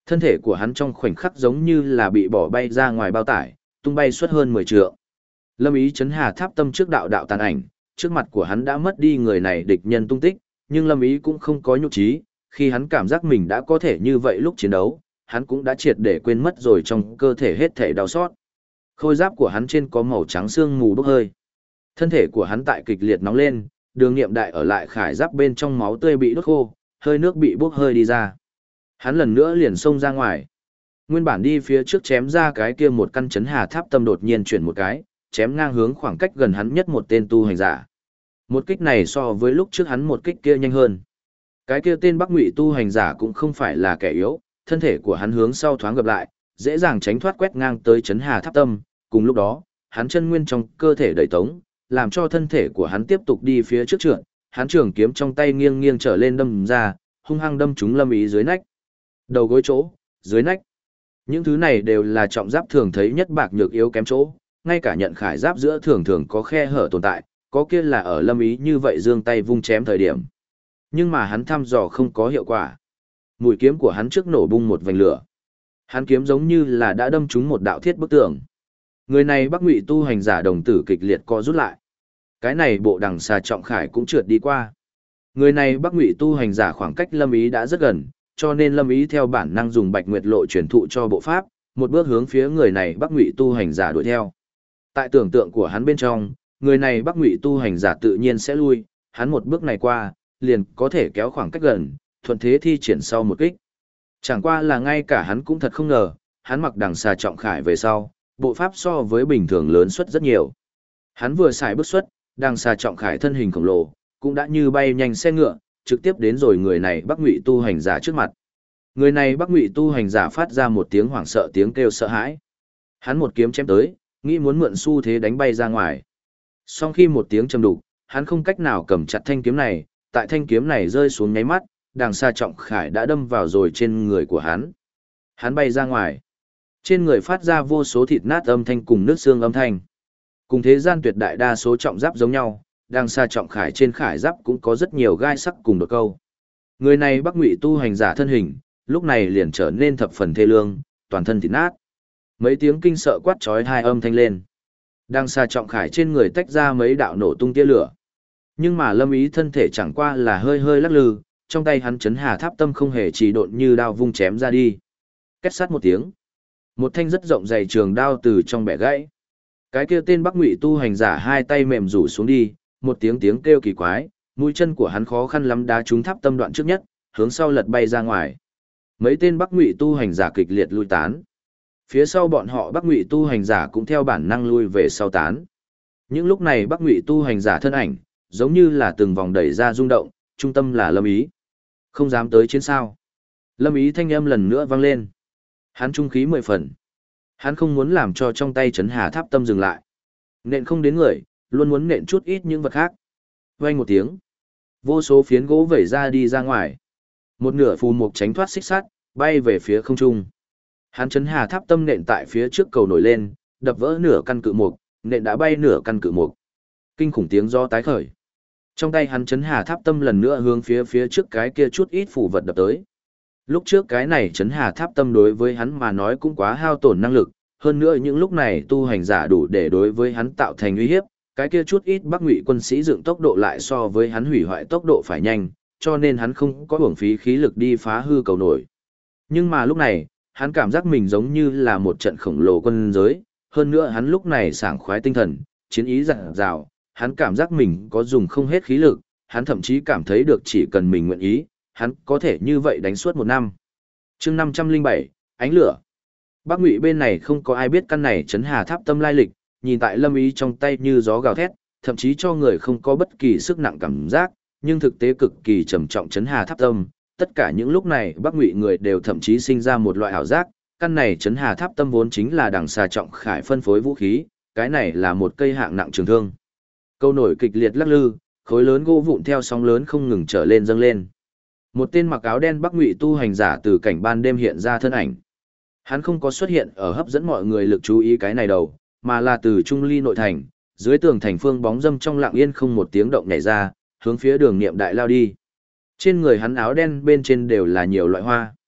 Thân thể của hắn trong khoảnh khắc giống như là bị bỏ bay ra ngoài bao tải, tung bay suốt hơn 10 trượng. Lâm Ý chấn hà tháp tâm trước đạo đạo tàn ảnh, trước mặt của hắn đã mất đi người này địch nhân tung tích, nhưng Lâm Ý cũng không có nhục trí, khi hắn cảm giác mình đã có thể như vậy lúc chiến đấu, hắn cũng đã triệt để quên mất rồi trong cơ thể hết thể đau xót. Khôi giáp của hắn trên có màu trắng sương mù bốc hơi. Thân thể của hắn tại kịch liệt nóng lên, đường nghiệm đại ở lại khải giáp bên trong máu tươi bị đốt khô, hơi nước bị bốc hơi đi ra. Hắn lần nữa liền xông ra ngoài. Nguyên bản đi phía trước chém ra cái kia một căn chấn hà tháp tâm đột nhiên chuyển một cái, chém ngang hướng khoảng cách gần hắn nhất một tên tu hành giả. Một kích này so với lúc trước hắn một kích kia nhanh hơn. Cái kia tên Bắc Ngụy tu hành giả cũng không phải là kẻ yếu, thân thể của hắn hướng sau thoáng gập lại, dễ dàng tránh thoát quét ngang tới chấn hà tháp tâm, cùng lúc đó, hắn chân nguyên trong cơ thể đẩy tống, làm cho thân thể của hắn tiếp tục đi phía trước trượt, hắn trường kiếm trong tay nghiêng nghiêng trở lên đâm ra, hung hăng đâm trúng Lâm Ý dưới nách. Đầu gối chỗ, dưới nách. Những thứ này đều là trọng giáp thường thấy nhất bạc nhược yếu kém chỗ, ngay cả nhận khải giáp giữa thường thường có khe hở tồn tại, có kia là ở Lâm Ý như vậy giương tay vung chém thời điểm. Nhưng mà hắn thăm dò không có hiệu quả. Mũi kiếm của hắn trước nổ bung một vành lửa. Hắn kiếm giống như là đã đâm trúng một đạo thiết bức tường. Người này Bắc Ngụy tu hành giả đồng tử kịch liệt co rút lại. Cái này bộ đằng xà trọng khải cũng trượt đi qua. Người này Bắc Ngụy tu hành giả khoảng cách Lâm Ý đã rất gần, cho nên Lâm Ý theo bản năng dùng Bạch Nguyệt Lộ truyền thụ cho bộ pháp, một bước hướng phía người này Bắc Ngụy tu hành giả đuổi theo. Tại tưởng tượng của hắn bên trong, người này Bắc Ngụy tu hành giả tự nhiên sẽ lui, hắn một bước này qua, liền có thể kéo khoảng cách gần, thuận thế thi triển sau một kích. Chẳng qua là ngay cả hắn cũng thật không ngờ, hắn mặc đằng xà trọng khải về sau, bộ pháp so với bình thường lớn suất rất nhiều. Hắn vừa xài bước xuất, đằng xà trọng khải thân hình khổng lồ, cũng đã như bay nhanh xe ngựa, trực tiếp đến rồi người này Bắc Ngụy tu hành giả trước mặt. Người này Bắc Ngụy tu hành giả phát ra một tiếng hoảng sợ tiếng kêu sợ hãi. Hắn một kiếm chém tới, nghĩ muốn mượn xu thế đánh bay ra ngoài. Song khi một tiếng trầm đục, hắn không cách nào cầm chặt thanh kiếm này, tại thanh kiếm này rơi xuống nháy mắt, đằng xa trọng khải đã đâm vào rồi trên người của hắn. Hắn bay ra ngoài. Trên người phát ra vô số thịt nát âm thanh cùng nước xương âm thanh. Cùng thế gian tuyệt đại đa số trọng giáp giống nhau, đằng xa trọng khải trên khải giáp cũng có rất nhiều gai sắc cùng đột câu. Người này Bắc Ngụy tu hành giả thân hình, lúc này liền trở nên thập phần thê lương, toàn thân thịt nát. Mấy tiếng kinh sợ quát chói hai âm thanh lên. Đằng xa trọng khải trên người tách ra mấy đạo nổ tung tia lửa. Nhưng mà Lâm Ý thân thể chẳng qua là hơi hơi lắc lư, trong tay hắn chấn hà tháp tâm không hề trì độn như đao vung chém ra đi. Két sắt một tiếng, một thanh rất rộng dày trường đao từ trong bẻ gãy. Cái kia tên Bắc Ngụy tu hành giả hai tay mềm rủ xuống đi, một tiếng tiếng kêu kỳ quái, mũi chân của hắn khó khăn lắm đá trúng tháp tâm đoạn trước nhất, hướng sau lật bay ra ngoài. Mấy tên Bắc Ngụy tu hành giả kịch liệt lui tán. Phía sau bọn họ Bắc Ngụy tu hành giả cũng theo bản năng lui về sau tán. Những lúc này Bắc Ngụy tu hành giả thân ảnh, giống như là từng vòng đẩy ra rung động, trung tâm là Lâm Ý. Không dám tới chiến sao. Lâm Ý thanh âm lần nữa vang lên. Hắn trung khí 10 phần. Hắn không muốn làm cho trong tay chấn hà tháp tâm dừng lại. Nện không đến người, luôn muốn nện chút ít những vật khác. Vang một tiếng. Vô số phiến gỗ vẩy ra đi ra ngoài. Một nửa phù mục tránh thoát xích sắt, bay về phía không trung. Hắn chấn hà tháp tâm nện tại phía trước cầu nổi lên, đập vỡ nửa căn cự mục, nện đã bay nửa căn cự mục. Kinh khủng tiếng gió tái khởi. Trong tay hắn chấn hà tháp tâm lần nữa hướng phía trước cái kia chút ít phù vật đập tới. Lúc trước cái này chấn hà tháp tâm đối với hắn mà nói cũng quá hao tổn năng lực, hơn nữa những lúc này tu hành giả đủ để đối với hắn tạo thành uy hiếp, cái kia chút ít Bắc Ngụy quân sĩ dựng tốc độ lại so với hắn hủy hoại tốc độ phải nhanh, cho nên hắn không có uổng phí khí lực đi phá hư cầu nổi. Nhưng mà lúc này, hắn cảm giác mình giống như là một trận khổng lồ quân giới, hơn nữa hắn lúc này sảng khoái tinh thần, chiến ý dạt dào, hắn cảm giác mình có dùng không hết khí lực, hắn thậm chí cảm thấy được chỉ cần mình nguyện ý, hắn có thể như vậy đánh suốt một năm. Chương 507, ánh lửa. Bắc Ngụy bên này không có ai biết căn này chấn hà tháp tâm lai lịch, nhìn tại Lâm Ý trong tay như gió gào thét, thậm chí cho người không có bất kỳ sức nặng cảm giác, nhưng thực tế cực kỳ trầm trọng chấn hà tháp tâm. Tất cả những lúc này Bắc Ngụy người đều thậm chí sinh ra một loại ảo giác, căn này chấn hà tháp tâm vốn chính là đằng xà trọng khải phân phối vũ khí, cái này là một cây hạng nặng trường thương. Câu nổi kịch liệt lắc lư, khối lớn gỗ vụn theo sóng lớn không ngừng trở lên dâng lên. Một tên mặc áo đen Bắc Ngụy tu hành giả từ cảnh ban đêm hiện ra thân ảnh. Hắn không có xuất hiện ở hấp dẫn mọi người lực chú ý cái này đầu, mà là từ trung ly nội thành, dưới tường thành phương bóng dâm trong lặng yên không một tiếng động nhảy ra, hướng phía đường niệm đại lao đi. Trên người hắn áo đen bên trên đều là nhiều loại hoa.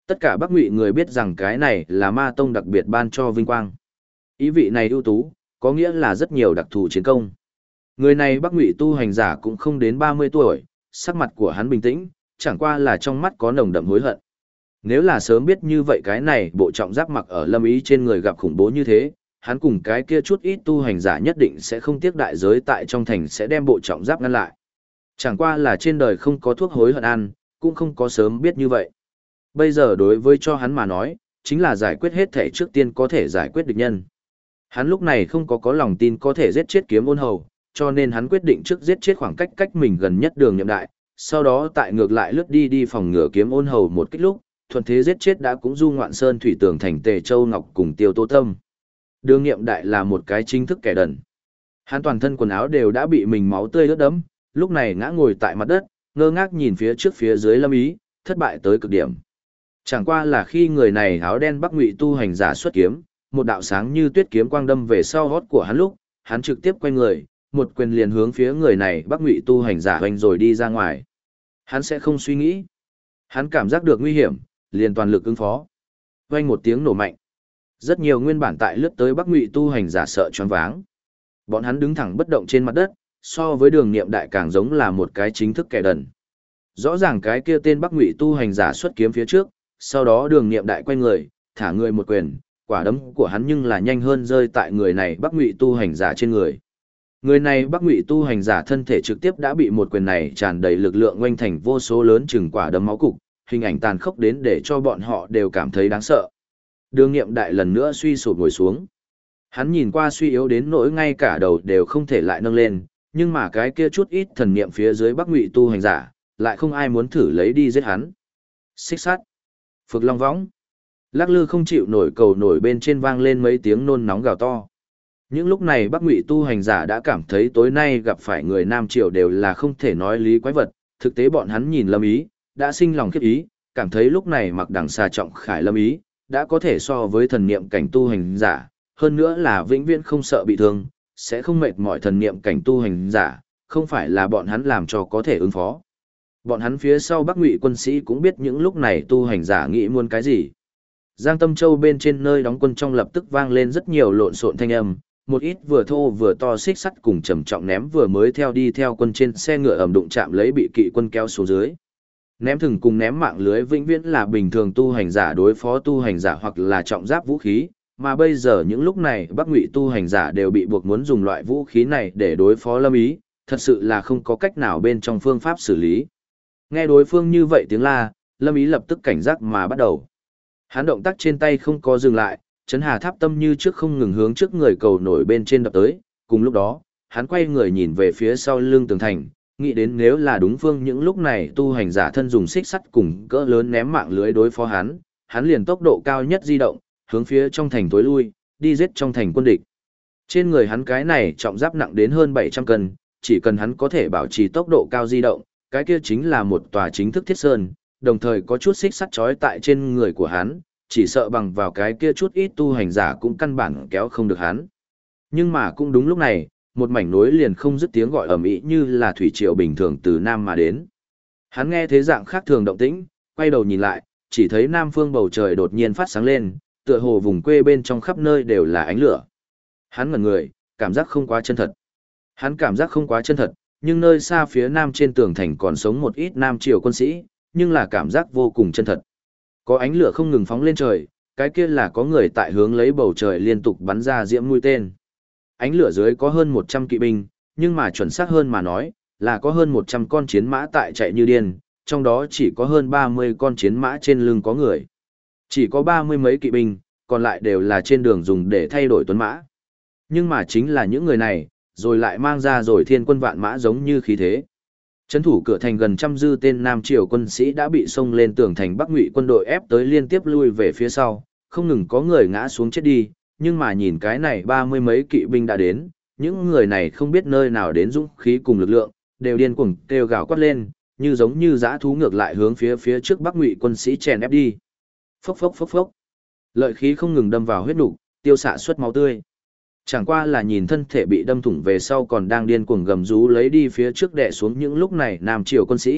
Tất cả Bắc Ngụy người biết rằng cái này là Ma Tông đặc biệt ban cho vinh quang. Ý vị này ưu tú, có nghĩa là rất nhiều đặc thù chiến công. Người này Bắc Ngụy tu hành giả cũng không đến 30 tuổi, sắc mặt của hắn bình tĩnh, chẳng qua là trong mắt có nồng đậm hối hận. Nếu là sớm biết như vậy cái này bộ trọng giáp mặc ở Lâm Ý trên người gặp khủng bố như thế, hắn cùng cái kia chút ít tu hành giả nhất định sẽ không tiếc đại giới tại trong thành sẽ đem bộ trọng giáp ngăn lại. Chẳng qua là trên đời không có thuốc hối hận ăn, cũng không có sớm biết như vậy. Bây giờ đối với cho hắn mà nói, chính là giải quyết hết thể trước tiên có thể giải quyết địch nhân. Hắn lúc này không có lòng tin có thể giết chết Kiếm Ôn Hầu, cho nên hắn quyết định trước giết chết khoảng cách mình gần nhất Đường Nhiệm Đại, sau đó tại ngược lại lướt đi phòng ngừa Kiếm Ôn Hầu một kích lúc, thuận thế giết chết đã cũng du ngoạn sơn thủy tường thành Tề Châu Ngọc cùng Tiêu Tô Tâm. Đường Nhiệm Đại là một cái chính thức kẻ đần. Hắn toàn thân quần áo đều đã bị mình máu tươi ướt đẫm, lúc này ngã ngồi tại mặt đất, ngơ ngác nhìn phía trước phía dưới Lâm Ý, thất bại tới cực điểm. Chẳng qua là khi người này áo đen Bắc Ngụy tu hành giả xuất kiếm, một đạo sáng như tuyết kiếm quang đâm về sau hót của hắn lúc, hắn trực tiếp quay người, một quyền liền hướng phía người này Bắc Ngụy tu hành giả hoành rồi đi ra ngoài. Hắn sẽ không suy nghĩ. Hắn cảm giác được nguy hiểm, liền toàn lực ứng phó. Vang một tiếng nổ mạnh. Rất nhiều nguyên bản tại lướt tới Bắc Ngụy tu hành giả sợ choáng váng. Bọn hắn đứng thẳng bất động trên mặt đất, so với Đường Niệm Đại càng giống là một cái chính thức kẻ đần. Rõ ràng cái kia tên Bắc Ngụy tu hành giả xuất kiếm phía trước, sau đó Đường Niệm Đại quay người, thả người một quyền, quả đấm của hắn nhưng là nhanh hơn rơi tại người này Bắc Ngụy tu hành giả trên người. Người này Bắc Ngụy tu hành giả thân thể trực tiếp đã bị một quyền này tràn đầy lực lượng oanh thành vô số lớn chừng quả đấm máu cục, hình ảnh tàn khốc đến để cho bọn họ đều cảm thấy đáng sợ. Đường Niệm Đại lần nữa suy sụp ngồi xuống. Hắn nhìn qua suy yếu đến nỗi ngay cả đầu đều không thể lại nâng lên, nhưng mà cái kia chút ít thần niệm phía dưới Bắc Ngụy tu hành giả, lại không ai muốn thử lấy đi giết hắn. Xích sắt, Phực Long Võng, lắc lư không chịu nổi cầu nổi bên trên vang lên mấy tiếng nôn nóng gào to. Những lúc này Bắc Ngụy tu hành giả đã cảm thấy tối nay gặp phải người Nam Triều đều là không thể nói lý quái vật, thực tế bọn hắn nhìn Lâm Ý, đã sinh lòng khiếp ý, cảm thấy lúc này mặc đằng xa trọng khải Lâm Ý, đã có thể so với thần niệm cảnh tu hành giả, hơn nữa là vĩnh viễn không sợ bị thương, sẽ không mệt mỏi thần niệm cảnh tu hành giả, không phải là bọn hắn làm cho có thể ứng phó. Bọn hắn phía sau Bắc Ngụy quân sĩ cũng biết những lúc này tu hành giả nghĩ muốn cái gì. Giang Tâm Châu bên trên nơi đóng quân trong lập tức vang lên rất nhiều lộn xộn thanh âm, một ít vừa thô vừa to xích sắt cùng trầm trọng ném vừa mới theo đi theo quân trên xe ngựa ầm đụng chạm lấy bị kỵ quân kéo xuống dưới. Ném thừng cùng ném mạng lưới vĩnh viễn là bình thường tu hành giả đối phó tu hành giả hoặc là trọng giáp vũ khí, mà bây giờ những lúc này Bắc Ngụy tu hành giả đều bị buộc muốn dùng loại vũ khí này để đối phó Lâm Ý, thật sự là không có cách nào bên trong phương pháp xử lý. Nghe đối phương như vậy tiếng la, Lâm Ý lập tức cảnh giác mà bắt đầu. Hắn động tác trên tay không có dừng lại, Trấn Hà Tháp Tâm như trước không ngừng hướng trước người cầu nổi bên trên đập tới, cùng lúc đó, hắn quay người nhìn về phía sau lưng tường thành, nghĩ đến nếu là đúng phương những lúc này tu hành giả thân dùng xích sắt cùng cỡ lớn ném mạng lưới đối phó hắn liền tốc độ cao nhất di động, hướng phía trong thành tối lui, đi giết trong thành quân địch. Trên người hắn cái này trọng giáp nặng đến hơn 700 cân, chỉ cần hắn có thể bảo trì tốc độ cao di động, cái kia chính là một tòa chính thức thiết sơn, đồng thời có chút xích sắt trói tại trên người của hắn, chỉ sợ bằng vào cái kia chút ít tu hành giả cũng căn bản kéo không được hắn. Nhưng mà cũng đúng lúc này, một mảnh nối liền không dứt tiếng gọi ầm ĩ như là thủy triều bình thường từ nam mà đến. Hắn nghe thế dạng khác thường động tĩnh, quay đầu nhìn lại, chỉ thấy nam phương bầu trời đột nhiên phát sáng lên, tựa hồ vùng quê bên trong khắp nơi đều là ánh lửa. Hắn ngẩn người, cảm giác không quá chân thật. Hắn cảm giác không quá chân thật, nhưng nơi xa phía nam trên tường thành còn sống một ít nam triều quân sĩ, nhưng là cảm giác vô cùng chân thật. Có ánh lửa không ngừng phóng lên trời, cái kia là có người tại hướng lấy bầu trời liên tục bắn ra diễm mũi tên. Ánh lửa dưới có hơn 100 kỵ binh, nhưng mà chuẩn xác hơn mà nói, là có hơn 100 con chiến mã tại chạy như điên, trong đó chỉ có hơn 30 con chiến mã trên lưng có người. Chỉ có 30 mấy kỵ binh, còn lại đều là trên đường dùng để thay đổi tuấn mã. Nhưng mà chính là những người này, rồi lại mang ra rồi thiên quân vạn mã giống như khí thế. Trấn thủ cửa thành gần trăm dư tên Nam Triều quân sĩ đã bị xông lên tường thành Bắc Ngụy quân đội ép tới liên tiếp lui về phía sau, không ngừng có người ngã xuống chết đi, nhưng mà nhìn cái này 30 mấy kỵ binh đã đến, những người này không biết nơi nào đến dũng khí cùng lực lượng, đều điên cuồng kêu gào quát lên, như giống như dã thú ngược lại hướng phía trước Bắc Ngụy quân sĩ chèn ép đi. Phốc phốc phốc phốc. Lợi khí không ngừng đâm vào huyết nục, tiêu xạ xuất máu tươi. Chẳng qua là nhìn thân thể bị đâm thủng về sau còn đang điên cuồng gầm rú lấy đi phía trước đè xuống những lúc này Nam Triều quân sĩ,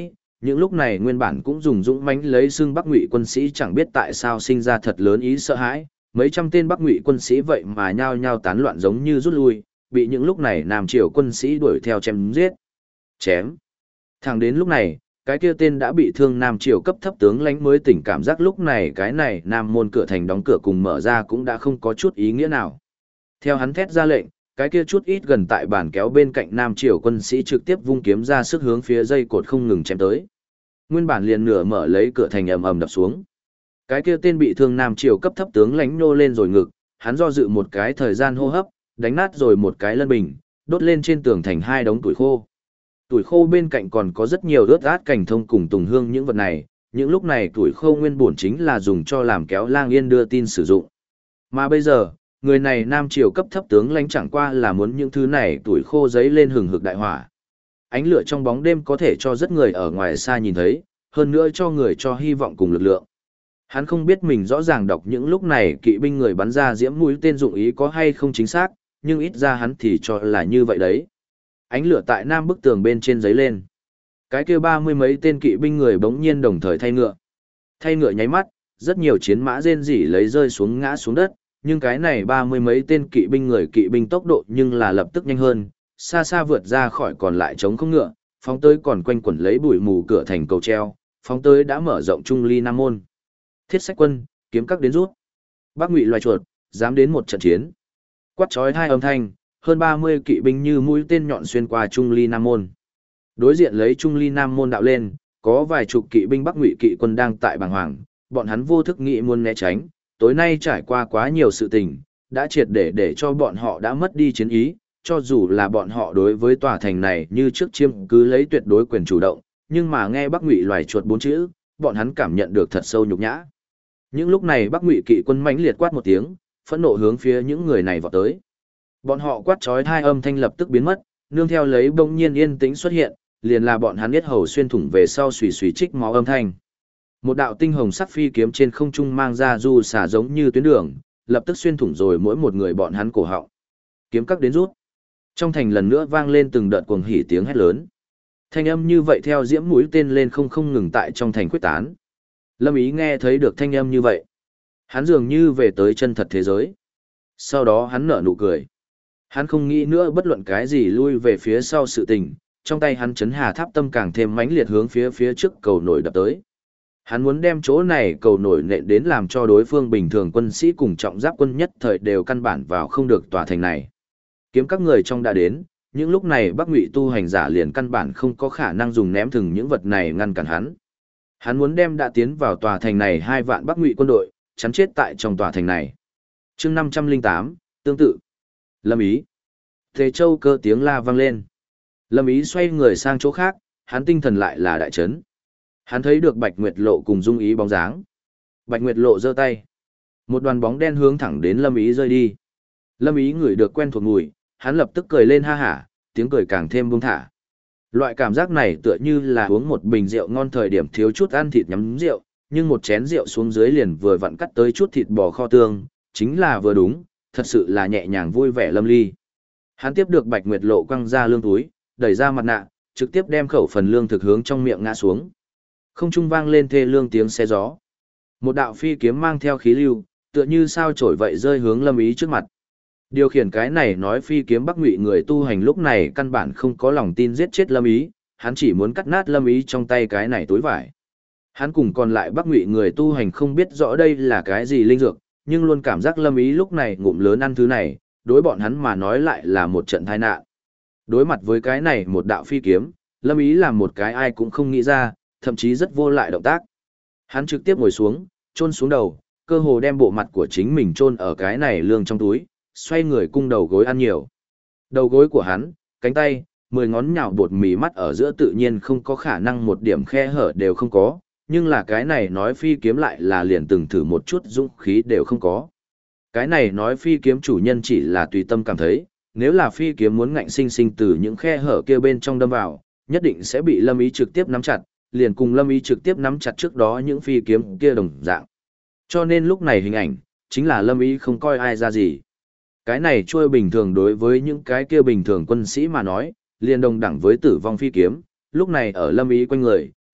những lúc này nguyên bản cũng dùng dũng mãnh lấy xương Bắc Ngụy quân sĩ chẳng biết tại sao sinh ra thật lớn ý sợ hãi, mấy trăm tên Bắc Ngụy quân sĩ vậy mà nhao nhao tán loạn giống như rút lui, bị những lúc này Nam Triều quân sĩ đuổi theo chém giết. Chém. Thẳng đến lúc này, cái kia tên đã bị thương Nam Triều cấp thấp tướng lãnh mới tỉnh cảm giác lúc này cái này Nam môn cửa thành đóng cửa cùng mở ra cũng đã không có chút ý nghĩa nào. Theo hắn thét ra lệnh, cái kia chút ít gần tại bàn kéo bên cạnh Nam Triều quân sĩ trực tiếp vung kiếm ra sức hướng phía dây cột không ngừng chém tới. Nguyên bản liền nửa mở lấy cửa thành ầm ầm đập xuống. Cái kia tên bị thương Nam Triều cấp thấp tướng lãnh nô lên rồi ngực, hắn do dự một cái thời gian hô hấp, đánh nát rồi một cái lân bình, đốt lên trên tường thành hai đống tuổi khô. Tuổi khô bên cạnh còn có rất nhiều ướt át cành thông cùng tùng hương những vật này, những lúc này tuổi khô nguyên bổn chính là dùng cho làm kéo lang yên đưa tin sử dụng. Mà bây giờ, người này Nam Triều cấp thấp tướng lãnh chẳng qua là muốn những thứ này tuổi khô giấy lên hừng hực đại hỏa. Ánh lửa trong bóng đêm có thể cho rất người ở ngoài xa nhìn thấy, hơn nữa cho người cho hy vọng cùng lực lượng. Hắn không biết mình rõ ràng đọc những lúc này kỵ binh người bắn ra diễm mũi tên dụng ý có hay không chính xác, nhưng ít ra hắn thì cho là như vậy đấy. Ánh lửa tại nam bức tường bên trên giấy lên. Cái kia 30 mấy tên kỵ binh người bỗng nhiên đồng thời thay ngựa. Thay ngựa nháy mắt, rất nhiều chiến mã rên rỉ lấy rơi xuống ngã xuống đất, nhưng cái này 30 mấy tên kỵ binh tốc độ nhưng là lập tức nhanh hơn, xa xa vượt ra khỏi còn lại trống không ngựa, phóng tới còn quanh quẩn lấy bụi mù cửa thành cầu treo, phóng tới đã mở rộng trung ly nam môn. Thiết sách quân, kiếm các đến rút. Bắc Ngụy loài chuột, dám đến một trận chiến. Quát chói hai âm thanh, hơn 30 kỵ binh như mũi tên nhọn xuyên qua trung ly nam môn. Đối diện lấy trung ly nam môn đạo lên, có vài chục kỵ binh Bắc Ngụy kỵ quân đang tại bàng hoàng, bọn hắn vô thức nghĩ muốn né tránh, tối nay trải qua quá nhiều sự tình, đã triệt để cho bọn họ đã mất đi chiến ý, cho dù là bọn họ đối với tòa thành này như trước chiêm cứ lấy tuyệt đối quyền chủ động, nhưng mà nghe Bắc Ngụy loài chuột 4 chữ, bọn hắn cảm nhận được thật sâu nhục nhã. Những lúc này Bắc Ngụy kỵ quân mãnh liệt quát một tiếng, phẫn nộ hướng phía những người này vọt tới. Bọn họ quát chói tai âm thanh lập tức biến mất, nương theo lấy bỗng nhiên yên tĩnh xuất hiện, liền là bọn hắn biết hầu xuyên thủng về sau xùy xùy trích máu âm thanh. Một đạo tinh hồng sắc phi kiếm trên không trung mang ra du xả giống như tuyến đường, lập tức xuyên thủng rồi mỗi một người bọn hắn cổ họng. Kiếm các đến rút. Trong thành lần nữa vang lên từng đợt cuồng hỉ tiếng hét lớn. Thanh âm như vậy theo diễm mũi tên lên không ngừng tại trong thành quyết tán. Lâm Ý nghe thấy được thanh âm như vậy. Hắn dường như về tới chân thật thế giới. Sau đó hắn nở nụ cười. Hắn không nghĩ nữa bất luận cái gì lui về phía sau sự tình, trong tay hắn chấn hà tháp tâm càng thêm mãnh liệt hướng phía trước cầu nổi đập tới. Hắn muốn đem chỗ này cầu nổi nện đến làm cho đối phương bình thường quân sĩ cùng trọng giáp quân nhất thời đều căn bản vào không được tòa thành này. Kiếm các người trong đã đến, những lúc này Bắc Ngụy tu hành giả liền căn bản không có khả năng dùng ném thừng những vật này ngăn cản hắn. Hắn muốn đem đã tiến vào tòa thành này 2 vạn Bắc Ngụy quân đội, chắn chết tại trong tòa thành này. Chương 508, tương tự. Lâm Ý. Thế Châu cơ tiếng la vang lên. Lâm Ý xoay người sang chỗ khác, hắn tinh thần lại là đại chấn. Hắn thấy được Bạch Nguyệt Lộ cùng Dung Ý bóng dáng. Bạch Nguyệt Lộ giơ tay. Một đoàn bóng đen hướng thẳng đến Lâm Ý rơi đi. Lâm Ý ngửi được quen thuộc mùi, hắn lập tức cười lên ha hả, tiếng cười càng thêm buông thả. Loại cảm giác này tựa như là uống một bình rượu ngon thời điểm thiếu chút ăn thịt nhắm rượu, nhưng một chén rượu xuống dưới liền vừa vặn cắt tới chút thịt bò kho tương, chính là vừa đúng, thật sự là nhẹ nhàng vui vẻ lâm ly. Hắn tiếp được Bạch Nguyệt Lộ quăng ra lương túi, đẩy ra mặt nạ, trực tiếp đem khẩu phần lương thực hướng trong miệng ngã xuống. Không trung vang lên thê lương tiếng xe gió. Một đạo phi kiếm mang theo khí lưu, tựa như sao chổi vậy rơi hướng Lâm Ý trước mặt. Điều khiển cái này nói phi kiếm Bắc Ngụy người tu hành lúc này căn bản không có lòng tin giết chết Lâm Ý, hắn chỉ muốn cắt nát Lâm Ý trong tay cái này túi vải. Hắn cùng còn lại Bắc Ngụy người tu hành không biết rõ đây là cái gì linh dược, nhưng luôn cảm giác Lâm Ý lúc này ngụm lớn ăn thứ này, đối bọn hắn mà nói lại là một trận tai nạn. Đối mặt với cái này một đạo phi kiếm, Lâm Ý làm một cái ai cũng không nghĩ ra, thậm chí rất vô lại động tác. Hắn trực tiếp ngồi xuống, chôn xuống đầu, cơ hồ đem bộ mặt của chính mình chôn ở cái này lương trong túi, xoay người cung đầu gối ăn nhiều. Đầu gối của hắn, cánh tay, 10 ngón nhào bột mì mắt ở giữa tự nhiên không có khả năng một điểm khe hở đều không có, nhưng là cái này nói phi kiếm lại là liền từng thử một chút dũng khí đều không có. Cái này nói phi kiếm chủ nhân chỉ là tùy tâm cảm thấy, nếu là phi kiếm muốn ngạnh sinh sinh từ những khe hở kia bên trong đâm vào, nhất định sẽ bị Lâm Ý trực tiếp nắm chặt, liền cùng Lâm Ý trực tiếp nắm chặt trước đó những phi kiếm kia đồng dạng. Cho nên lúc này hình ảnh, chính là Lâm Ý không coi ai ra gì. Cái này trôi bình thường đối với những cái kia bình thường quân sĩ mà nói, liền đồng đẳng với tử vong phi kiếm, lúc này ở Lâm Ý quanh người,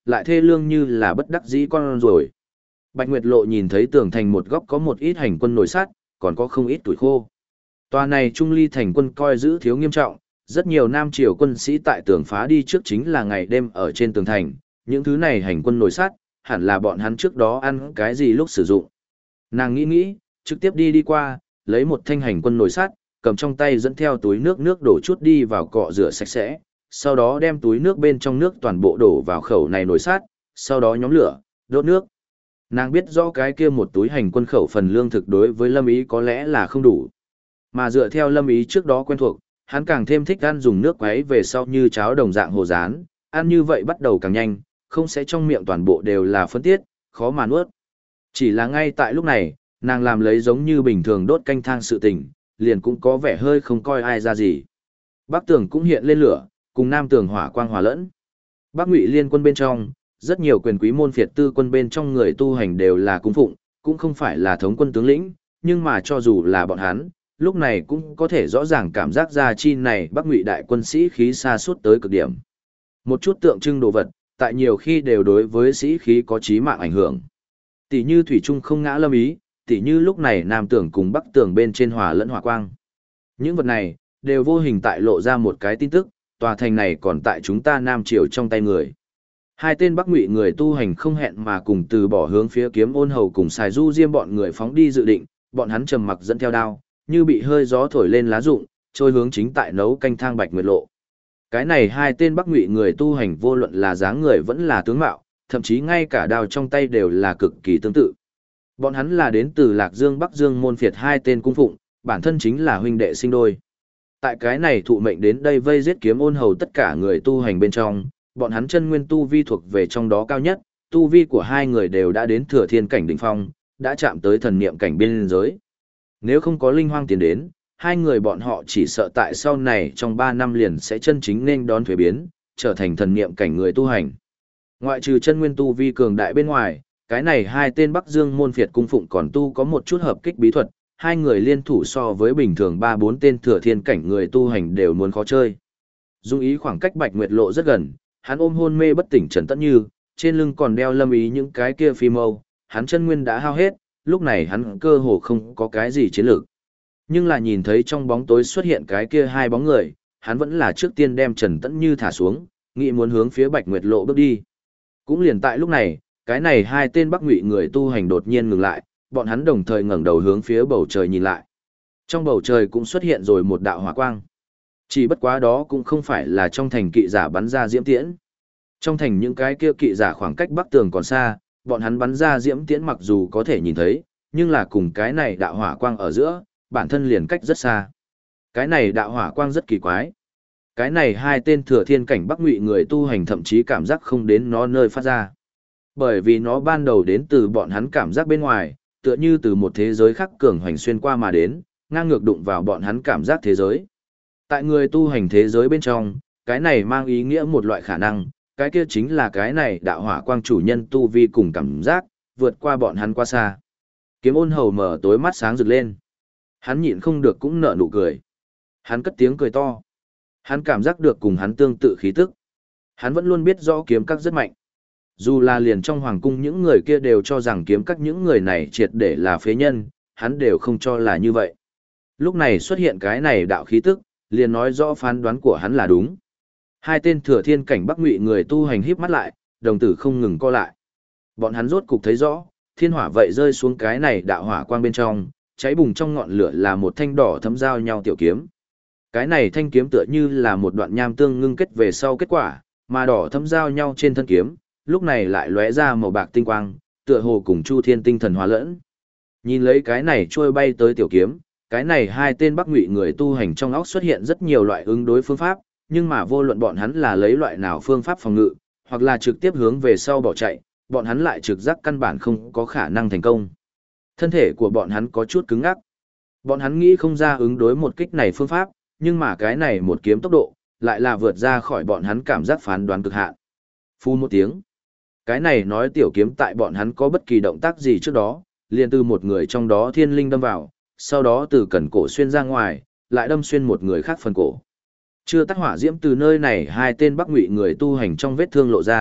lại thê lương như là bất đắc dĩ con rồi. Bạch Nguyệt Lộ nhìn thấy tường thành một góc có một ít hành quân nổi sát, còn có không ít tuổi khô. Tòa này Trung Ly thành quân coi giữ thiếu nghiêm trọng, rất nhiều Nam Triều quân sĩ tại tường phá đi trước chính là ngày đêm ở trên tường thành, những thứ này hành quân nổi sát, hẳn là bọn hắn trước đó ăn cái gì lúc sử dụng. Nàng nghĩ, trực tiếp đi qua, lấy một thanh hành quân nổi sát, cầm trong tay dẫn theo túi nước đổ chút đi vào cọ rửa sạch sẽ, sau đó đem túi nước bên trong nước toàn bộ đổ vào khẩu này nổi sát, sau đó nhóm lửa, đốt nước. Nàng biết rõ cái kia một túi hành quân khẩu phần lương thực đối với Lâm Ý có lẽ là không đủ. Mà dựa theo Lâm Ý trước đó quen thuộc, hắn càng thêm thích ăn dùng nước quấy về sau như cháo đồng dạng hồ rán, ăn như vậy bắt đầu càng nhanh, không sẽ trong miệng toàn bộ đều là phân tiết, khó mà nuốt. Chỉ là ngay tại lúc này, nàng làm lấy giống như bình thường đốt canh thang sự tình, liền cũng có vẻ hơi không coi ai ra gì. Bắc tường cũng hiện lên lửa, cùng nam tường hỏa quang hòa lẫn. Bắc Ngụy liên quân bên trong, rất nhiều quyền quý môn phiệt tư quân bên trong người tu hành đều là cung phụng, cũng không phải là thống quân tướng lĩnh, nhưng mà cho dù là bọn hắn, lúc này cũng có thể rõ ràng cảm giác ra chi này Bắc Ngụy đại quân sĩ khí xa suốt tới cực điểm. Một chút tượng trưng đồ vật, tại nhiều khi đều đối với sĩ khí có chí mạng ảnh hưởng. Tỷ như thủy trung không ngã Lâm Ý, tỷ như lúc này nam tường cùng bắc tường bên trên hòa lẫn hỏa quang. Những vật này, đều vô hình tại lộ ra một cái tin tức, tòa thành này còn tại chúng ta Nam Triều trong tay người. Hai tên Bắc Ngụy người tu hành không hẹn mà cùng từ bỏ hướng phía Kiếm Ôn Hầu cùng Sài Du Diêm bọn người phóng đi dự định, bọn hắn trầm mặc dẫn theo đao, như bị hơi gió thổi lên lá rụng, trôi hướng chính tại nấu canh thang Bạch Nguyệt Lộ. Cái này hai tên Bắc Ngụy người tu hành vô luận là dáng người vẫn là tướng mạo, thậm chí ngay cả đao trong tay đều là cực kỳ tương tự. Bọn hắn là đến từ Lạc Dương Bắc Dương môn phiệt hai tên cung phụng, bản thân chính là huynh đệ sinh đôi. Tại cái này thụ mệnh đến đây vây giết Kiếm Ôn Hầu tất cả người tu hành bên trong, bọn hắn chân nguyên tu vi thuộc về trong đó cao nhất, tu vi của hai người đều đã đến thừa thiên cảnh đỉnh phong, đã chạm tới thần niệm cảnh biên giới. Nếu không có linh hoang tiến đến, hai người bọn họ chỉ sợ tại sau này trong 3 năm liền sẽ chân chính nên đón thuế biến, trở thành thần niệm cảnh người tu hành. Ngoại trừ chân nguyên tu vi cường đại bên ngoài, cái này hai tên Bắc Dương môn phiệt cung phụng còn tu có một chút hợp kích bí thuật, hai người liên thủ so với bình thường 3-4 tên thừa thiên cảnh người tu hành đều muốn khó chơi. Dung Ý khoảng cách Bạch Nguyệt Lộ rất gần, hắn ôm hôn mê bất tỉnh Trần Tẫn Như, trên lưng còn đeo Lâm Ý những cái kia phi mâu, hắn chân nguyên đã hao hết, lúc này hắn cơ hồ không có cái gì chiến lược. Nhưng là nhìn thấy trong bóng tối xuất hiện cái kia hai bóng người, hắn vẫn là trước tiên đem Trần Tẫn Như thả xuống, nghĩ muốn hướng phía Bạch Nguyệt Lộ bước đi. Cũng liền tại lúc này, cái này hai tên Bắc Ngụy người tu hành đột nhiên ngừng lại, bọn hắn đồng thời ngẩng đầu hướng phía bầu trời nhìn lại. Trong bầu trời cũng xuất hiện rồi một đạo hỏa quang. Chỉ bất quá đó cũng không phải là trong thành kỵ giả bắn ra diễm tiễn. Trong thành những cái kia kỵ giả khoảng cách bắc tường còn xa, bọn hắn bắn ra diễm tiễn mặc dù có thể nhìn thấy, nhưng là cùng cái này đạo hỏa quang ở giữa, bản thân liền cách rất xa. Cái này đạo hỏa quang rất kỳ quái. Cái này hai tên thừa thiên cảnh Bắc Ngụy người tu hành thậm chí cảm giác không đến nó nơi phát ra. Bởi vì nó ban đầu đến từ bọn hắn cảm giác bên ngoài, tựa như từ một thế giới khác cường hoành xuyên qua mà đến, ngang ngược đụng vào bọn hắn cảm giác thế giới. Tại người tu hành thế giới bên trong, cái này mang ý nghĩa một loại khả năng, cái kia chính là cái này đạo hỏa quang chủ nhân tu vi cùng cảm giác, vượt qua bọn hắn qua xa. Kiếm Ôn Hầu mở tối mắt sáng rực lên. Hắn nhịn không được cũng nở nụ cười. Hắn cất tiếng cười to. Hắn cảm giác được cùng hắn tương tự khí tức. Hắn vẫn luôn biết rõ kiếm các rất mạnh. Dù là liền trong hoàng cung những người kia đều cho rằng kiếm các những người này triệt để là phế nhân, hắn đều không cho là như vậy. Lúc này xuất hiện cái này đạo khí tức, liền nói rõ phán đoán của hắn là đúng. Hai tên thừa thiên cảnh Bắc Ngụy người tu hành híp mắt lại, đồng tử không ngừng co lại. Bọn hắn rốt cục thấy rõ, thiên hỏa vậy rơi xuống cái này đạo hỏa quang bên trong, cháy bùng trong ngọn lửa là một thanh đỏ thấm giao nhau tiểu kiếm. Cái này thanh kiếm tựa như là một đoạn nham tương ngưng kết về sau kết quả, mà đỏ thấm giao nhau trên thân kiếm, lúc này lại lóe ra màu bạc tinh quang, tựa hồ cùng Chu Thiên tinh thần hòa lẫn. Nhìn lấy cái này trôi bay tới tiểu kiếm, cái này hai tên Bắc Ngụy người tu hành trong óc xuất hiện rất nhiều loại ứng đối phương pháp, nhưng mà vô luận bọn hắn là lấy loại nào phương pháp phòng ngự, hoặc là trực tiếp hướng về sau bỏ chạy, bọn hắn lại trực giác căn bản không có khả năng thành công. Thân thể của bọn hắn có chút cứng ngắc. Bọn hắn nghĩ không ra ứng đối một kích này phương pháp, nhưng mà cái này một kiếm tốc độ, lại là vượt ra khỏi bọn hắn cảm giác phán đoán cực hạn. Phu một tiếng. Cái này nói tiểu kiếm tại bọn hắn có bất kỳ động tác gì trước đó, liền từ một người trong đó thiên linh đâm vào, sau đó từ cẩn cổ xuyên ra ngoài, lại đâm xuyên một người khác phần cổ. Chưa tắt hỏa diễm từ nơi này hai tên Bắc Ngụy người tu hành trong vết thương lộ ra,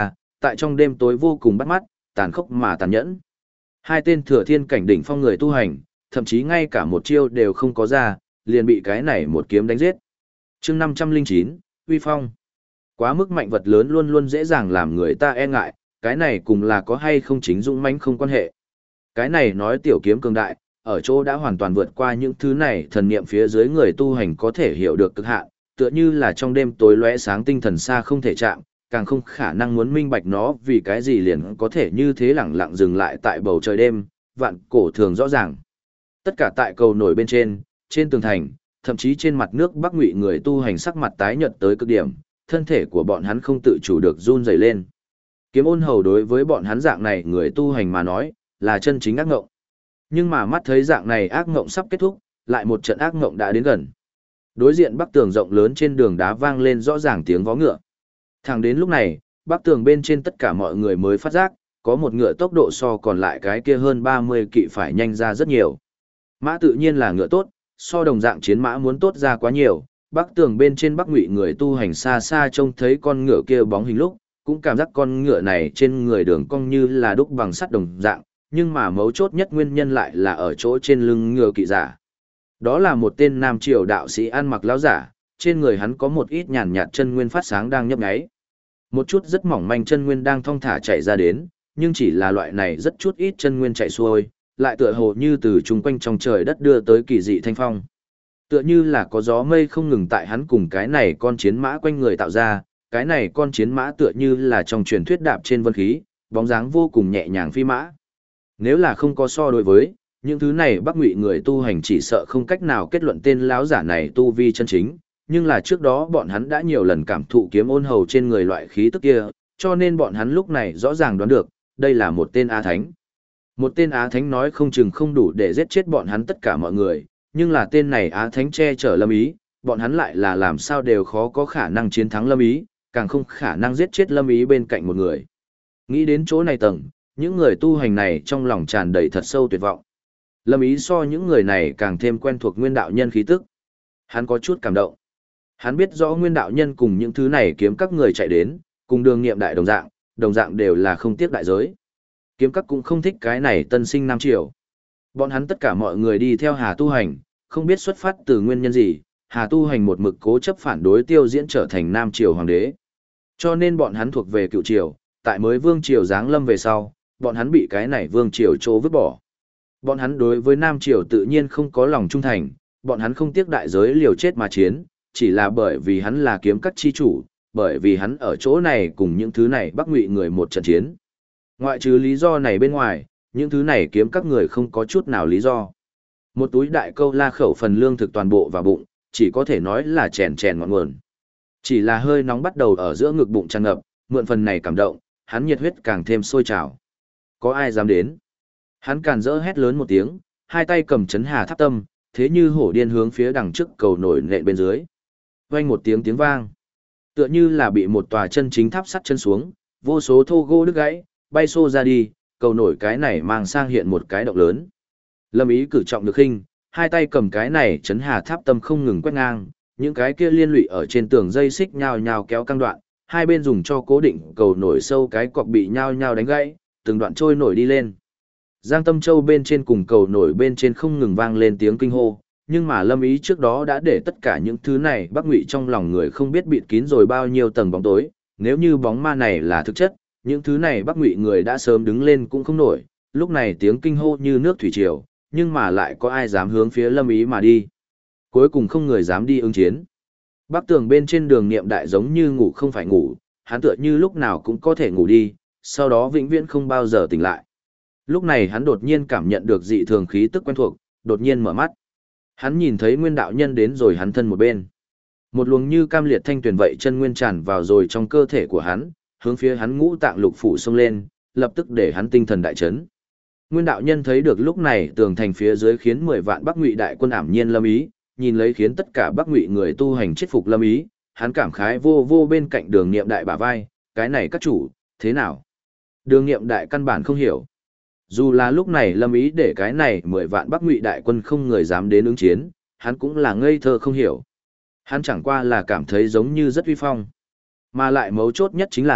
tại trong đêm tối vô cùng bắt mắt, tàn khốc mà tàn nhẫn. Hai tên thừa thiên cảnh đỉnh phong người tu hành, thậm chí ngay cả một chiêu đều không có ra, liền bị cái này một kiếm đánh giết. Chương 509, Uy Phong. Quá mức mạnh vật lớn luôn luôn dễ dàng làm người ta e ngại, cái này cùng là có hay không chính dũng mãnh không quan hệ. Cái này nói tiểu kiếm cường đại, ở chỗ đã hoàn toàn vượt qua những thứ này thần niệm phía dưới người tu hành có thể hiểu được cực hạn, tựa như là trong đêm tối lóe sáng tinh thần xa không thể chạm, càng không khả năng muốn minh bạch nó vì cái gì liền có thể như thế lẳng lặng dừng lại tại bầu trời đêm, vạn cổ thường rõ ràng. Tất cả tại cầu nổi bên trên tường thành, thậm chí trên mặt nước Bắc Ngụy người tu hành sắc mặt tái nhợt tới cực điểm, thân thể của bọn hắn không tự chủ được run rẩy lên. Kiếm ôn hầu đối với bọn hắn dạng này người tu hành mà nói, là chân chính ác ngộng. Nhưng mà mắt thấy dạng này ác ngộng sắp kết thúc, lại một trận ác ngộng đã đến gần. Đối diện bắc tường rộng lớn trên đường đá vang lên rõ ràng tiếng vó ngựa. Thẳng đến lúc này, bắc tường bên trên tất cả mọi người mới phát giác, có một ngựa tốc độ so còn lại cái kia hơn 30 kỵ phải nhanh ra rất nhiều. Mã tự nhiên là ngựa tốt, so đồng dạng chiến mã muốn tốt ra quá nhiều. Bắc tường bên trên Bắc Ngụy người tu hành xa xa trông thấy con ngựa kia bóng hình lúc, cũng cảm giác con ngựa này trên người đường cong như là đúc bằng sắt đồng dạng, nhưng mà mấu chốt nhất nguyên nhân lại là ở chỗ trên lưng ngựa kỵ giả. Đó là một tên nam triều đạo sĩ ăn mặc lão giả, trên người hắn có một ít nhàn nhạt chân nguyên phát sáng đang nhấp nháy. Một chút rất mỏng manh chân nguyên đang thong thả chạy ra đến, nhưng chỉ là loại này rất chút ít chân nguyên chạy xuôi, lại tựa hồ như từ chung quanh trong trời đất đưa tới kỳ dị thanh phong. Tựa như là có gió mây không ngừng tại hắn cùng cái này con chiến mã quanh người tạo ra, cái này con chiến mã tựa như là trong truyền thuyết đạp trên vân khí, bóng dáng vô cùng nhẹ nhàng phi mã. Nếu là không có so đối với, những thứ này Bắc Ngụy người tu hành chỉ sợ không cách nào kết luận tên lão giả này tu vi chân chính, nhưng là trước đó bọn hắn đã nhiều lần cảm thụ kiếm ôn hầu trên người loại khí tức kia, cho nên bọn hắn lúc này rõ ràng đoán được, đây là một tên Á Thánh. Một tên Á Thánh nói không chừng không đủ để giết chết bọn hắn tất cả mọi người, nhưng là tên này Á Thánh che chở Lâm Ý, bọn hắn lại là làm sao đều khó có khả năng chiến thắng Lâm Ý, càng không khả năng giết chết Lâm Ý bên cạnh một người. Nghĩ đến chỗ này tầng, những người tu hành này trong lòng tràn đầy thật sâu tuyệt vọng. Lâm Ý so những người này càng thêm quen thuộc nguyên đạo nhân khí tức. Hắn có chút cảm động. Hắn biết rõ nguyên đạo nhân cùng những thứ này kiếm các người chạy đến, cùng đường nghiệm đại đồng dạng đều là không tiếc đại giới. Kiếm các cũng không thích cái này tân sinh Nam Triều. Bọn hắn tất cả mọi người đi theo Hà Tu Hành, không biết xuất phát từ nguyên nhân gì, Hà Tu Hành một mực cố chấp phản đối Tiêu Diễn trở thành Nam Triều hoàng đế. Cho nên bọn hắn thuộc về cựu triều, tại mới vương triều giáng lâm về sau, bọn hắn bị cái này vương triều chỗ vứt bỏ. Bọn hắn đối với Nam Triều tự nhiên không có lòng trung thành, bọn hắn không tiếc đại giới liều chết mà chiến, chỉ là bởi vì hắn là kiếm các chi chủ, bởi vì hắn ở chỗ này cùng những thứ này Bắc Ngụy người một trận chiến. Ngoại trừ lý do này bên ngoài, những thứ này kiếm các người không có chút nào lý do. Một túi đại câu la khẩu phần lương thực toàn bộ vào bụng, chỉ có thể nói là chèn chèn ngọn nguồn. Chỉ là hơi nóng bắt đầu ở giữa ngực bụng tràn ngập, mượn phần này cảm động, hắn nhiệt huyết càng thêm sôi trào. Có ai dám đến? Hắn càn rỡ hét lớn một tiếng, hai tay cầm chấn hà tháp tâm, thế như hổ điên hướng phía đằng trước cầu nổi nện bên dưới. Vang một tiếng tiếng vang, tựa như là bị một tòa chân chính tháp sắt chân xuống, vô số thô gỗ đứt gãy, bay xô ra đi, cầu nổi cái này mang sang hiện một cái động lớn. Lâm Ý cử trọng được khinh, hai tay cầm cái này chấn hà tháp tâm không ngừng quét ngang, những cái kia liên lụy ở trên tường dây xích nhao nhao kéo căng đoạn, hai bên dùng cho cố định cầu nổi sâu cái cọc bị nhao nhao đánh gãy, từng đoạn trôi nổi đi lên. Giang Tâm Châu bên trên cùng cầu nổi bên trên không ngừng vang lên tiếng kinh hô, nhưng mà Lâm Ý trước đó đã để tất cả những thứ này Bắc Ngụy trong lòng người không biết bịt kín rồi bao nhiêu tầng bóng tối, nếu như bóng ma này là thực chất, những thứ này Bắc Ngụy người đã sớm đứng lên cũng không nổi, lúc này tiếng kinh hô như nước thủy triều, nhưng mà lại có ai dám hướng phía Lâm Ý mà đi. Cuối cùng không người dám đi ứng chiến. Bắc tường bên trên đường niệm đại giống như ngủ không phải ngủ, hắn tựa như lúc nào cũng có thể ngủ đi, sau đó vĩnh viễn không bao giờ tỉnh lại. Lúc này hắn đột nhiên cảm nhận được dị thường khí tức quen thuộc, đột nhiên mở mắt. Hắn nhìn thấy nguyên đạo nhân đến rồi hắn thân một bên. Một luồng như cam liệt thanh tuyển vậy chân nguyên tràn vào rồi trong cơ thể của hắn, hướng phía hắn ngũ tạng lục phủ xông lên, lập tức để hắn tinh thần đại chấn. Nguyên đạo nhân thấy được lúc này tường thành phía dưới khiến 10 vạn Bắc Ngụy đại quân ảm nhiên Lâm Ý, nhìn lấy khiến tất cả Bắc Ngụy người tu hành chết phục Lâm Ý, hắn cảm khái vô vô bên cạnh Đường Nghiệm đại bả vai, cái này các chủ, thế nào? Đường Nghiệm đại căn bản không hiểu. Dù là lúc này Lâm Ý để cái này 10 vạn Bắc Ngụy đại quân không người dám đến ứng chiến, hắn cũng là ngây thơ không hiểu. Hắn chẳng qua là cảm thấy giống như rất uy phong. Mà lại mấu chốt nhất chính là,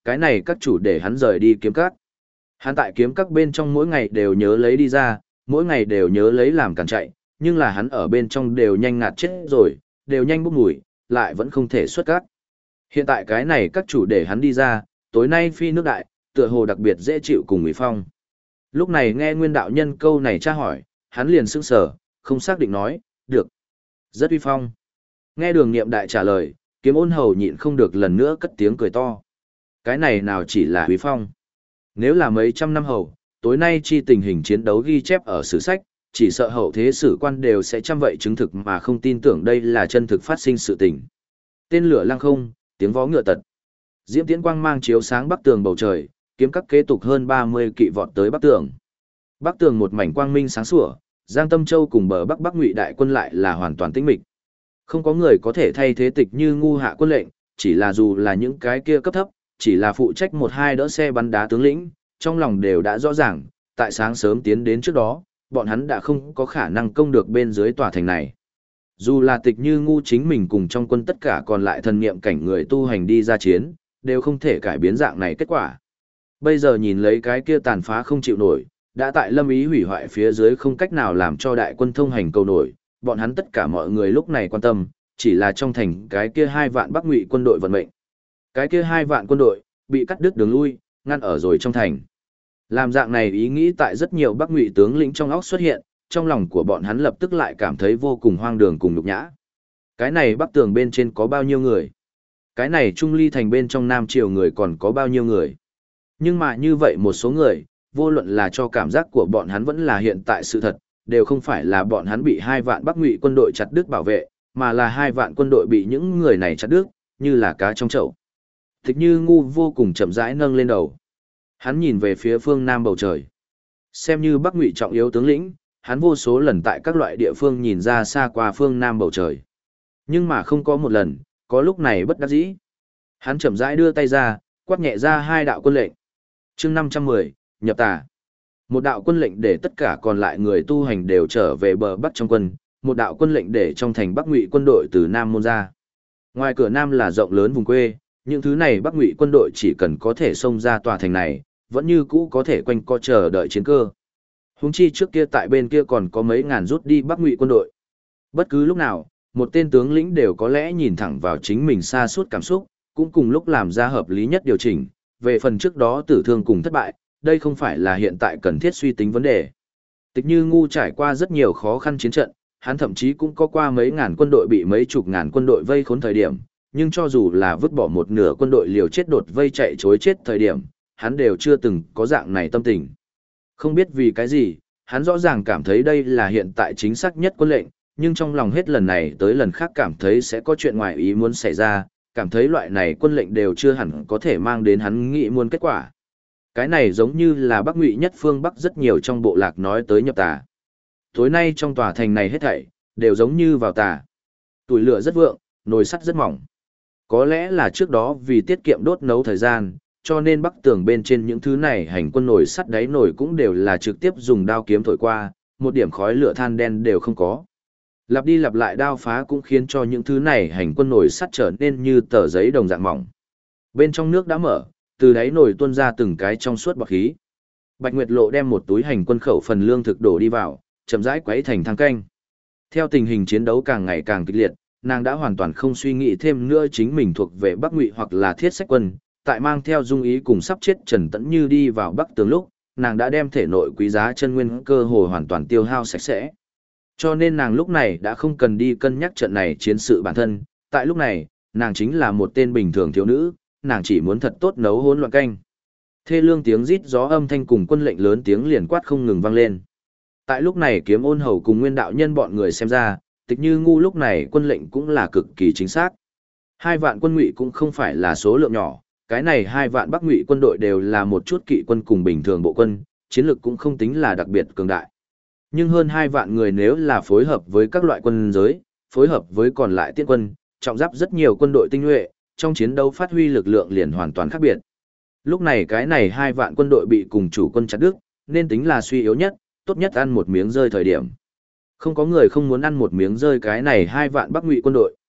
cái này các chủ để hắn rời đi kiếm các. Hắn tại kiếm các bên trong mỗi ngày đều nhớ lấy đi ra, mỗi ngày đều nhớ lấy làm cản chạy, nhưng là hắn ở bên trong đều nhanh ngạt chết rồi, đều nhanh bốc mùi, lại vẫn không thể xuất các. Hiện tại cái này các chủ để hắn đi ra, tối nay phi nước đại, tựa hồ đặc biệt dễ chịu cùng Ngụy Phong. Lúc này nghe Nguyên đạo nhân câu này tra hỏi, hắn liền sững sờ, không xác định nói, được. Rất uy phong. Nghe Đường Nghiệm đại trả lời, Kiếm Ôn Hầu nhịn không được lần nữa cất tiếng cười to. Cái này nào chỉ là uy phong. Nếu là mấy trăm năm hầu, tối nay chi tình hình chiến đấu ghi chép ở sử sách, chỉ sợ hậu thế sử quan đều sẽ chăm vậy chứng thực mà không tin tưởng đây là chân thực phát sinh sự tình. Tên lửa lăng không, tiếng vó ngựa tật. Diễm tiễn quang mang chiếu sáng bắc tường bầu trời, kiếm các kế tục hơn 30 kỵ vọt tới bắc tường. Bắc tường một mảnh quang minh sáng sủa, Giang Tâm Châu cùng bờ bắc Bắc Ngụy đại quân lại là hoàn toàn tĩnh mịch. Không có người có thể thay thế Tịch Như Ngu hạ quân lệnh, chỉ là dù là những cái kia cấp thấp, chỉ là phụ trách một hai đỡ xe bắn đá tướng lĩnh, trong lòng đều đã rõ ràng, tại sáng sớm tiến đến trước đó, bọn hắn đã không có khả năng công được bên dưới tòa thành này. Dù là Tịch Như Ngu chính mình cùng trong quân tất cả còn lại thần niệm cảnh người tu hành đi ra chiến, đều không thể cải biến dạng này kết quả. Bây giờ nhìn lấy cái kia tàn phá không chịu nổi, đã tại Lâm Ý hủy hoại phía dưới không cách nào làm cho đại quân thông hành cầu nổi, bọn hắn tất cả mọi người lúc này quan tâm, chỉ là trong thành cái kia 2 vạn Bắc Ngụy quân đội vận mệnh. Cái kia 2 vạn quân đội bị cắt đứt đường lui, ngăn ở rồi trong thành. Làm dạng này ý nghĩ tại rất nhiều Bắc Ngụy tướng lĩnh trong óc xuất hiện, trong lòng của bọn hắn lập tức lại cảm thấy vô cùng hoang đường cùng nhục nhã. Cái này Bắc tường bên trên có bao nhiêu người? Cái này Trung Ly thành bên trong Nam Triều người còn có bao nhiêu người? Nhưng mà như vậy một số người, vô luận là cho cảm giác của bọn hắn vẫn là hiện tại sự thật, đều không phải là bọn hắn bị 2 vạn Bắc Ngụy quân đội chặt đứt bảo vệ, mà là 2 vạn quân đội bị những người này chặt đứt, như là cá trong chậu. Tịch Như Ngu vô cùng chậm rãi nâng lên đầu. Hắn nhìn về phía phương Nam bầu trời. Xem như Bắc Ngụy trọng yếu tướng lĩnh, hắn vô số lần tại các loại địa phương nhìn ra xa qua phương Nam bầu trời. Nhưng mà không có một lần, có lúc này bất đắc dĩ. Hắn chậm rãi đưa tay ra, quát nhẹ ra 2 đạo quân lệnh. Chương 510, nhập tà. Một đạo quân lệnh để tất cả còn lại người tu hành đều trở về bờ Bắc trong quân, một đạo quân lệnh để trong thành Bắc Ngụy quân đội từ Nam môn ra. Ngoài cửa Nam là rộng lớn vùng quê, những thứ này Bắc Ngụy quân đội chỉ cần có thể xông ra tòa thành này, vẫn như cũ có thể quanh co chờ đợi chiến cơ. Huống chi trước kia tại bên kia còn có mấy ngàn rút đi Bắc Ngụy quân đội. Bất cứ lúc nào, một tên tướng lĩnh đều có lẽ nhìn thẳng vào chính mình xa suốt cảm xúc, cũng cùng lúc làm ra hợp lý nhất điều chỉnh. Về phần trước đó tử thương cùng thất bại, đây không phải là hiện tại cần thiết suy tính vấn đề. Tịch Như Ngu trải qua rất nhiều khó khăn chiến trận, hắn thậm chí cũng có qua mấy ngàn quân đội bị mấy chục ngàn quân đội vây khốn thời điểm, nhưng cho dù là vứt bỏ một nửa quân đội liều chết đột vây chạy chối chết thời điểm, hắn đều chưa từng có dạng này tâm tình. Không biết vì cái gì, hắn rõ ràng cảm thấy đây là hiện tại chính xác nhất quân lệnh, nhưng trong lòng hết lần này tới lần khác cảm thấy sẽ có chuyện ngoài ý muốn xảy ra, cảm thấy loại này quân lệnh đều chưa hẳn có thể mang đến hắn nghĩ muốn kết quả. Cái này giống như là Bắc Ngụy nhất phương Bắc rất nhiều trong bộ lạc nói tới nhập tà. Tối nay trong tòa thành này hết thảy, đều giống như vào tà. Tuổi lửa rất vượng, nồi sắt rất mỏng. Có lẽ là trước đó vì tiết kiệm đốt nấu thời gian, cho nên bắc tường bên trên những thứ này hành quân nồi sắt đáy nồi cũng đều là trực tiếp dùng đao kiếm thổi qua, một điểm khói lửa than đen đều không có. Lặp đi lặp lại đao phá cũng khiến cho những thứ này hành quân nồi sắt trở nên như tờ giấy đồng dạng mỏng. Bên trong nước đã mở, từ đáy nồi tuôn ra từng cái trong suốt bọt khí. Bạch Nguyệt Lộ đem một túi hành quân khẩu phần lương thực đổ đi vào, chậm rãi quấy thành thang canh. Theo tình hình chiến đấu càng ngày càng kịch liệt, nàng đã hoàn toàn không suy nghĩ thêm nữa chính mình thuộc về Bắc Ngụy hoặc là Thiết Sách quân, tại mang theo dung ý cùng sắp chết Trần Tẫn Như đi vào Bắc Tường lúc, nàng đã đem thể nội quý giá chân nguyên cơ hồ hoàn toàn tiêu hao sạch sẽ. Cho nên nàng lúc này đã không cần đi cân nhắc trận này chiến sự bản thân, tại lúc này, nàng chính là một tên bình thường thiếu nữ, nàng chỉ muốn thật tốt nấu hỗn loạn canh. Thê lương tiếng rít gió âm thanh cùng quân lệnh lớn tiếng liền quát không ngừng vang lên. Tại lúc này Kiếm Ôn Hầu cùng Nguyên đạo nhân bọn người xem ra, Tịch Như Ngu lúc này quân lệnh cũng là cực kỳ chính xác. 2 vạn quân Ngụy cũng không phải là số lượng nhỏ, cái này 2 vạn Bắc Ngụy quân đội đều là một chút kỵ quân cùng bình thường bộ quân, chiến lược cũng không tính là đặc biệt cường đại. Nhưng hơn 2 vạn người nếu là phối hợp với các loại quân giới, phối hợp với còn lại tiễn quân, trọng giáp rất nhiều quân đội tinh nhuệ, trong chiến đấu phát huy lực lượng liền hoàn toàn khác biệt. Lúc này cái này 2 vạn quân đội bị cùng chủ quân chặt đứt, nên tính là suy yếu nhất, tốt nhất ăn một miếng rơi thời điểm. Không có người không muốn ăn một miếng rơi cái này 2 vạn Bắc Ngụy quân đội.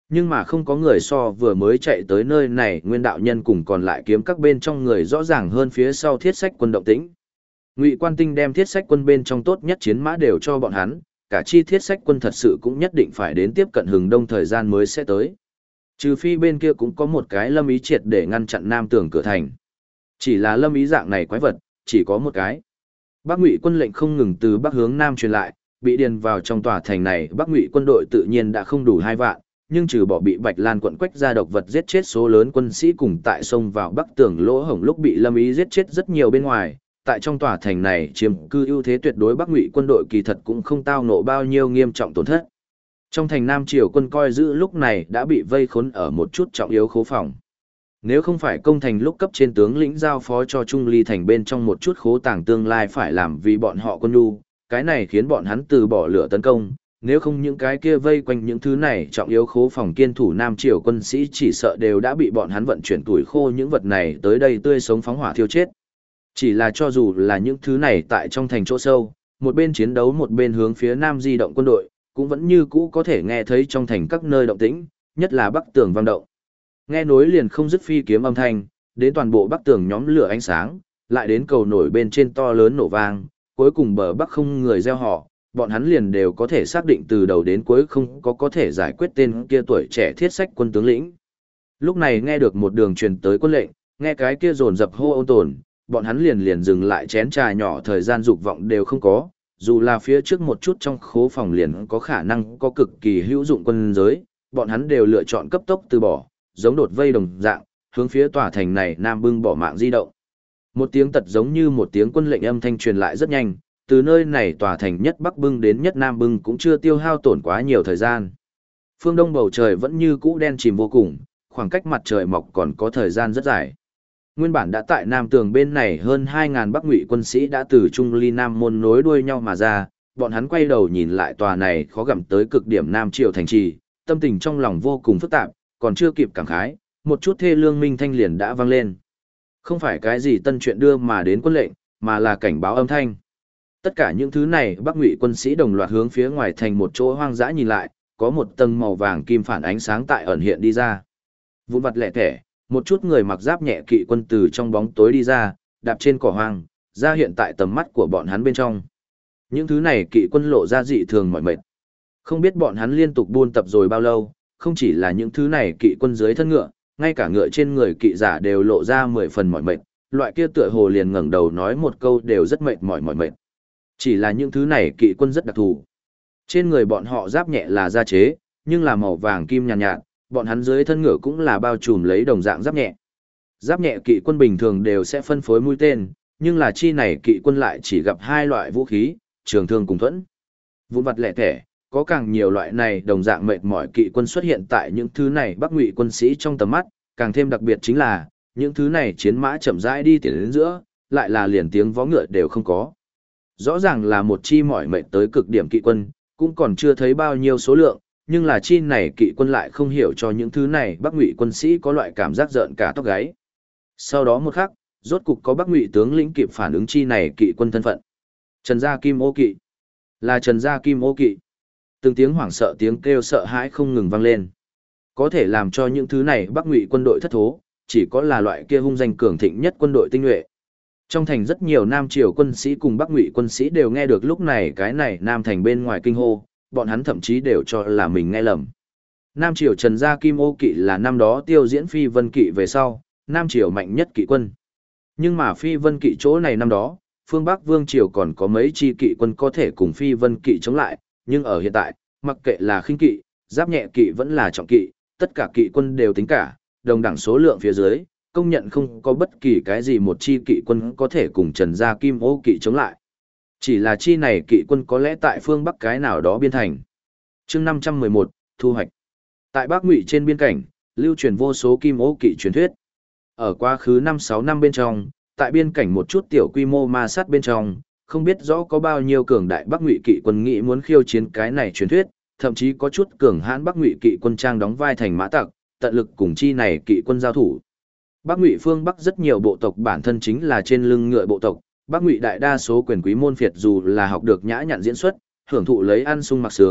Nhưng mà không có người so vừa mới chạy tới nơi này Nguyên đạo nhân cùng còn lại kiếm các bên trong người rõ ràng hơn phía sau Thiết Sách Quân động tĩnh. Ngụy Quan Tinh đem Thiết Sách Quân bên trong tốt nhất chiến mã đều cho bọn hắn, cả chi Thiết Sách Quân thật sự cũng nhất định phải đến tiếp cận Hừng Đông thời gian mới sẽ tới. Trừ phi bên kia cũng có một cái Lâm Ý triệt để ngăn chặn Nam Tường cửa thành. Chỉ là Lâm Ý dạng này quái vật, chỉ có một cái. Bắc Ngụy quân lệnh không ngừng từ bắc hướng nam truyền lại, bị điền vào trong tòa thành này, Bắc Ngụy quân đội tự nhiên đã không đủ 2 vạn, nhưng trừ bỏ bị Bạch Lan quận quách ra độc vật giết chết số lớn quân sĩ cùng tại sông vào Bắc Tường lỗ hổng lúc bị Lâm Ý giết chết rất nhiều bên ngoài, tại trong tòa thành này chiếm cư ưu thế tuyệt đối, Bắc Ngụy quân đội kỳ thật cũng không tao nộ bao nhiêu nghiêm trọng tổn thất. Trong thành Nam Triều quân coi giữ lúc này đã bị vây khốn ở một chút trọng yếu khố phòng. Nếu không phải công thành lúc cấp trên tướng lĩnh giao phó cho Trung Ly thành bên trong một chút khố tàng tương lai phải làm vì bọn họ quân nhu, cái này khiến bọn hắn từ bỏ lửa tấn công, nếu không những cái kia vây quanh những thứ này trọng yếu khố phòng kiên thủ Nam Triều quân sĩ chỉ sợ đều đã bị bọn hắn vận chuyển tuổi khô những vật này tới đây tươi sống phóng hỏa thiêu chết. Chỉ là cho dù là những thứ này tại trong thành chỗ sâu, một bên chiến đấu một bên hướng phía Nam di động quân đội, cũng vẫn như cũ có thể nghe thấy trong thành các nơi động tĩnh, nhất là Bắc Tường vang động. Nghe nối liền không dứt phi kiếm âm thanh, đến toàn bộ Bắc Tường nhóm lửa ánh sáng, lại đến cầu nổi bên trên to lớn nổ vang, cuối cùng bờ Bắc không người reo hò, bọn hắn liền đều có thể xác định từ đầu đến cuối không có thể giải quyết tên kia tuổi trẻ Thiết Sách Quân tướng lĩnh. Lúc này nghe được một đường truyền tới quân lệnh, nghe cái kia dồn dập hô ôn tồn, bọn hắn liền dừng lại chén trà nhỏ, thời gian dục vọng đều không có, dù là phía trước một chút trong khố phòng liền có khả năng có cực kỳ hữu dụng quân giới, bọn hắn đều lựa chọn cấp tốc từ bỏ, giống đột vây đồng dạng, hướng phía tòa thành này Nam bưng bỏ mạng di động. Một tiếng tật giống như một tiếng quân lệnh âm thanh truyền lại rất nhanh, từ nơi này tòa thành nhất Bắc bưng đến nhất Nam bưng cũng chưa tiêu hao tổn quá nhiều thời gian. Phương Đông bầu trời vẫn như cũ đen chìm vô cùng, khoảng cách mặt trời mọc còn có thời gian rất dài. Nguyên bản đã tại Nam Tường bên này hơn 2.000 Bắc Ngụy quân sĩ đã từ Trung Ly Nam môn nối đuôi nhau mà ra, bọn hắn quay đầu nhìn lại tòa này khó gặm tới cực điểm Nam Triều thành trì, tâm tình trong lòng vô cùng phức tạp, còn chưa kịp cảm khái, một chút thê lương minh thanh liền đã vang lên. Không phải cái gì tân chuyện đưa mà đến quân lệnh, mà là cảnh báo âm thanh. Tất cả những thứ này Bắc Ngụy quân sĩ đồng loạt hướng phía ngoài thành một chỗ hoang dã nhìn lại, có một tầng màu vàng kim phản ánh sáng tại ẩn hiện đi ra. Vụn vặt lẻ thẻ, một chút người mặc giáp nhẹ kỵ quân từ trong bóng tối đi ra, đạp trên cỏ hoang, ra hiện tại tầm mắt của bọn hắn bên trong. Những thứ này kỵ quân lộ ra dị thường mỏi mệt. Không biết bọn hắn liên tục buôn tập rồi bao lâu, không chỉ là những thứ này kỵ quân dưới thân ngựa, ngay cả ngựa trên người kỵ giả đều lộ ra 10 phần mỏi mệt, loại kia tựa hồ liền ngẩng đầu nói một câu đều rất mệt mỏi mỏi mệt. Chỉ là những thứ này kỵ quân rất đặc thù. Trên người bọn họ giáp nhẹ là da chế, nhưng là màu vàng kim nhàn nhạt, bọn hắn dưới thân ngựa cũng là bao trùm lấy đồng dạng giáp nhẹ. Giáp nhẹ kỵ quân bình thường đều sẽ phân phối mũi tên, nhưng là chi này kỵ quân lại chỉ gặp 2 loại vũ khí, trường thương cùng thuẫn. Vụn vặt lẻ tẻ, có càng nhiều loại này đồng dạng mệt mỏi kỵ quân xuất hiện tại những thứ này Bắc Ngụy quân sĩ trong tầm mắt, càng thêm đặc biệt chính là, những thứ này chiến mã chậm rãi đi tiến đến giữa, lại là liền tiếng vó ngựa đều không có. Rõ ràng là một chi mỏi mệt tới cực điểm kỵ quân, cũng còn chưa thấy bao nhiêu số lượng, nhưng là chi này kỵ quân lại không hiểu cho những thứ này Bắc Ngụy quân sĩ có loại cảm giác rợn cả tóc gáy. Sau đó một khắc, rốt cục có Bắc Ngụy tướng lĩnh kịp phản ứng chi này kỵ quân thân phận. Trần Gia Kim Ô kỵ. Là Trần Gia Kim Ô kỵ. Từng tiếng hoảng sợ tiếng kêu sợ hãi không ngừng vang lên. Có thể làm cho những thứ này Bắc Ngụy quân đội thất thố, chỉ có là loại kia hung danh cường thịnh nhất quân đội tinh nhuệ. Trong thành rất nhiều Nam Triều quân sĩ cùng Bắc Ngụy quân sĩ đều nghe được lúc này cái này Nam thành bên ngoài kinh hô, bọn hắn thậm chí đều cho là mình nghe lầm. Nam Triều Trần Gia Kim Ô kỵ là năm đó tiêu diễn Phi Vân kỵ về sau, Nam Triều mạnh nhất kỵ quân. Nhưng mà Phi Vân kỵ chỗ này năm đó, phương Bắc Vương Triều còn có mấy chi kỵ quân có thể cùng Phi Vân kỵ chống lại, nhưng ở hiện tại, mặc kệ là khinh kỵ, giáp nhẹ kỵ vẫn là trọng kỵ, tất cả kỵ quân đều tính cả, đồng đẳng số lượng phía dưới, công nhận không có bất kỳ cái gì một chi kỵ quân có thể cùng Trần Gia Kim Ô kỵ chống lại. Chỉ là chi này kỵ quân có lẽ tại phương Bắc cái nào đó biên thành. Chương 511, thu hoạch. Tại Bắc Ngụy trên biên cảnh, lưu truyền vô số Kim Ô kỵ truyền thuyết. Ở quá khứ 5-6 năm bên trong, tại biên cảnh một chút tiểu quy mô ma sát bên trong, không biết rõ có bao nhiêu cường đại Bắc Ngụy kỵ quân nghĩ muốn khiêu chiến cái này truyền thuyết, thậm chí có chút cường hãn Bắc Ngụy kỵ quân trang đóng vai thành mã tặc, tận lực cùng chi này kỵ quân giao thủ. Bắc Ngụy phương Bắc rất nhiều bộ tộc bản thân chính là trên lưng ngựa bộ tộc, Bắc Ngụy đại đa số quyền quý môn phiệt dù là học được nhã nhặn diễn xuất, hưởng thụ lấy ăn sung mặc sướng,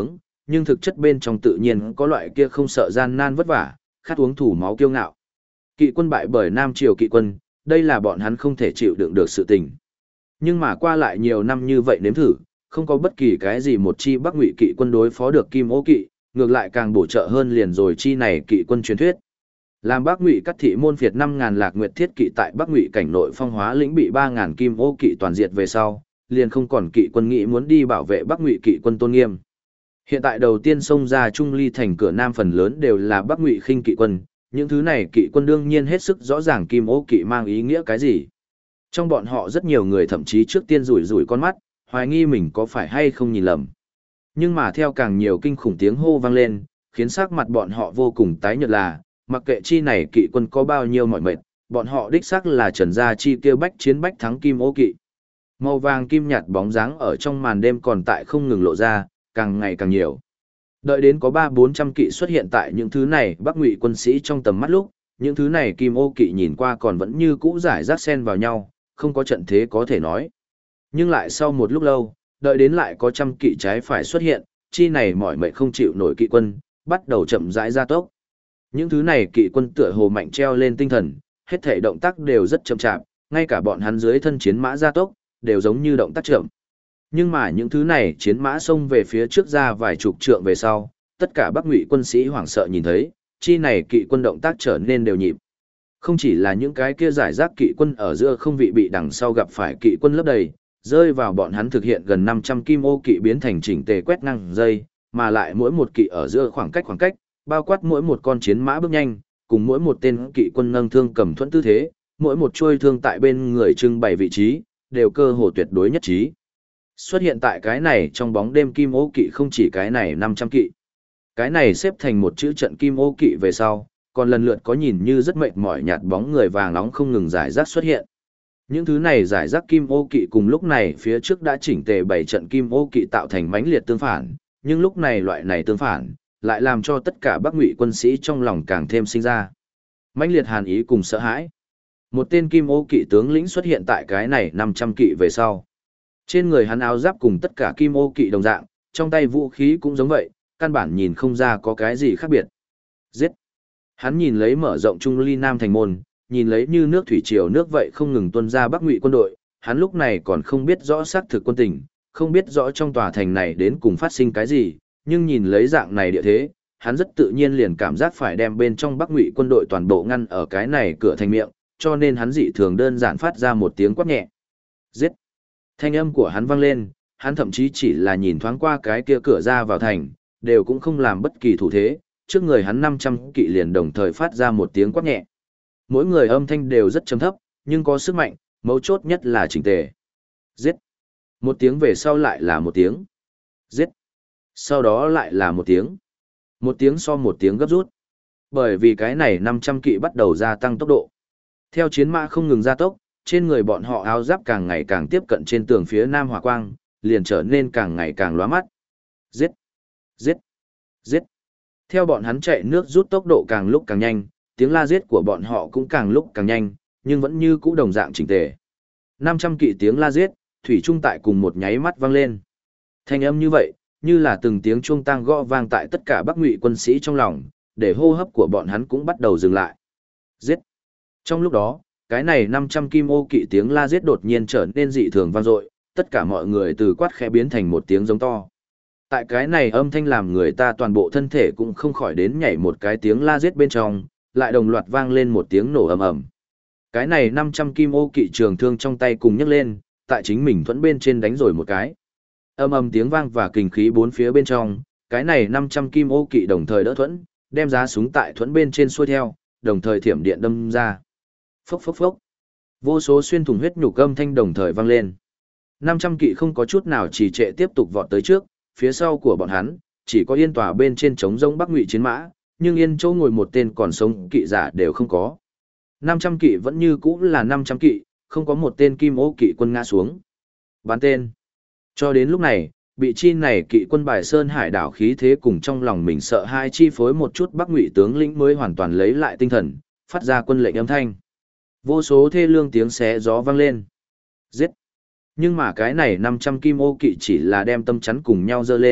nhưng thực chất bên trong tự nhiên có loại kia không sợ gian nan vất vả, khát uống thủ máu kiêu ngạo. Kỵ quân bại bởi Nam Triều kỵ quân, đây là bọn hắn không thể chịu đựng được sự tình. Nhưng mà qua lại nhiều năm như vậy nếm thử, không có bất kỳ cái gì một chi Bắc Ngụy kỵ quân đối phó được Kim Ô kỵ, ngược lại càng bổ trợ hơn liền rồi chi này kỵ quân truyền thuyết. Làm Bắc Ngụy cắt thị môn phiệt 5000 Lạc Nguyệt thiết kỵ tại Bắc Ngụy cảnh nội phong hóa lĩnh bị 3000 Kim Ô kỵ toàn diệt về sau, liền không còn kỵ quân nghĩ muốn đi bảo vệ Bắc Ngụy kỵ quân tôn nghiêm. Hiện tại đầu tiên xông ra Trung Ly thành cửa nam phần lớn đều là Bắc Ngụy khinh kỵ quân, những thứ này kỵ quân đương nhiên hết sức rõ ràng Kim Ô kỵ mang ý nghĩa cái gì. Trong bọn họ rất nhiều người thậm chí trước tiên rủi rủi con mắt, hoài nghi mình có phải hay không nhìn lầm. Nhưng mà theo càng nhiều kinh khủng tiếng hô vang lên, khiến sắc mặt bọn họ vô cùng tái nhợt là, mặc kệ chi này kỵ quân có bao nhiêu mỏi mệt, bọn họ đích xác là Trần Gia chi kêu bách chiến bách thắng Kim Ô kỵ. Màu vàng kim nhạt bóng dáng ở trong màn đêm còn tại không ngừng lộ ra, càng ngày càng nhiều. Đợi đến có 300-400 kỵ xuất hiện tại những thứ này Bắc Ngụy quân sĩ trong tầm mắt lúc, những thứ này Kim Ô kỵ nhìn qua còn vẫn như cũ giải rác xen vào nhau, không có trận thế có thể nói. Nhưng lại sau một lúc lâu, đợi đến lại có trăm kỵ trái phải xuất hiện, chi này mỏi mệt không chịu nổi kỵ quân, bắt đầu chậm rãi gia tốc. Những thứ này kỵ quân tựa hồ mạnh treo lên tinh thần, hết thể động tác đều rất chậm chạp, ngay cả bọn hắn dưới thân chiến mã gia tốc, đều giống như động tác chậm. Nhưng mà những thứ này chiến mã xông về phía trước ra vài chục trượng về sau, tất cả Bắc Ngụy quân sĩ hoảng sợ nhìn thấy, chi này kỵ quân động tác trở nên đều nhịp. Không chỉ là những cái kia giải rác kỵ quân ở giữa không vị bị đằng sau gặp phải kỵ quân lấp đầy, rơi vào bọn hắn thực hiện gần 500 Kim Ô kỵ biến thành chỉnh tề quét ngang dây, mà lại mỗi một kỵ ở giữa khoảng cách, bao quát mỗi một con chiến mã bước nhanh, cùng mỗi một tên kỵ quân nâng thương cầm thuẫn tư thế, mỗi một chuôi thương tại bên người trưng bày vị trí, đều cơ hồ tuyệt đối nhất trí. Xuất hiện tại cái này trong bóng đêm Kim Ô kỵ không chỉ cái này 500 kỵ. Cái này xếp thành một chữ trận Kim Ô kỵ về sau, còn lần lượt có nhìn như rất mệt mỏi nhạt bóng người vàng nóng không ngừng giải rác xuất hiện. Những thứ này giải rác Kim Ô kỵ cùng lúc này phía trước đã chỉnh tề bảy trận Kim Ô kỵ tạo thành mãnh liệt tương phản, nhưng lúc này loại này tương phản lại làm cho tất cả Bắc Ngụy quân sĩ trong lòng càng thêm sinh ra mãnh liệt hàn ý cùng sợ hãi. Một tên Kim Ô kỵ tướng lĩnh xuất hiện tại cái này 500 kỵ về sau. Trên người hắn áo giáp cùng tất cả Kim Ô kỵ đồng dạng, trong tay vũ khí cũng giống vậy, căn bản nhìn không ra có cái gì khác biệt. Giết! Hắn nhìn lấy mở rộng Trung Ly Nam thành môn, nhìn lấy như nước thủy triều nước vậy không ngừng tuôn ra Bắc Ngụy quân đội, hắn lúc này còn không biết rõ xác thực quân tình, không biết rõ trong tòa thành này đến cùng phát sinh cái gì, nhưng nhìn lấy dạng này địa thế, hắn rất tự nhiên liền cảm giác phải đem bên trong Bắc Ngụy quân đội toàn bộ ngăn ở cái này cửa thành miệng, cho nên hắn dị thường đơn giản phát ra một tiếng quát nhẹ. Giết! Thanh âm của hắn vang lên, hắn thậm chí chỉ là nhìn thoáng qua cái kia cửa ra vào thành, đều cũng không làm bất kỳ thủ thế, trước người hắn 500 kỵ liền đồng thời phát ra một tiếng quát nhẹ. Mỗi người âm thanh đều rất trầm thấp, nhưng có sức mạnh, mấu chốt nhất là chỉnh tề. Giết! Một tiếng về sau lại là một tiếng. Giết! Sau đó lại là một tiếng. Một tiếng so một tiếng gấp rút. Bởi vì cái này 500 kỵ bắt đầu gia tăng tốc độ. Theo chiến mã không ngừng gia tốc, trên người bọn họ áo giáp càng ngày càng tiếp cận trên tường phía nam hỏa quang, liền trở nên càng ngày càng lóa mắt. Giết! Giết! Giết! Theo bọn hắn chạy nước rút tốc độ càng lúc càng nhanh, tiếng la giết của bọn họ cũng càng lúc càng nhanh, nhưng vẫn như cũ đồng dạng chỉnh tề. 500 kỵ tiếng la giết, thủy chung tại cùng một nháy mắt vang lên. Thanh âm như vậy, như là từng tiếng chuông tang gõ vang tại tất cả Bắc Ngụy quân sĩ trong lòng, để hô hấp của bọn hắn cũng bắt đầu dừng lại. Giết! Trong lúc đó, cái này 500 Kim Ô kỵ tiếng la giết đột nhiên trở nên dị thường vang dội, tất cả mọi người từ quát khẽ biến thành một tiếng giống to. Tại cái này âm thanh làm người ta toàn bộ thân thể cũng không khỏi đến nhảy một cái tiếng la giết bên trong, lại đồng loạt vang lên một tiếng nổ ầm ầm. Cái này 500 Kim Ô kỵ trường thương trong tay cùng nhấc lên, tại chính mình thuẫn bên trên đánh rồi một cái. Ầm ầm tiếng vang và kình khí bốn phía bên trong, cái này 500 Kim Ô kỵ đồng thời đỡ thuẫn, đem giá súng tại thuẫn bên trên xuôi theo, đồng thời thiểm điện đâm ra. Phốc phốc phốc. Vô số xuyên thủng huyết nhục âm thanh đồng thời vang lên. 500 kỵ không có chút nào trì trệ tiếp tục vọt tới trước, phía sau của bọn hắn chỉ có yên tòa bên trên trống rỗng Bắc Ngụy chiến mã, nhưng yên chỗ ngồi một tên còn sống kỵ giả đều không có. 500 kỵ vẫn như cũ là 500 kỵ, không có một tên Kim Ô kỵ quân ngã xuống. Bán tên. Cho đến lúc này, bị chi này kỵ quân Bài Sơn Hải đảo khí thế cùng trong lòng mình sợ hai chi phối một chút Bắc Ngụy tướng lĩnh mới hoàn toàn lấy lại tinh thần, phát ra quân lệnh âm thanh. Vô số thê lương tiếng xé gió vang lên. Giết! Nhưng mà cái này 500 Kim Ô kỵ chỉ là đem tâm chắn cùng nhau dơ lên,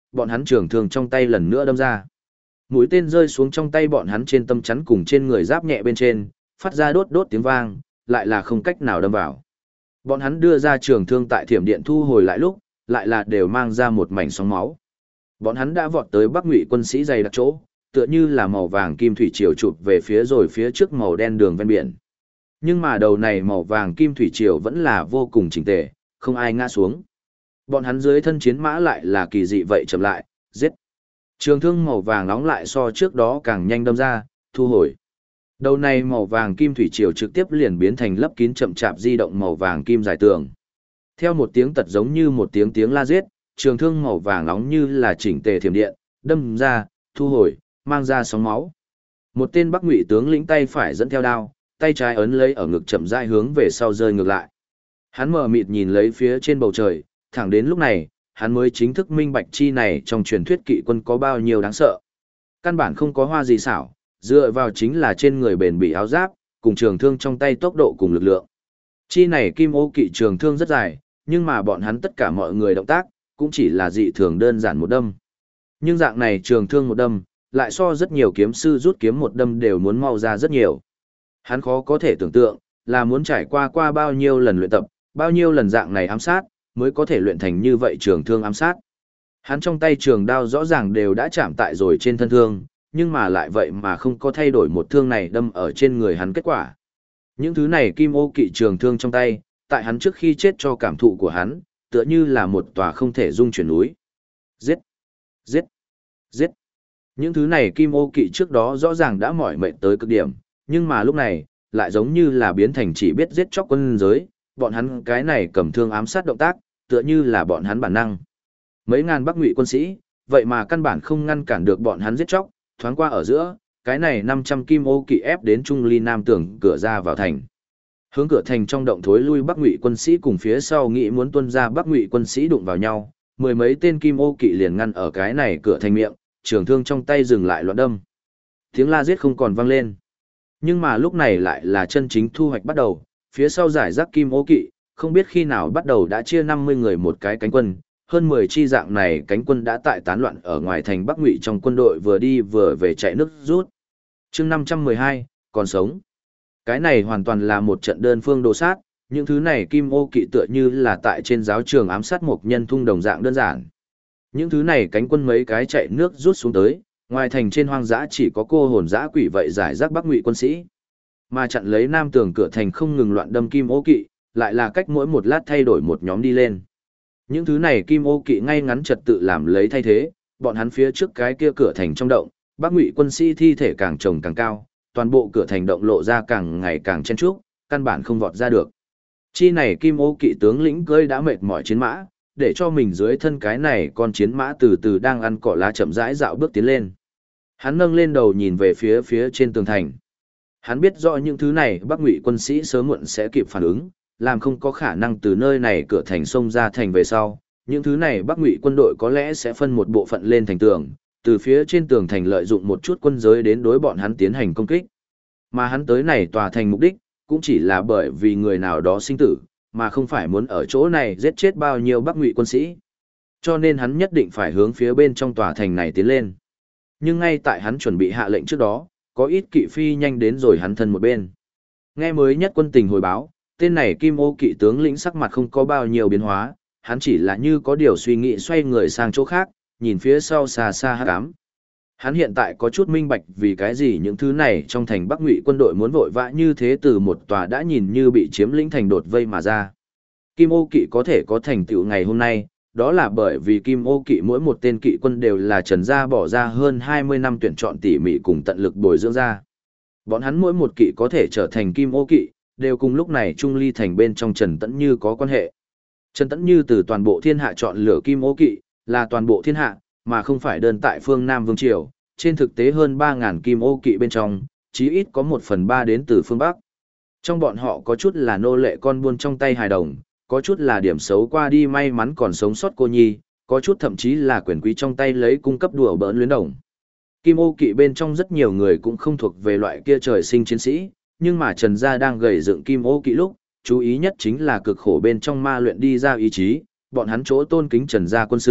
bọn hắn trường thương trong tay lần nữa đâm ra. Mũi tên rơi xuống trong tay bọn hắn trên tâm chắn cùng trên người giáp nhẹ bên trên, phát ra đốt đốt tiếng vang, lại là không cách nào đâm vào. Bọn hắn đưa ra trường thương tại thiểm điện thu hồi lại lúc, lại là đều mang ra một mảnh sóng máu. Bọn hắn đã vọt tới Bắc Ngụy quân sĩ dày đặc chỗ, tựa như là màu vàng kim thủy triều chụp về phía rồi phía trước màu đen đường ven biển. Nhưng mà đầu này màu vàng kim thủy triều vẫn là vô cùng chỉnh tề, không ai ngã xuống. Bọn hắn dưới thân chiến mã lại là kỳ dị vậy chậm lại, giết. Trường thương màu vàng nóng lại so trước đó càng nhanh đâm ra, thu hồi. Đầu này màu vàng kim thủy triều trực tiếp liền biến thành lấp kín chậm chạp di động màu vàng kim dài tường. Theo một tiếng tật giống như một tiếng tiếng la giết, trường thương màu vàng nóng như là chỉnh tề thiểm điện, đâm ra, thu hồi, mang ra sóng máu. Một tên Bắc Ngụy tướng lĩnh tay phải dẫn theo đao, tay trái ấn lấy ở ngực chậm rãi hướng về sau rơi ngược lại. Hắn mờ mịt nhìn lấy phía trên bầu trời, thẳng đến lúc này, hắn mới chính thức minh bạch chi này trong truyền thuyết kỵ quân có bao nhiêu đáng sợ. Căn bản không có hoa gì xảo, dựa vào chính là trên người bền bỉ áo giáp, cùng trường thương trong tay tốc độ cùng lực lượng. Chi này kim ô kỵ trường thương rất dài, nhưng mà bọn hắn tất cả mọi người động tác, cũng chỉ là dị thường đơn giản một đâm. Nhưng dạng này trường thương một đâm, lại so rất nhiều kiếm sư rút kiếm một đâm đều muốn mau ra rất nhiều. Hắn khó có thể tưởng tượng, là muốn trải qua bao nhiêu lần luyện tập, bao nhiêu lần dạng này ám sát, mới có thể luyện thành như vậy trường thương ám sát. Hắn trong tay trường đao rõ ràng đều đã chạm tại rồi trên thân thương, nhưng mà lại vậy mà không có thay đổi một thương này đâm ở trên người hắn kết quả. Những thứ này kim ô kỵ trường thương trong tay, tại hắn trước khi chết cho cảm thụ của hắn, tựa như là một tòa không thể dung chuyển núi. Giết! Giết! Giết! Những thứ này kim ô kỵ trước đó rõ ràng đã mỏi mệt tới cực điểm, nhưng mà lúc này, lại giống như là biến thành chỉ biết giết chóc quân giới, bọn hắn cái này cầm thương ám sát động tác, tựa như là bọn hắn bản năng. Mấy ngàn Bắc Ngụy quân sĩ, vậy mà căn bản không ngăn cản được bọn hắn giết chóc, thoáng qua ở giữa, cái này 500 kim ô kỵ ép đến Trung Ly Nam tường cửa ra vào thành. Hướng cửa thành trong động thối lui Bắc Ngụy quân sĩ cùng phía sau nghĩ muốn tuân ra Bắc Ngụy quân sĩ đụng vào nhau, mười mấy tên kim ô kỵ liền ngăn ở cái này cửa thành miệng, trường thương trong tay dừng lại loạn đâm. Tiếng la giết không còn vang lên. Nhưng mà lúc này lại là chân chính thu hoạch bắt đầu, phía sau giải rác kim ô kỵ, không biết khi nào bắt đầu đã chia 50 người một cái cánh quân, hơn 10 chi dạng này cánh quân đã tại tán loạn ở ngoài thành Bắc Ngụy trong quân đội vừa đi vừa về chạy nước rút. Chương 512, còn sống. Cái này hoàn toàn là một trận đơn phương đồ sát, những thứ này kim ô kỵ tựa như là tại trên giáo trường ám sát một nhân thung đồng dạng đơn giản. Những thứ này cánh quân mấy cái chạy nước rút xuống tới, ngoài thành trên hoang dã chỉ có cô hồn dã quỷ vậy giải rác Bắc Ngụy quân sĩ. Mà chặn lấy nam tường cửa thành không ngừng loạn đâm kim ô kỵ, lại là cách mỗi một lát thay đổi một nhóm đi lên. Những thứ này kim ô kỵ ngay ngắn trật tự làm lấy thay thế, bọn hắn phía trước cái kia cửa thành trong động, Bắc Ngụy quân sĩ thi thể càng chồng càng cao, toàn bộ cửa thành động lộ ra càng ngày càng chen chúc, căn bản không vọt ra được. Chi này kim ô kỵ tướng lĩnh cưỡi đã mệt mỏi chiến mã, để cho mình dưới thân cái này con chiến mã từ từ đang ăn cỏ lá chậm rãi dạo bước tiến lên. Hắn nâng lên đầu nhìn về phía trên tường thành. Hắn biết rõ những thứ này Bắc Ngụy quân sĩ sớm muộn sẽ kịp phản ứng, làm không có khả năng từ nơi này cửa thành sông ra thành về sau. Những thứ này Bắc Ngụy quân đội có lẽ sẽ phân một bộ phận lên thành tường, từ phía trên tường thành lợi dụng một chút quân giới đến đối bọn hắn tiến hành công kích. Mà hắn tới này tòa thành mục đích, cũng chỉ là bởi vì người nào đó sinh tử, mà không phải muốn ở chỗ này giết chết bao nhiêu Bắc Ngụy quân sĩ. Cho nên hắn nhất định phải hướng phía bên trong tòa thành này tiến lên. Nhưng ngay tại hắn chuẩn bị hạ lệnh trước đó, có ít kỵ phi nhanh đến rồi hắn thân một bên. Nghe mới nhất quân tình hồi báo, tên này Kim Ô kỵ tướng lĩnh sắc mặt không có bao nhiêu biến hóa, hắn chỉ là như có điều suy nghĩ xoay người sang chỗ khác, nhìn phía sau xa xa hắc ám. Hắn hiện tại có chút minh bạch vì cái gì những thứ này trong thành Bắc Ngụy quân đội muốn vội vã như thế từ một tòa đã nhìn như bị chiếm lĩnh thành đột vây mà ra. Kim Ô kỵ có thể có thành tựu ngày hôm nay, đó là bởi vì Kim Ô kỵ mỗi một tên kỵ quân đều là Trần gia bỏ ra hơn 20 năm tuyển chọn tỉ mỉ cùng tận lực bồi dưỡng ra. Bọn hắn mỗi một kỵ có thể trở thành Kim Ô kỵ, đều cùng lúc này Trung Ly thành bên trong Trần Tẫn Như có quan hệ. Trần Tẫn Như từ toàn bộ thiên hạ chọn lựa Kim Ô kỵ, là toàn bộ thiên hạ, mà không phải đơn tại phương Nam Vương Triều. Trên thực tế hơn 3.000 Kim Ô kỵ bên trong, chí ít có 1/3 đến từ phương Bắc. Trong bọn họ có chút là nô lệ con buôn trong tay hài đồng, có chút là điểm xấu qua đi may mắn còn sống sót cô nhi, có chút thậm chí là quyền quý trong tay lấy cung cấp đùa bỡn luyến đồng. Kim Ô kỵ bên trong rất nhiều người cũng không thuộc về loại kia trời sinh chiến sĩ, nhưng mà Trần gia đang gầy dựng Kim Ô kỵ lúc, chú ý nhất chính là cực khổ bên trong ma luyện đi ra ý chí, bọn hắn chỗ tôn kính Trần gia quân sư,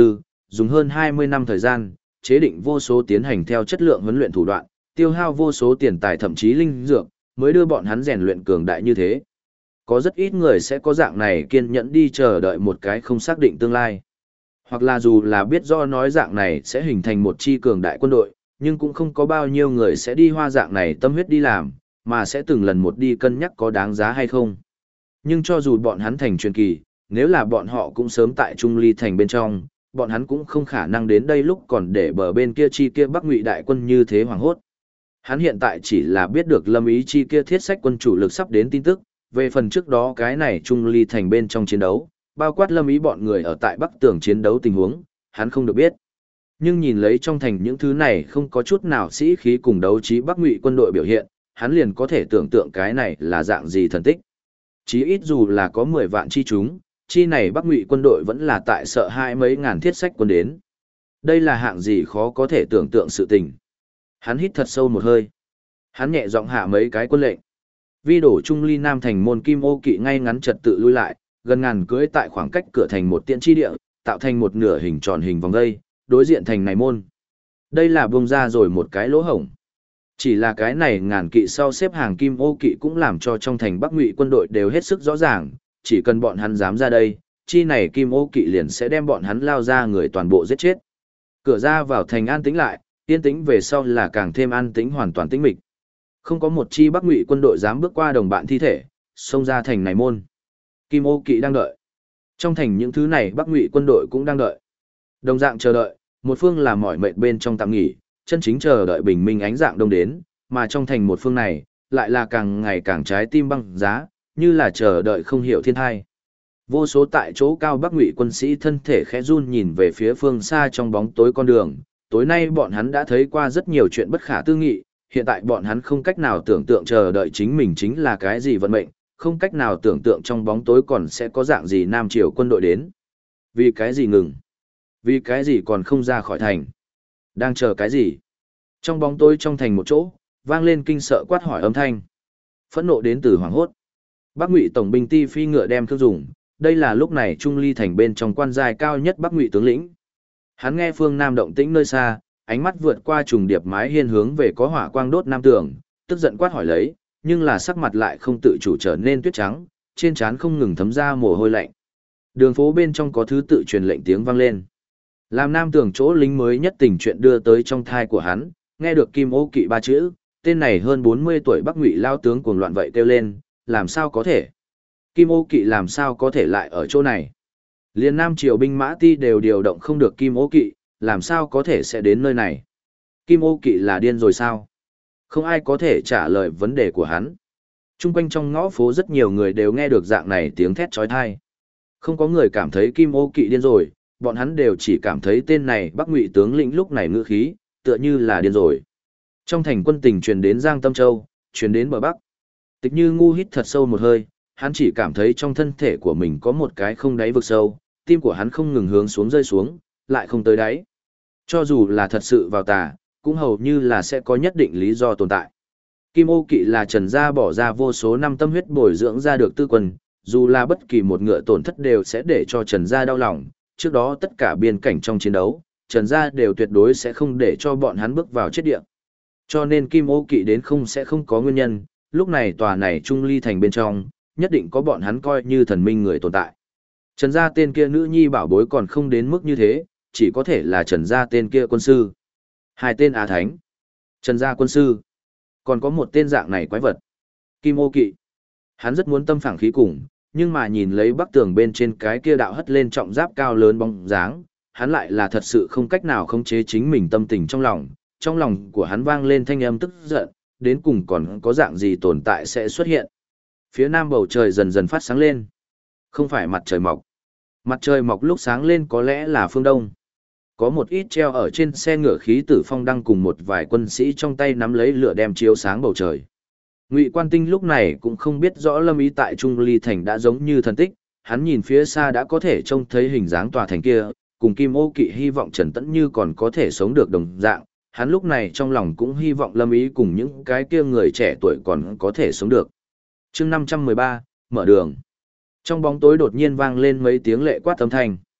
dùng hơn 20 năm thời gian, chế định vô số tiến hành theo chất lượng huấn luyện thủ đoạn, tiêu hao vô số tiền tài thậm chí linh dược, mới đưa bọn hắn rèn luyện cường đại như thế. Có rất ít người sẽ có dạng này kiên nhẫn đi chờ đợi một cái không xác định tương lai. Hoặc là dù là biết do nói dạng này sẽ hình thành một chi cường đại quân đội, nhưng cũng không có bao nhiêu người sẽ đi hoa dạng này tâm huyết đi làm, mà sẽ từng lần một đi cân nhắc có đáng giá hay không. Nhưng cho dù bọn hắn thành truyền kỳ, nếu là bọn họ cũng sớm tại Trung Ly thành bên trong, bọn hắn cũng không khả năng đến đây lúc còn để bờ bên kia chi kia Bắc Ngụy đại quân như thế hoảng hốt. Hắn hiện tại chỉ là biết được Lâm Ý chi kia thiết sách quân chủ lực sắp đến tin tức, về phần trước đó cái này Trung Ly thành bên trong chiến đấu, bao quát Lâm Ý bọn người ở tại Bắc Tường chiến đấu tình huống, hắn không được biết. Nhưng nhìn lấy trong thành những thứ này không có chút nào sĩ khí cùng đấu trí Bắc Ngụy quân đội biểu hiện, hắn liền có thể tưởng tượng cái này là dạng gì thần tích. Chí ít dù là có 10 vạn chi chúng, chi này Bắc Ngụy quân đội vẫn là tại sợ hai mấy ngàn thiết sách quân đến. Đây là hạng gì khó có thể tưởng tượng sự tình. Hắn hít thật sâu một hơi. Hắn nhẹ giọng hạ mấy cái quân lệnh. Vi đổ Trung Ly Nam thành môn Kim Ô Kỵ ngay ngắn trật tự lui lại, gần ngàn cưỡi tại khoảng cách cửa thành một tiện chi địa, tạo thành một nửa hình tròn hình vòng dây, đối diện thành này môn. Đây là bung ra rồi một cái lỗ hổng. Chỉ là cái này ngàn kỵ sau xếp hàng Kim Ô Kỵ cũng làm cho trong thành Bắc Ngụy quân đội đều hết sức rõ ràng, chỉ cần bọn hắn dám ra đây, chi này Kim Ô Kỵ liền sẽ đem bọn hắn lao ra người toàn bộ giết chết. Cửa ra vào thành an tĩnh lại, yên tĩnh về sau là càng thêm an tĩnh hoàn toàn tĩnh mịch. Không có một chi Bắc Ngụy quân đội dám bước qua đồng bạn thi thể, xông ra thành này môn. Kim Ô Kỵ đang đợi. Trong thành những thứ này Bắc Ngụy quân đội cũng đang đợi. Đồng dạng chờ đợi, một phương là mỏi mệt bên trong tạm nghỉ, chân chính chờ đợi bình minh ánh dạng đông đến, mà trong thành một phương này, lại là càng ngày càng trái tim băng giá, như là chờ đợi không hiểu thiên thai. Vô số tại chỗ cao Bắc Ngụy quân sĩ thân thể khẽ run nhìn về phía phương xa trong bóng tối con đường, tối nay bọn hắn đã thấy qua rất nhiều chuyện bất khả tư nghị, hiện tại bọn hắn không cách nào tưởng tượng chờ đợi chính mình chính là cái gì vận mệnh, không cách nào tưởng tượng trong bóng tối còn sẽ có dạng gì Nam Triều quân đội đến. Vì cái gì ngừng? Vì cái gì còn không ra khỏi thành? Đang chờ cái gì? Trong bóng tối trong thành một chỗ, vang lên kinh sợ quát hỏi âm thanh. Phẫn nộ đến từ hoảng hốt. Bắc Ngụy tổng binh Ti Phi ngựa đem thương dùng, đây là lúc này Trung Ly thành bên trong quan giai cao nhất Bắc Ngụy tướng lĩnh. Hắn nghe phương Nam động tĩnh nơi xa, ánh mắt vượt qua trùng điệp mái hiên hướng về có hỏa quang đốt nam tường, tức giận quát hỏi lấy, nhưng là sắc mặt lại không tự chủ trở nên tuyết trắng, trên trán không ngừng thấm ra mồ hôi lạnh. Đường phố bên trong có thứ tự truyền lệnh tiếng vang lên. Làm nam tường chỗ lính mới nhất tình chuyện đưa tới trong thai của hắn, nghe được Kim Ô Kỵ ba chữ, tên này hơn 40 tuổi Bắc Ngụy lao tướng cuồng loạn vậy kêu lên, làm sao có thể? Kim Ô Kỵ làm sao có thể lại ở chỗ này? Liên Nam Triều binh mã ti đều điều động không được Kim Ô Kỵ, làm sao có thể sẽ đến nơi này? Kim Ô Kỵ là điên rồi sao? Không ai có thể trả lời vấn đề của hắn. Trung quanh trong ngõ phố rất nhiều người đều nghe được dạng này tiếng thét chói tai. Không có người cảm thấy Kim Ô Kỵ điên rồi, bọn hắn đều chỉ cảm thấy tên này Bắc Ngụy tướng lĩnh lúc này ngữ khí, tựa như là điên rồi. Trong thành quân tình truyền đến Giang Tâm Châu, truyền đến bờ Bắc. Tịch Như Ngu hít thật sâu một hơi, hắn chỉ cảm thấy trong thân thể của mình có một cái không đáy vực sâu, tim của hắn không ngừng hướng xuống rơi xuống, lại không tới đáy. Cho dù là thật sự vào tà, cũng hầu như là sẽ có nhất định lý do tồn tại. Kim Ô Kỵ là Trần gia bỏ ra vô số năm tâm huyết bồi dưỡng ra được tư quân, dù là bất kỳ một ngựa tổn thất đều sẽ để cho Trần gia đau lòng, trước đó tất cả biên cảnh trong chiến đấu, Trần gia đều tuyệt đối sẽ không để cho bọn hắn bước vào chết địa. Cho nên Kim Ô Kỵ đến không sẽ không có nguyên nhân, lúc này tòa này Trung Ly thành bên trong, nhất định có bọn hắn coi như thần minh người tồn tại. Trần gia tên kia nữ nhi bảo bối còn không đến mức như thế, chỉ có thể là Trần gia tên kia quân sư. Hai tên Á Thánh. Trần gia quân sư. Còn có một tên dạng này quái vật. Kim Ô Kỵ. Hắn rất muốn tâm phảng khí cùng, nhưng mà nhìn lấy bắc tường bên trên cái kia đạo hất lên trọng giáp cao lớn bóng dáng, hắn lại là thật sự không cách nào khống chế chính mình tâm tình trong lòng của hắn vang lên thanh âm tức giận, đến cùng còn có dạng gì tồn tại sẽ xuất hiện. Phía nam bầu trời dần dần phát sáng lên. Không phải mặt trời mọc. Mặt trời mọc lúc sáng lên có lẽ là phương đông. Có một ít treo ở trên xe ngựa khí tử phong đang cùng một vài quân sĩ trong tay nắm lấy lửa đem chiếu sáng bầu trời. Ngụy Quan Tinh lúc này cũng không biết rõ Lâm Ý tại Trung Ly thành đã giống như thần tích, hắn nhìn phía xa đã có thể trông thấy hình dáng tòa thành kia, cùng Kim Ô Kỵ hy vọng Trần Tẫn Như còn có thể sống được đồng dạng, hắn lúc này trong lòng cũng hy vọng Lâm Ý cùng những cái kia người trẻ tuổi còn có thể sống được. Chương 513, mở đường. Trong bóng tối đột nhiên vang lên mấy tiếng lệ quát âm thanh.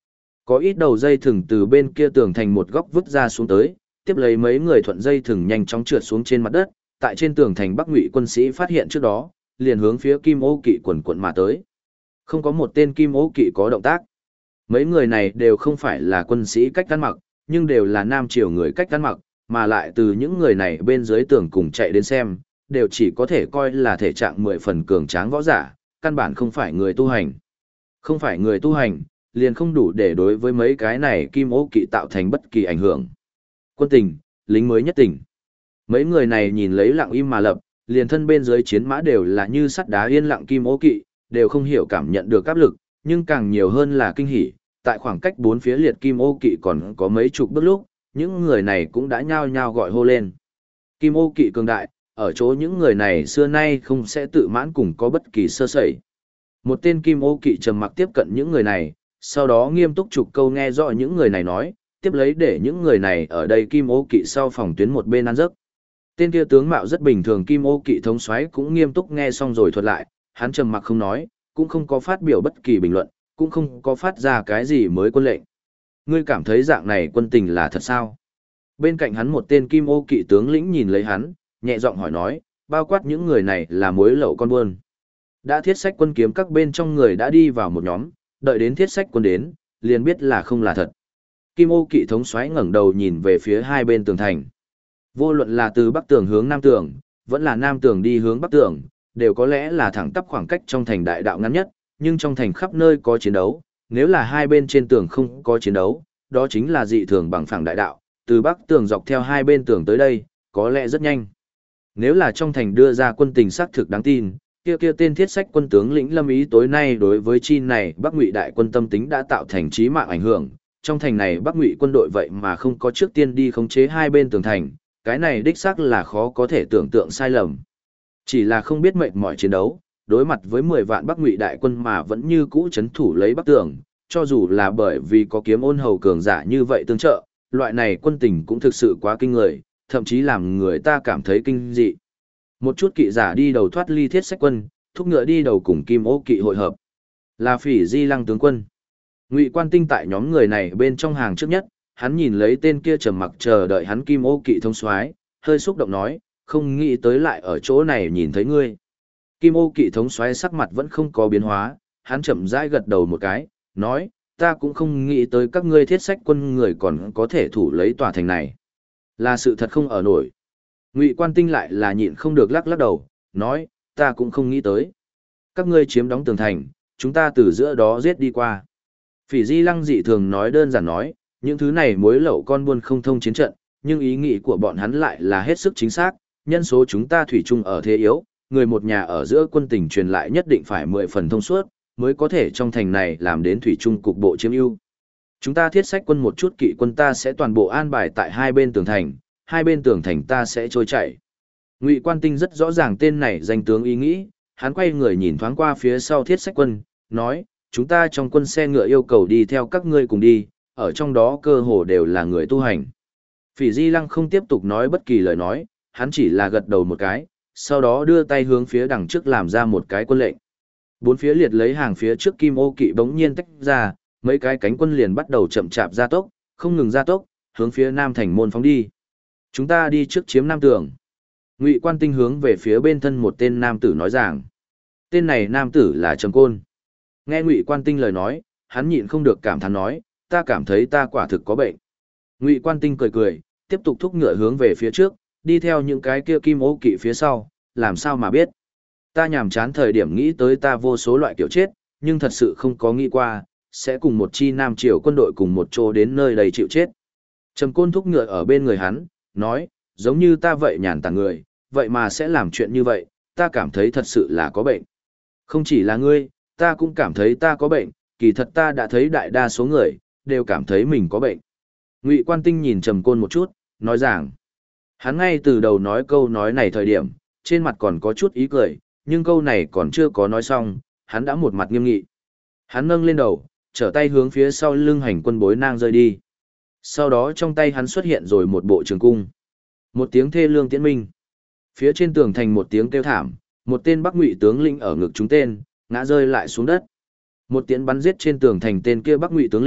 Có ít đầu dây thừng từ bên kia tường thành một góc vứt ra xuống tới, tiếp lấy mấy người thuận dây thừng nhanh chóng trượt xuống trên mặt đất, tại trên tường thành Bắc Ngụy quân sĩ phát hiện trước đó, liền hướng phía Kim Ô Kỵ quần quận mà tới. Không có một tên Kim Ô Kỵ có động tác. Mấy người này đều không phải là quân sĩ cách ăn mặc, nhưng đều là nam triều người cách ăn mặc, mà lại từ những người này bên dưới tường cùng chạy đến xem, đều chỉ có thể coi là thể trạng 10 phần cường tráng võ giả, căn bản không phải người tu hành. Không phải người tu hành, liền không đủ để đối với mấy cái này Kim Ô Kỵ tạo thành bất kỳ ảnh hưởng. Quân tình, lính mới nhất tỉnh. Mấy người này nhìn lấy lặng im mà lập, liền thân bên dưới chiến mã đều là như sắt đá yên lặng Kim Ô Kỵ, đều không hiểu cảm nhận được áp lực, nhưng càng nhiều hơn là kinh hỉ. Tại khoảng cách bốn phía liệt Kim Ô Kỵ còn có mấy chục bước lúc, những người này cũng đã nhao nhao gọi hô lên. Kim Ô Kỵ cường đại, ở chỗ những người này xưa nay không sẽ tự mãn cùng có bất kỳ sơ sẩy. Một tên Kim Ô Kỵ trầm mặc tiếp cận những người này, sau đó nghiêm túc chục câu nghe rõ những người này nói, tiếp lấy để những người này ở đây Kim Ô Kỵ sau phòng tuyến một bên ăn giấc. Tên kia tướng mạo rất bình thường Kim Ô Kỵ thống soái cũng nghiêm túc nghe xong rồi thuật lại, hắn trầm mặc không nói, cũng không có phát biểu bất kỳ bình luận, cũng không có phát ra cái gì mới quân lệnh. Ngươi cảm thấy dạng này quân tình là thật sao? Bên cạnh hắn một tên Kim Ô Kỵ tướng lĩnh nhìn lấy hắn, nhẹ giọng hỏi nói, bao quát những người này là mối lậu con buôn. Đã thiết sách quân kiếm các bên trong người đã đi vào một nhóm, đợi đến thiết sách quân đến, liền biết là không là thật. Kim Ô Kỵ thống soái ngẩng đầu nhìn về phía hai bên tường thành. Vô luận là từ bắc tường hướng nam tường, vẫn là nam tường đi hướng bắc tường, đều có lẽ là thẳng tắp khoảng cách trong thành đại đạo ngắn nhất, nhưng trong thành khắp nơi có chiến đấu, nếu là hai bên trên tường không có chiến đấu, đó chính là dị thường bằng phẳng đại đạo, từ bắc tường dọc theo hai bên tường tới đây, có lẽ rất nhanh. Nếu là trong thành đưa ra quân tình xác thực đáng tin, kia tên thiết sách quân tướng lĩnh Lâm Ý tối nay đối với chi này Bắc Ngụy đại quân tâm tính đã tạo thành chí mạng ảnh hưởng, trong thành này Bắc Ngụy quân đội vậy mà không có trước tiên đi khống chế hai bên tường thành, cái này đích xác là khó có thể tưởng tượng sai lầm. Chỉ là không biết mệt mỏi chiến đấu, đối mặt với 10 vạn Bắc Ngụy đại quân mà vẫn như cũ chấn thủ lấy Bắc tường, cho dù là bởi vì có Kiếm Ôn hầu cường giả như vậy tương trợ, loại này quân tình cũng thực sự quá kinh người, thậm chí làm người ta cảm thấy kinh dị. Một chút kỵ giả đi đầu thoát ly thiết sách quân, thúc ngựa đi đầu cùng Kim Ô Kỵ hội hợp. Là Phỉ Di Lăng tướng quân. Ngụy Quan Tinh tại nhóm người này bên trong hàng trước nhất, hắn nhìn lấy tên kia trầm mặc chờ đợi hắn Kim Ô Kỵ thống soái, hơi xúc động nói, không nghĩ tới lại ở chỗ này nhìn thấy ngươi. Kim Ô Kỵ thống soái sắc mặt vẫn không có biến hóa, hắn chậm rãi gật đầu một cái, nói, ta cũng không nghĩ tới các ngươi thiết sách quân người còn có thể thủ lấy tòa thành này. Là sự thật không ở nổi. Ngụy Quan Tinh lại là nhịn không được lắc lắc đầu, nói, ta cũng không nghĩ tới. Các ngươi chiếm đóng tường thành, chúng ta từ giữa đó giết đi qua. Phỉ Di Lăng dị thường nói đơn giản nói, những thứ này mối lậu con buôn không thông chiến trận, nhưng ý nghĩ của bọn hắn lại là hết sức chính xác, nhân số chúng ta thủy chung ở thế yếu, người một nhà ở giữa quân tình truyền lại nhất định phải 10 phần thông suốt, mới có thể trong thành này làm đến thủy chung cục bộ chiếm ưu. Chúng ta thiết sách quân một chút kỵ quân ta sẽ toàn bộ an bài tại hai bên tường thành, hai bên tường thành ta sẽ trôi chảy. Ngụy Quan Tinh rất rõ ràng tên này danh tướng ý nghĩ, hắn quay người nhìn thoáng qua phía sau thiết sách quân, nói, chúng ta trong quân xe ngựa yêu cầu đi theo các ngươi cùng đi, ở trong đó cơ hồ đều là người tu hành. Phỉ Di Lăng không tiếp tục nói bất kỳ lời nói, hắn chỉ là gật đầu một cái, sau đó đưa tay hướng phía đằng trước làm ra một cái quân lệnh. Bốn phía liệt lấy hàng phía trước Kim Ô Kỵ bỗng nhiên tách ra, mấy cái cánh quân liền bắt đầu chậm chạp gia tốc, không ngừng gia tốc, hướng phía nam thành môn phóng đi. Chúng ta đi trước chiếm nam tường. Ngụy Quan Tinh hướng về phía bên thân một tên nam tử nói rằng, tên này nam tử là Trầm Côn. Nghe Ngụy Quan Tinh lời nói, hắn nhịn không được cảm thán nói, ta cảm thấy ta quả thực có bệnh. Ngụy Quan Tinh cười cười, tiếp tục thúc ngựa hướng về phía trước, đi theo những cái kia Kim Ô Kỵ phía sau, làm sao mà biết. Ta nhàm chán thời điểm nghĩ tới ta vô số loại kiểu chết, nhưng thật sự không có nghĩ qua, sẽ cùng một chi Nam Triều quân đội cùng một chỗ đến nơi đầy chịu chết. Trầm Côn thúc ngựa ở bên người hắn, nói, giống như ta vậy nhàn tản người, vậy mà sẽ làm chuyện như vậy, ta cảm thấy thật sự là có bệnh. Không chỉ là ngươi, ta cũng cảm thấy ta có bệnh, kỳ thật ta đã thấy đại đa số người, đều cảm thấy mình có bệnh. Ngụy Quan Tinh nhìn Trầm Côn một chút, nói rằng, hắn ngay từ đầu nói câu nói này thời điểm, trên mặt còn có chút ý cười, nhưng câu này còn chưa có nói xong, hắn đã một mặt nghiêm nghị. Hắn nâng lên đầu, trở tay hướng phía sau lưng hành quân bối nang rơi đi. Sau đó trong tay hắn xuất hiện rồi một bộ trường cung. Một tiếng thê lương tiễn minh. Phía trên tường thành một tiếng kêu thảm, một tên Bắc Ngụy tướng lĩnh ở ngực chúng tên, ngã rơi lại xuống đất. Một tiễn bắn giết trên tường thành tên kia Bắc Ngụy tướng lĩnh,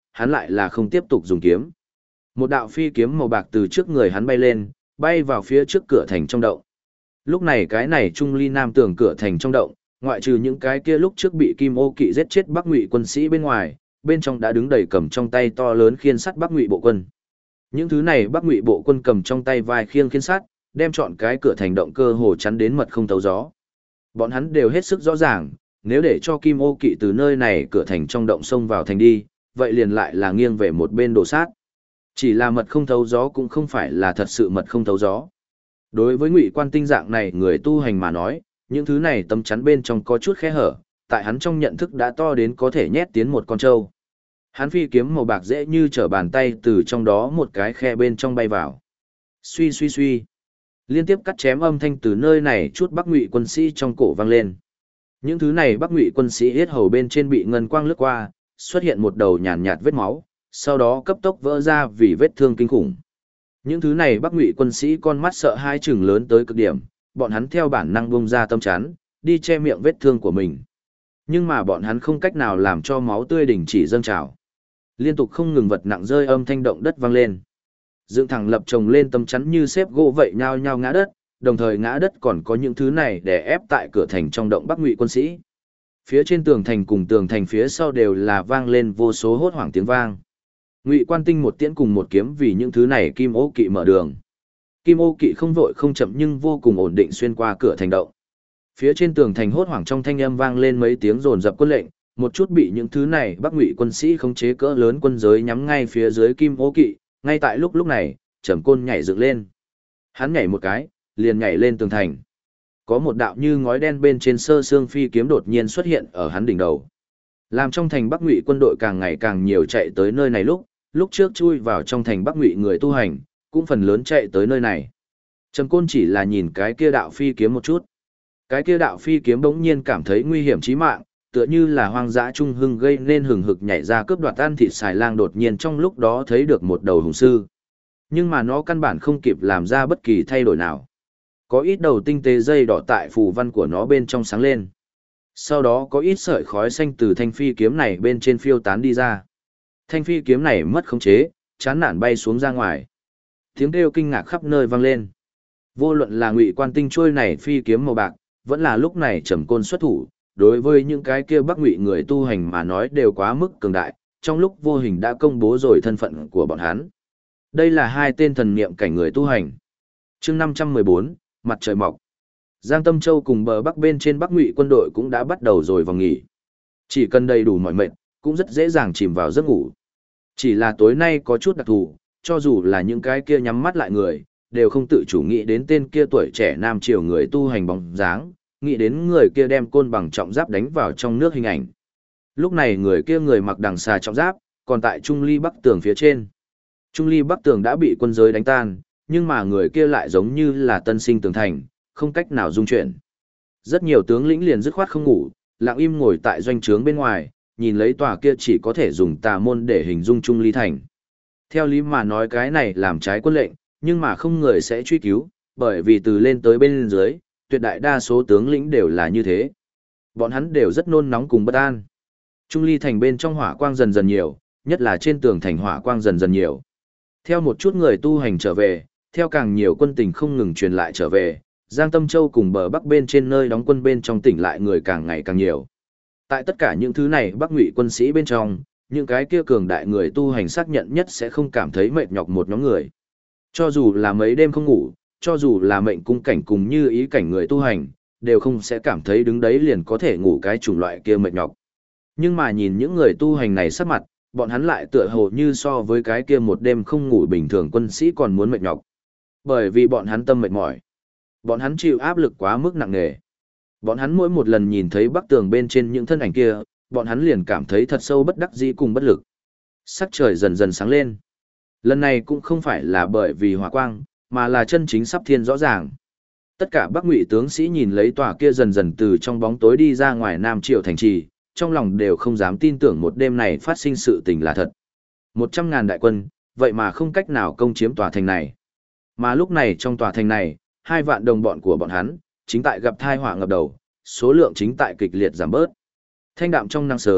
hắn lại là không tiếp tục dùng kiếm. Một đạo phi kiếm màu bạc từ trước người hắn bay lên, bay vào phía trước cửa thành trong động. Lúc này cái này Trung Ly Nam tường cửa thành trong động, ngoại trừ những cái kia lúc trước bị Kim Ô Kỵ giết chết Bắc Ngụy quân sĩ bên ngoài, bên trong đã đứng đầy cầm trong tay to lớn khiên sắt Bắc Ngụy bộ quân. Những thứ này Bắc Ngụy bộ quân cầm trong tay vai khiên sắt, đem chọn cái cửa thành động cơ hồ chắn đến mật không thấu gió. Bọn hắn đều hết sức rõ ràng, nếu để cho Kim Ô Kỵ từ nơi này cửa thành trong động xông vào thành đi, vậy liền lại là nghiêng về một bên đổ sát. Chỉ là mật không thấu gió cũng không phải là thật sự mật không thấu gió. Đối với Ngụy Quan Tinh dạng này người tu hành mà nói, những thứ này tấm chắn bên trong có chút khe hở, tại hắn trong nhận thức đã to đến có thể nhét tiến một con trâu. Hắn phi kiếm màu bạc dễ như trở bàn tay từ trong đó một cái khe bên trong bay vào. Suy suy suy. Liên tiếp cắt chém âm thanh từ nơi này chút Bắc Ngụy quân sĩ trong cổ vang lên. Những thứ này Bắc Ngụy quân sĩ hết hầu bên trên bị ngân quang lướt qua, xuất hiện một đầu nhàn nhạt vết máu, sau đó cấp tốc vỡ ra vì vết thương kinh khủng. Những thứ này Bắc Ngụy quân sĩ con mắt sợ hai chừng lớn tới cực điểm, bọn hắn theo bản năng bung ra tâm chắn, đi che miệng vết thương của mình. Nhưng mà bọn hắn không cách nào làm cho máu tươi đình chỉ dâng trào. Liên tục không ngừng vật nặng rơi âm thanh động đất vang lên. Dựng thẳng lập chồng lên tâm chắn như xếp gỗ vậy nhao nhao ngã đất, đồng thời ngã đất còn có những thứ này để ép tại cửa thành trong động Bắc Ngụy quân sĩ. Phía trên tường thành cùng tường thành phía sau đều là vang lên vô số hốt hoảng tiếng vang. Ngụy Quan Tinh một tiễn cùng một kiếm vì những thứ này Kim Ô Kỵ mở đường. Kim Ô Kỵ không vội không chậm nhưng vô cùng ổn định xuyên qua cửa thành động. Phía trên tường thành hốt hoảng trong thanh âm vang lên mấy tiếng dồn dập quân lệnh, một chút bị những thứ này Bắc Ngụy quân sĩ khống chế cỡ lớn quân giới nhắm ngay phía dưới Kim Ô Kỵ. Ngay tại lúc này, Trầm Côn nhảy dựng lên. Hắn nhảy một cái, liền nhảy lên tường thành. Có một đạo như ngói đen bên trên sơ xương phi kiếm đột nhiên xuất hiện ở hắn đỉnh đầu. Làm trong thành Bắc Ngụy quân đội càng ngày càng nhiều chạy tới nơi này lúc trước chui vào trong thành Bắc Ngụy người tu hành, cũng phần lớn chạy tới nơi này. Trầm Côn chỉ là nhìn cái kia đạo phi kiếm một chút. Cái kia đạo phi kiếm bỗng nhiên cảm thấy nguy hiểm chí mạng, tựa như là hoang dã trung hưng gây nên hừng hực nhảy ra cướp đoạt ăn thịt xài lang đột nhiên trong lúc đó thấy được một đầu hùng sư. Nhưng mà nó căn bản không kịp làm ra bất kỳ thay đổi nào. Có ít đầu tinh tế dây đỏ tại phù văn của nó bên trong sáng lên. Sau đó có ít sợi khói xanh từ thanh phi kiếm này bên trên phiêu tán đi ra. Thanh phi kiếm này mất khống chế, chán nản bay xuống ra ngoài. Tiếng kêu kinh ngạc khắp nơi vang lên. Vô luận là Ngụy Quan Tinh trôi này phi kiếm màu bạc, vẫn là lúc này Trầm Côn xuất thủ, đối với những cái kia Bắc Ngụy người tu hành mà nói đều quá mức cường đại, trong lúc vô hình đã công bố rồi thân phận của bọn hắn. Đây là hai tên thần niệm cảnh người tu hành. Chương 514, mặt trời mọc. Giang Tâm Châu cùng bờ bắc bên trên Bắc Ngụy quân đội cũng đã bắt đầu rồi vòng nghỉ. Chỉ cần đầy đủ mỏi mệt, cũng rất dễ dàng chìm vào giấc ngủ. Chỉ là tối nay có chút đặc thù, cho dù là những cái kia nhắm mắt lại người, đều không tự chủ nghĩ đến tên kia tuổi trẻ nam triều người tu hành bóng dáng, nghĩ đến người kia đem côn bằng trọng giáp đánh vào trong nước hình ảnh. Lúc này người kia người mặc đằng xà trọng giáp, còn tại Trung Ly Bắc tường phía trên. Trung Ly Bắc tường đã bị quân giới đánh tan, nhưng mà người kia lại giống như là tân sinh tường thành, không cách nào dung chuyển. Rất nhiều tướng lĩnh liền dứt khoát không ngủ, lặng im ngồi tại doanh trướng bên ngoài, nhìn lấy tòa kia chỉ có thể dùng tà môn để hình dung Trung Ly thành. Theo lý mà nói cái này làm trái quân lệnh, nhưng mà không người sẽ truy cứu, bởi vì từ lên tới bên dưới, tuyệt đại đa số tướng lĩnh đều là như thế. Bọn hắn đều rất nôn nóng cùng bất an. Trung Ly thành bên trong hỏa quang dần dần nhiều, nhất là trên tường thành hỏa quang dần dần nhiều. Theo một chút người tu hành trở về, theo càng nhiều quân tình không ngừng truyền lại trở về, Giang Tâm Châu cùng bờ bắc bên trên nơi đóng quân bên trong tỉnh lại người càng ngày càng nhiều. Tại tất cả những thứ này Bắc Ngụy quân sĩ bên trong, những cái kia cường đại người tu hành xác nhận nhất sẽ không cảm thấy mệt nhọc một nhóm người. Cho dù là mấy đêm không ngủ, cho dù là mệnh cung cảnh cùng như ý cảnh người tu hành, đều không sẽ cảm thấy đứng đấy liền có thể ngủ cái chủng loại kia mệt nhọc. Nhưng mà nhìn những người tu hành này sắc mặt, bọn hắn lại tựa hồ như so với cái kia một đêm không ngủ bình thường quân sĩ còn muốn mệt nhọc. Bởi vì bọn hắn tâm mệt mỏi. Bọn hắn chịu áp lực quá mức nặng nề. Bọn hắn mỗi một lần nhìn thấy bắc tường bên trên những thân ảnh kia, bọn hắn liền cảm thấy thật sâu bất đắc dĩ cùng bất lực. Sắc trời dần dần sáng lên. Lần này cũng không phải là bởi vì hỏa quang, mà là chân chính sắp thiên rõ ràng. Tất cả Bắc Ngụy tướng sĩ nhìn lấy tòa kia dần dần từ trong bóng tối đi ra ngoài Nam Triệu thành trì, trong lòng đều không dám tin tưởng một đêm này phát sinh sự tình là thật. 100.000 đại quân, vậy mà không cách nào công chiếm tòa thành này. Mà lúc này trong tòa thành này, 2 vạn đồng bọn của bọn hắn, chính tại gặp tai họa ngập đầu, số lượng chính tại kịch liệt giảm bớt. Thanh đạm trong nắng sớm,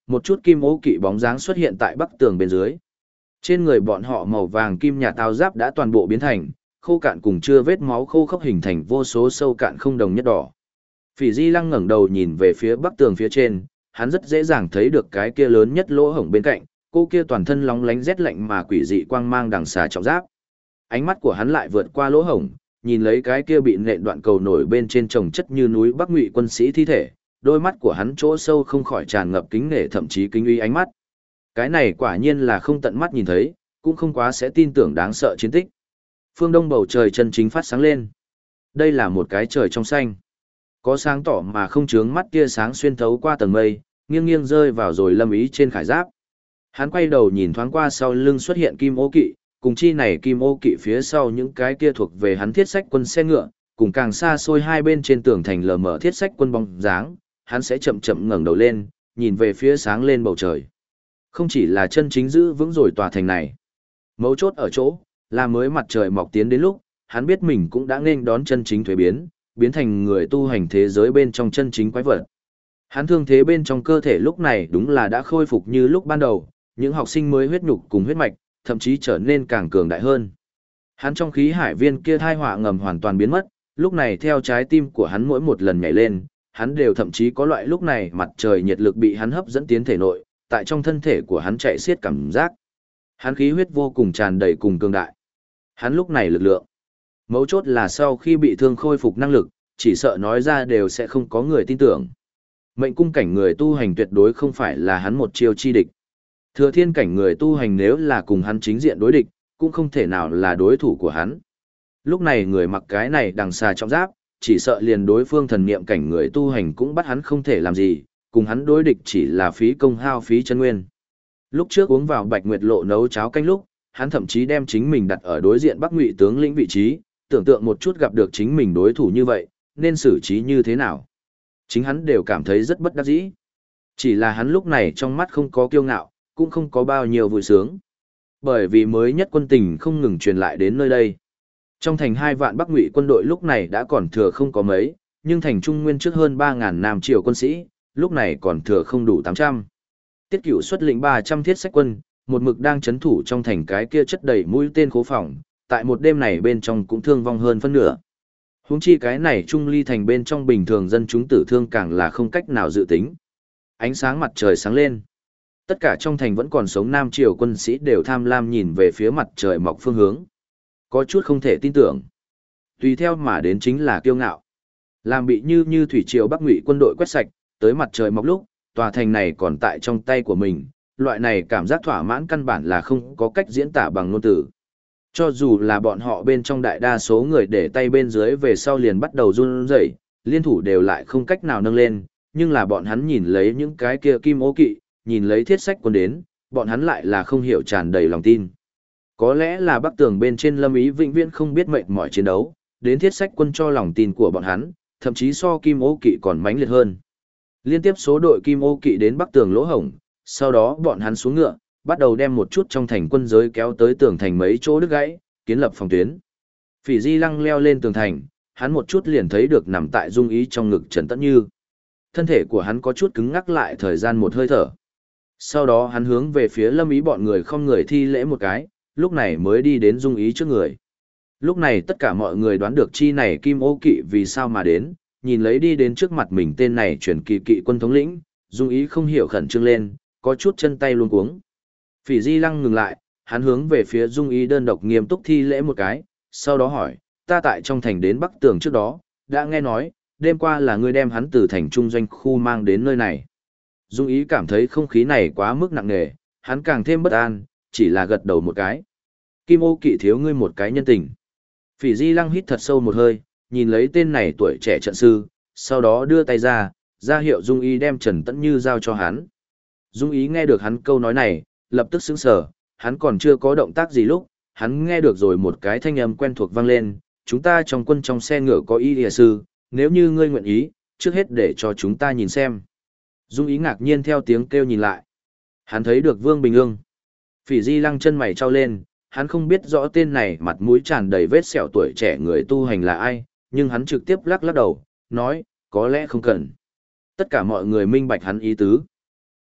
một chút kim ô kỵ bóng dáng xuất hiện tại bắc tường bên dưới. Trên người bọn họ màu vàng kim nhà táo giáp đã toàn bộ biến thành, khô cạn cùng chưa vết máu khô khốc hình thành vô số sâu cạn không đồng nhất đỏ. Phỉ Di Lăng ngẩng đầu nhìn về phía bắc tường phía trên, hắn rất dễ dàng thấy được cái kia lớn nhất lỗ hổng bên cạnh, cô kia toàn thân lóng lánh rét lạnh mà quỷ dị quang mang đằng xà trọng giáp. Ánh mắt của hắn lại vượt qua lỗ hổng, nhìn lấy cái kia bị nện đoạn cầu nổi bên trên chồng chất như núi Bắc Ngụy quân sĩ thi thể, đôi mắt của hắn chỗ sâu không khỏi tràn ngập kính nể thậm chí kính uy ánh mắt. Cái này quả nhiên là không tận mắt nhìn thấy, cũng không quá sẽ tin tưởng đáng sợ chiến tích. Phương đông bầu trời chân chính phát sáng lên. Đây là một cái trời trong xanh. Có sáng tỏ mà không chướng mắt tia sáng xuyên thấu qua tầng mây, nghiêng nghiêng rơi vào rồi Lâm Ý trên khải giáp. Hắn quay đầu nhìn thoáng qua sau lưng xuất hiện kim ô kỵ, cùng chi này kim ô kỵ phía sau những cái kia thuộc về hắn thiết sách quân xe ngựa, cùng càng xa xôi hai bên trên tường thành lờ mờ thiết sách quân bóng dáng, hắn sẽ chậm chậm ngẩng đầu lên, nhìn về phía sáng lên bầu trời. Không chỉ là chân chính giữ vững rồi tòa thành này. Mấu chốt ở chỗ, là mới mặt trời mọc tiến đến lúc, hắn biết mình cũng đã nên đón chân chính thuế biến, biến thành người tu hành thế giới bên trong chân chính quái vật. Hắn thương thế bên trong cơ thể lúc này đúng là đã khôi phục như lúc ban đầu, những học sinh mới huyết nhục cùng huyết mạch, thậm chí trở nên càng cường đại hơn. Hắn trong khí hải viên kia thai họa ngầm hoàn toàn biến mất, lúc này theo trái tim của hắn mỗi một lần nhảy lên, hắn đều thậm chí có loại lúc này mặt trời nhiệt lực bị hắn hấp dẫn tiến thể nội, tại trong thân thể của hắn chạy xiết cảm giác. Hắn khí huyết vô cùng tràn đầy cùng cường đại. Hắn lúc này lực lượng. Mấu chốt là sau khi bị thương khôi phục năng lực, chỉ sợ nói ra đều sẽ không có người tin tưởng. Mệnh cung cảnh người tu hành tuyệt đối không phải là hắn một chiêu chi địch. Thừa thiên cảnh người tu hành nếu là cùng hắn chính diện đối địch, cũng không thể nào là đối thủ của hắn. Lúc này người mặc cái này đằng xà trọng giáp, chỉ sợ liền đối phương thần niệm cảnh người tu hành cũng bắt hắn không thể làm gì, cùng hắn đối địch chỉ là phí công hao phí chân nguyên. Lúc trước uống vào Bạch Nguyệt Lộ nấu cháo canh lúc, hắn thậm chí đem chính mình đặt ở đối diện Bắc Ngụy tướng lĩnh vị trí, tưởng tượng một chút gặp được chính mình đối thủ như vậy, nên xử trí như thế nào. Chính hắn đều cảm thấy rất bất đắc dĩ. Chỉ là hắn lúc này trong mắt không có kiêu ngạo, cũng không có bao nhiêu vui sướng. Bởi vì mới nhất quân tình không ngừng truyền lại đến nơi đây. Trong thành 2 vạn Bắc Ngụy quân đội lúc này đã còn thừa không có mấy, nhưng thành Trung Nguyên trước hơn 3.000 Nam Triều quân sĩ, lúc này còn thừa không đủ 800. Tiết Cửu xuất lĩnh 300 thiết sách quân, một mực đang chấn thủ trong thành cái kia chất đầy mũi tên khố phòng, tại một đêm này bên trong cũng thương vong hơn phân nửa. Huống chi cái này Trung Ly thành bên trong bình thường dân chúng tử thương càng là không cách nào dự tính. Ánh sáng mặt trời sáng lên. Tất cả trong thành vẫn còn sống Nam Triều quân sĩ đều tham lam nhìn về phía mặt trời mọc phương hướng. Có chút không thể tin tưởng. Tùy theo mà đến chính là kiêu ngạo. Làm bị như thủy triều Bắc Ngụy quân đội quét sạch, tới mặt trời mọc lúc, tòa thành này còn tại trong tay của mình, loại này cảm giác thỏa mãn căn bản là không có cách diễn tả bằng ngôn từ. Cho dù là bọn họ bên trong đại đa số người để tay bên dưới về sau liền bắt đầu run rẩy, liên thủ đều lại không cách nào nâng lên, nhưng là bọn hắn nhìn lấy những cái kia kim ô kỵ, nhìn lấy thiết sách quân đến, bọn hắn lại là không hiểu tràn đầy lòng tin. Có lẽ là Bắc Tường bên trên Lâm Ý vĩnh viễn không biết mệt mỏi chiến đấu, đến thiết sách quân cho lòng tin của bọn hắn, thậm chí so kim ô kỵ còn mãnh liệt hơn. Liên tiếp số đội kim ô kỵ đến Bắc Tường lỗ hổng, sau đó bọn hắn xuống ngựa, bắt đầu đem một chút trong thành quân giới kéo tới tường thành mấy chỗ đứt gãy, kiến lập phòng tuyến. Phỉ Di Lăng leo lên tường thành, hắn một chút liền thấy được nằm tại Dung Ý trong ngực Trần Tẫn Như. Thân thể của hắn có chút cứng ngắc lại thời gian một hơi thở. Sau đó hắn hướng về phía Lâm Ý bọn người không người thi lễ một cái, lúc này mới đi đến Dung Ý trước người. Lúc này tất cả mọi người đoán được chi này Kim Ô Kỵ vì sao mà đến, nhìn lấy đi đến trước mặt mình tên này truyền kỳ kỵ quân thống lĩnh, Dung Ý không hiểu khẩn trương lên, có chút chân tay luống cuống. Phỉ Di Lăng ngừng lại, hắn hướng về phía Dung Ý đơn độc nghiêm túc thi lễ một cái, sau đó hỏi, ta tại trong thành đến Bắc Tường trước đó, đã nghe nói, đêm qua là ngươi đem hắn từ thành trung doanh khu mang đến nơi này. Dung Ý cảm thấy không khí này quá mức nặng nề, hắn càng thêm bất an, chỉ là gật đầu một cái. Kim Ô Kỵ thiếu ngươi một cái nhân tình. Phỉ Di Lăng hít thật sâu một hơi, nhìn lấy tên này tuổi trẻ trận sư, sau đó đưa tay ra hiệu Dung Ý đem Trần Tẫn Như giao cho hắn. Dung Ý nghe được hắn câu nói này, lập tức sững sờ, hắn còn chưa có động tác gì lúc, hắn nghe được rồi một cái thanh âm quen thuộc vang lên, chúng ta trong quân trong xe ngựa có y lìa sư, nếu như ngươi nguyện ý, trước hết để cho chúng ta nhìn xem. Dung Ý ngạc nhiên theo tiếng kêu nhìn lại. Hắn thấy được Vương Bình Ương. Phỉ Di Lăng chân mày trao lên, hắn không biết rõ tên này mặt mũi tràn đầy vết sẹo tuổi trẻ người tu hành là ai, nhưng hắn trực tiếp lắc đầu, nói, có lẽ không cần. Tất cả mọi người minh bạch hắn ý tứ.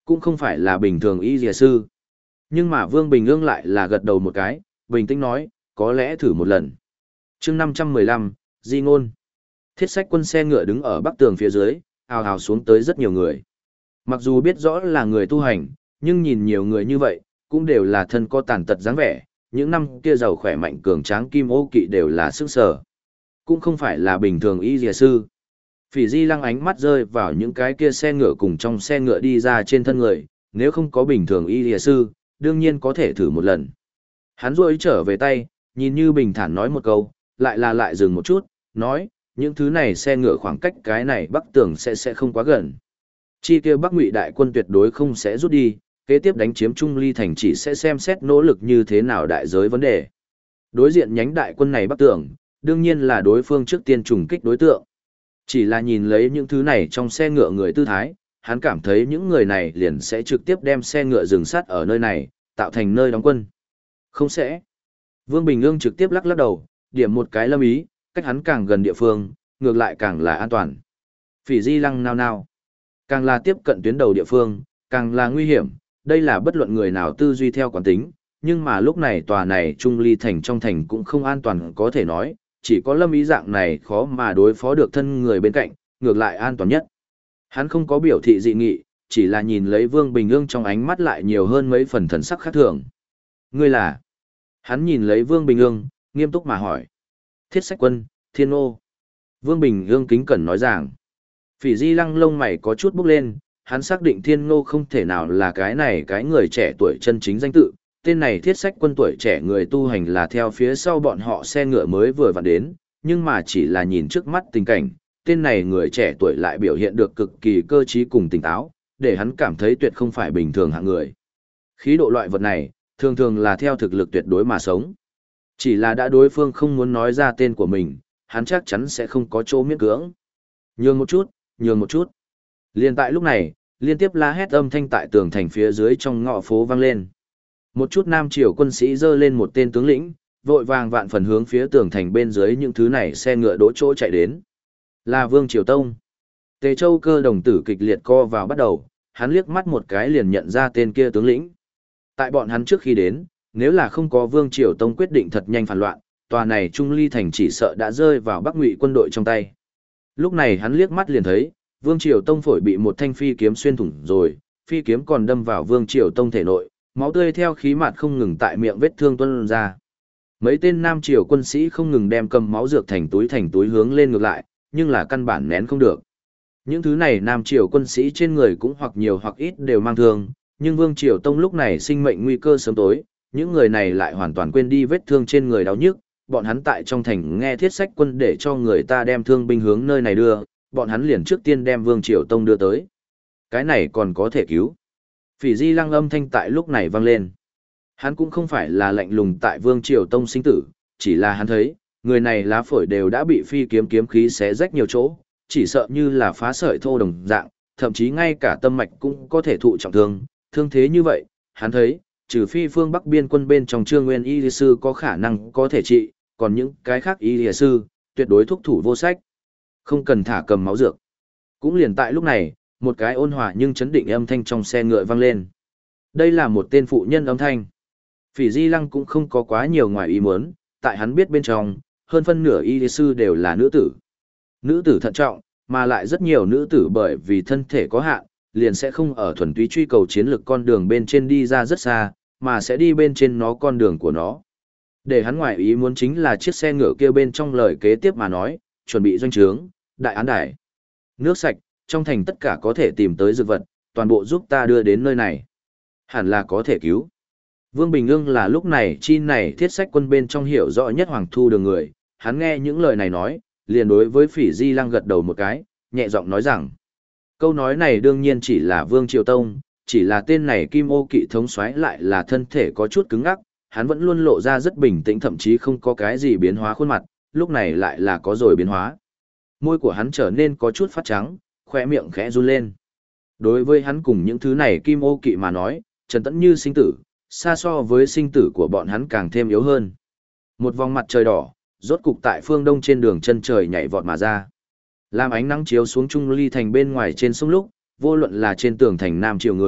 Cũng không phải là bình thường y dìa sư. Nhưng mà Vương Bình Ương lại là gật đầu một cái, bình tĩnh nói, có lẽ thử một lần. chương 515, Di Ngôn. Thiết sách quân xe ngựa đứng ở bắc tường phía dưới, hào hào xuống tới rất nhiều người. Mặc dù biết rõ là người tu hành, nhưng nhìn nhiều người như vậy, cũng đều là thân có tàn tật dáng vẻ, những năm kia giàu khỏe mạnh cường tráng kim ô kỵ đều là sức sở. Cũng không phải là bình thường y dìa sư. Phỉ Di Lăng ánh mắt rơi vào những cái kia xe ngựa cùng trong xe ngựa đi ra trên thân người, nếu không có bình thường y dìa sư, đương nhiên có thể thử một lần. Hắn rôi trở về tay, nhìn như bình thản nói một câu, lại dừng một chút, nói, những thứ này xe ngựa khoảng cách cái này bắc tường sẽ không quá gần. Chi kia Bắc Ngụy đại quân tuyệt đối không sẽ rút đi, kế tiếp đánh chiếm Trung Ly thành chỉ sẽ xem xét nỗ lực như thế nào đại giới vấn đề. Đối diện nhánh đại quân này bắc tường, đương nhiên là đối phương trước tiên trùng kích đối tượng. Chỉ là nhìn lấy những thứ này trong xe ngựa người tư thái, hắn cảm thấy những người này liền sẽ trực tiếp đem xe ngựa dừng sát ở nơi này, tạo thành nơi đóng quân. Không sẽ. Vương Bình Ương trực tiếp lắc lắc đầu, điểm một cái lâm ý, cách hắn càng gần địa phương, ngược lại càng là an toàn. Phỉ Di Lăng nao nao. Càng là tiếp cận tuyến đầu địa phương, càng là nguy hiểm, đây là bất luận người nào tư duy theo quán tính, nhưng mà lúc này tòa này Trung Ly thành trong thành cũng không an toàn có thể nói, chỉ có lâm ý dạng này khó mà đối phó được thân người bên cạnh, ngược lại an toàn nhất. Hắn không có biểu thị dị nghị, chỉ là nhìn lấy Vương Bình Ương trong ánh mắt lại nhiều hơn mấy phần thần sắc khác thường. Ngươi là? Hắn nhìn lấy Vương Bình Ương, nghiêm túc mà hỏi. Thiết sách quân, Thiên Ô. Vương Bình Ương kính cẩn nói rằng. Phỉ Di Lăng lông mày có chút bốc lên, hắn xác định Thiên Ngô không thể nào là cái này cái người trẻ tuổi chân chính danh tự, tên này thiết sách quân tuổi trẻ người tu hành là theo phía sau bọn họ xe ngựa mới vừa vặn đến, nhưng mà chỉ là nhìn trước mắt tình cảnh, tên này người trẻ tuổi lại biểu hiện được cực kỳ cơ trí cùng tỉnh táo, để hắn cảm thấy tuyệt không phải bình thường hạng người. Khí độ loại vật này, thường thường là theo thực lực tuyệt đối mà sống. Chỉ là đã đối phương không muốn nói ra tên của mình, hắn chắc chắn sẽ không có chỗ miễn cưỡng. Nhường một chút, nhường một chút. Liên tại lúc này, liên tiếp la hét âm thanh tại tường thành phía dưới trong ngõ phố vang lên. Một chút nam triều quân sĩ dơ lên một tên tướng lĩnh, vội vàng vạn phần hướng phía tường thành bên dưới những thứ này xe ngựa đỗ chỗ chạy đến. Là Vương Triều Tông. Tề Châu Cơ đồng tử kịch liệt co vào bắt đầu, hắn liếc mắt một cái liền nhận ra tên kia tướng lĩnh. Tại bọn hắn trước khi đến, nếu là không có Vương Triều Tông quyết định thật nhanh phản loạn, tòa này Trung Ly thành chỉ sợ đã rơi vào Bắc Ngụy quân đội trong tay. Lúc này hắn liếc mắt liền thấy, Vương Triều Tông phổi bị một thanh phi kiếm xuyên thủng rồi, phi kiếm còn đâm vào Vương Triều Tông thể nội, máu tươi theo khí mạt không ngừng tại miệng vết thương tuôn ra. Mấy tên nam triều quân sĩ không ngừng đem cầm máu dược thành túi hướng lên ngược lại, nhưng là căn bản nén không được. Những thứ này nam triều quân sĩ trên người cũng hoặc nhiều hoặc ít đều mang thương, nhưng Vương Triều Tông lúc này sinh mệnh nguy cơ sớm tối, những người này lại hoàn toàn quên đi vết thương trên người đau nhức, bọn hắn tại trong thành nghe thiết sách quân để cho người ta đem thương binh hướng nơi này đưa, bọn hắn liền trước tiên đem Vương Triều Tông đưa tới. Cái này còn có thể cứu. Phỉ Di Lăng âm thanh tại lúc này vang lên. Hắn cũng không phải là lạnh lùng tại Vương Triều Tông sinh tử, chỉ là hắn thấy, người này lá phổi đều đã bị phi kiếm kiếm khí xé rách nhiều chỗ, chỉ sợ như là phá sợi thô đồng dạng, thậm chí ngay cả tâm mạch cũng có thể thụ trọng thương, thương thế như vậy, hắn thấy, trừ phi phương Bắc biên quân bên trong Trương Nguyên Y sư có khả năng có thể trị, còn những cái khác Y sư, tuyệt đối thúc thủ vô sách. Không cần thả cầm máu dược. Cũng liền tại lúc này, một cái ôn hòa nhưng chấn định âm thanh trong xe ngựa vang lên. Đây là một tên phụ nhân âm thanh. Phỉ Di Lăng cũng không có quá nhiều ngoài ý muốn, tại hắn biết bên trong, hơn phân nửa y sư đều là nữ tử. Nữ tử thận trọng, mà lại rất nhiều nữ tử bởi vì thân thể có hạn, liền sẽ không ở thuần túy truy cầu chiến lược con đường bên trên đi ra rất xa, mà sẽ đi bên trên nó con đường của nó. Để hắn ngoài ý muốn chính là chiếc xe ngựa kia bên trong lời kế tiếp mà nói, chuẩn bị doanh trướng, đại án đài, nước sạch, trong thành tất cả có thể tìm tới dược vật, toàn bộ giúp ta đưa đến nơi này. Hẳn là có thể cứu. Vương Bình Ương là lúc này chi này thiết sách quân bên trong hiểu rõ nhất Hoàng Thu Đường người, hắn nghe những lời này nói, liền đối với Phỉ Di Lăng gật đầu một cái, nhẹ giọng nói rằng, câu nói này đương nhiên chỉ là Vương Triều Tông, chỉ là tên này Kim Ô Kỵ thống soái lại là thân thể có chút cứng ngắc, hắn vẫn luôn lộ ra rất bình tĩnh thậm chí không có cái gì biến hóa khuôn mặt, lúc này lại là có rồi biến hóa. Môi của hắn trở nên có chút phát trắng, khóe miệng khẽ run lên. Đối với hắn cùng những thứ này Kim Ô Kỵ mà nói, Trần Tẫn như sinh tử, xa so với sinh tử của bọn hắn càng thêm yếu hơn. Một vòng mặt trời đỏ, rốt cục tại phương đông trên đường chân trời nhảy vọt mà ra. Làm ánh nắng chiếu xuống Trung Ly thành bên ngoài trên sông lúc, vô luận là trên tường thành Nam Triều người,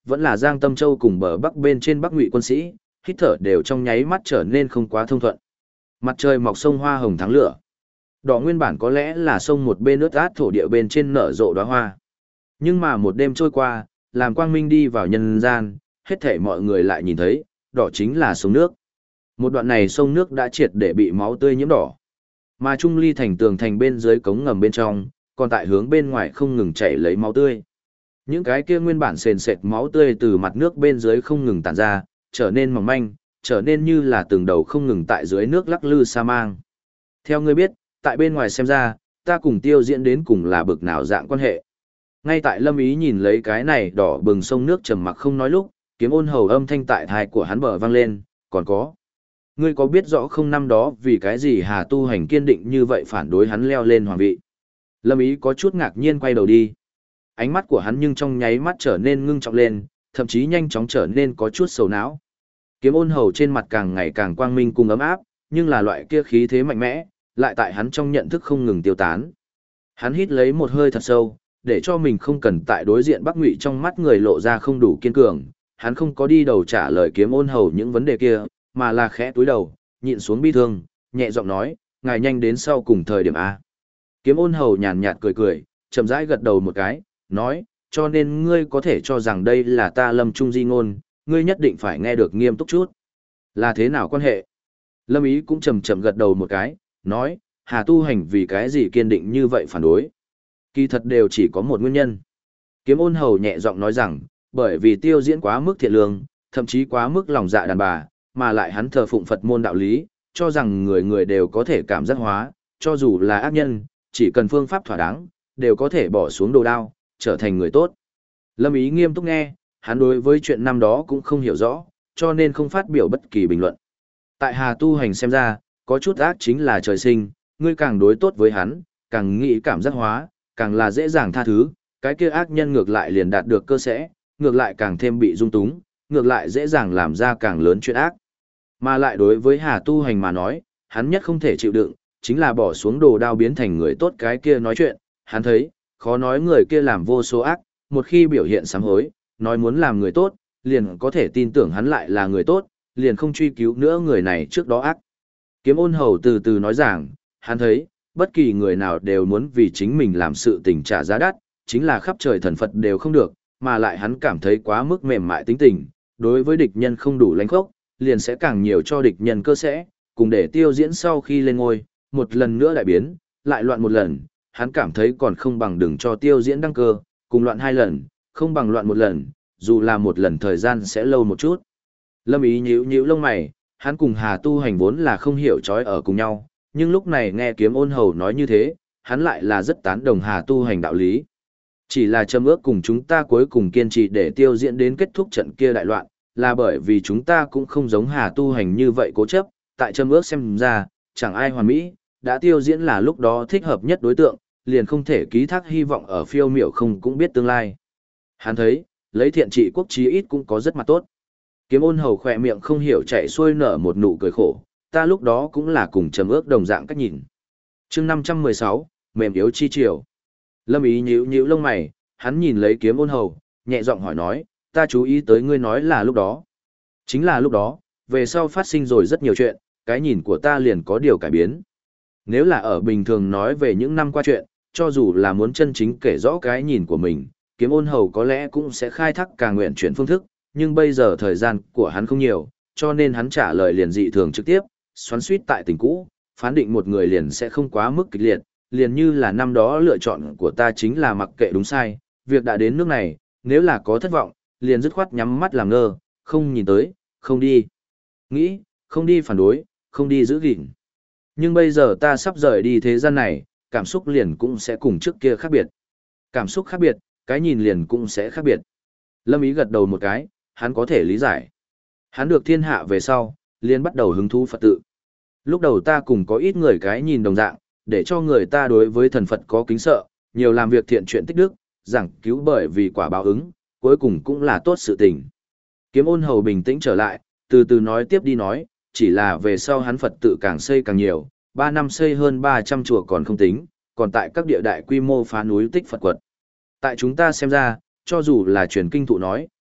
vẫn là Giang Tâm Châu cùng bờ bắc bên trên Bắc Ngụy quân sĩ, hít thở đều trong nháy mắt trở nên không quá thông thuận. Mặt trời mọc sông hoa hồng thắng lửa. Đỏ nguyên bản có lẽ là sông một bên ướt át thổ địa bên trên nở rộ đóa hoa. Nhưng mà một đêm trôi qua, làm quang minh đi vào nhân gian, hết thảy mọi người lại nhìn thấy, đỏ chính là sông nước. Một đoạn này sông nước đã triệt để bị máu tươi nhiễm đỏ. Mà Trung Ly thành tường thành bên dưới cống ngầm bên trong, còn tại hướng bên ngoài không ngừng chảy lấy máu tươi. Những cái kia nguyên bản sền sệt máu tươi từ mặt nước bên dưới không ngừng tản ra, trở nên mỏng manh, trở nên như là từng đầu không ngừng tại dưới nước lắc lư sa mang. Theo ngươi biết, tại bên ngoài xem ra, ta cùng Tiêu Diễn đến cùng là bực nào dạng quan hệ. Ngay tại Lâm Ý nhìn lấy cái này đỏ bừng sông nước trầm mặc không nói lúc, Kiếm Ôn Hầu âm thanh tại tai của hắn bờ vang lên, còn có. Ngươi có biết rõ không năm đó vì cái gì Hà Tu Hành kiên định như vậy phản đối hắn leo lên hoàng vị? Lâm Ý có chút ngạc nhiên quay đầu đi. Ánh mắt của hắn nhưng trong nháy mắt trở nên ngưng trọng lên, thậm chí nhanh chóng trở nên có chút sầu não. Kiếm Ôn Hầu trên mặt càng ngày càng quang minh cùng ấm áp, nhưng là loại kia khí thế mạnh mẽ, lại tại hắn trong nhận thức không ngừng tiêu tán. Hắn hít lấy một hơi thật sâu, để cho mình không cần tại đối diện Bắc Ngụy trong mắt người lộ ra không đủ kiên cường, hắn không có đi đầu trả lời Kiếm Ôn Hầu những vấn đề kia, mà là khẽ túi đầu, nhịn xuống bi thương, nhẹ giọng nói, ngài nhanh đến sau cùng thời điểm A. Kiếm Ôn Hầu nhàn nhạt cười cười, chậm rãi gật đầu một cái, nói, cho nên ngươi có thể cho rằng đây là ta Lâm Trung di ngôn, ngươi nhất định phải nghe được nghiêm túc chút. Là thế nào quan hệ? Lâm Ý cũng chậm chậm gật đầu một cái, nói, Hà Tu Hành vì cái gì kiên định như vậy phản đối? Kỳ thật đều chỉ có một nguyên nhân. Kiếm Ôn Hầu nhẹ giọng nói rằng, bởi vì Tiêu Diễn quá mức thiện lương, thậm chí quá mức lòng dạ đàn bà, mà lại hắn thờ phụng Phật môn đạo lý, cho rằng người người đều có thể cảm giác hóa, cho dù là ác nhân, chỉ cần phương pháp thỏa đáng, đều có thể bỏ xuống đồ đao, trở thành người tốt. Lâm Ý nghiêm túc nghe, hắn đối với chuyện năm đó cũng không hiểu rõ, cho nên không phát biểu bất kỳ bình luận. Tại Hà Tu Hành xem ra, có chút ác chính là trời sinh, ngươi càng đối tốt với hắn, càng nghĩ cảm giác hóa, càng là dễ dàng tha thứ, cái kia ác nhân ngược lại liền đạt được cơ sẽ, ngược lại càng thêm bị dung túng, ngược lại dễ dàng làm ra càng lớn chuyện ác. Mà lại đối với Hà Tu Hành mà nói, hắn nhất không thể chịu đựng, chính là bỏ xuống đồ đao biến thành người tốt cái kia nói chuyện, hắn thấy, khó nói người kia làm vô số ác, một khi biểu hiện sám hối, nói muốn làm người tốt, liền có thể tin tưởng hắn lại là người tốt, liền không truy cứu nữa người này trước đó ác. Kiếm Ôn Hầu từ từ nói rằng, hắn thấy, bất kỳ người nào đều muốn vì chính mình làm sự tình trả giá đắt, chính là khắp trời thần Phật đều không được, mà lại hắn cảm thấy quá mức mềm mại tính tình, đối với địch nhân không đủ lãnh khốc, liền sẽ càng nhiều cho địch nhân cơ sẽ, cùng để Tiêu Diễn sau khi lên ngôi, một lần nữa đại biến, lại loạn một lần, hắn cảm thấy còn không bằng đừng cho Tiêu Diễn đăng cơ, cùng loạn hai lần, không bằng loạn một lần, dù là một lần thời gian sẽ lâu một chút. Lâm Ý nhíu nhíu lông mày, hắn cùng Hà Tu Hành vốn là không hiểu chói ở cùng nhau, nhưng lúc này nghe Kiếm Ôn Hầu nói như thế, hắn lại là rất tán đồng Hà Tu Hành đạo lý. Chỉ là châm ước cùng chúng ta cuối cùng kiên trì để Tiêu Diễn đến kết thúc trận kia đại loạn, là bởi vì chúng ta cũng không giống Hà Tu Hành như vậy cố chấp, tại châm ước xem ra, chẳng ai hoàn mỹ, đã Tiêu Diễn là lúc đó thích hợp nhất đối tượng, liền không thể ký thác hy vọng ở phiêu miểu không cũng biết tương lai. Hắn thấy, lấy thiện trị quốc chí ít cũng có rất mặt tốt. Kiếm Ôn Hầu khỏe miệng không hiểu chạy xuôi nở một nụ cười khổ, ta lúc đó cũng là cùng châm ước đồng dạng cách nhìn. Chương 516, mềm yếu chi triều. Lâm Ý nhíu nhíu lông mày, hắn nhìn lấy Kiếm Ôn Hầu, nhẹ giọng hỏi nói, ta chú ý tới ngươi nói là lúc đó. Chính là lúc đó, về sau phát sinh rồi rất nhiều chuyện, cái nhìn của ta liền có điều cải biến. Nếu là ở bình thường nói về những năm qua chuyện, cho dù là muốn chân chính kể rõ cái nhìn của mình, Kiếm Ôn Hầu có lẽ cũng sẽ khai thác càng nguyện chuyển phương thức, nhưng bây giờ thời gian của hắn không nhiều, cho nên hắn trả lời liền dị thường trực tiếp, xoắn suýt tại tình cũ, phán định một người liền sẽ không quá mức kịch liệt, liền như là năm đó lựa chọn của ta chính là mặc kệ đúng sai, việc đã đến nước này, nếu là có thất vọng, liền dứt khoát nhắm mắt làm ngơ, không nhìn tới, không đi nghĩ, không đi phản đối, không đi giữ gìn. Nhưng bây giờ ta sắp rời đi thế gian này, cảm xúc liền cũng sẽ cùng trước kia khác biệt. Cảm xúc khác biệt, cái nhìn liền cũng sẽ khác biệt. Lâm Ý gật đầu một cái, hắn có thể lý giải. Hắn được thiên hạ về sau, liền bắt đầu hứng thú Phật tự. Lúc đầu ta cùng có ít người cái nhìn đồng dạng, để cho người ta đối với thần Phật có kính sợ, nhiều làm việc thiện chuyện tích đức, giảng cứu bởi vì quả báo ứng, cuối cùng cũng là tốt sự tình. Kiếm Ôn Hầu bình tĩnh trở lại, từ từ nói tiếp đi nói, chỉ là về sau hắn Phật tự càng xây càng nhiều, 3 năm xây hơn 300 chùa còn không tính, còn tại các địa đại quy mô phá núi tích Phật quật. Tại chúng ta xem ra, cho dù là truyền kinh thụ nói,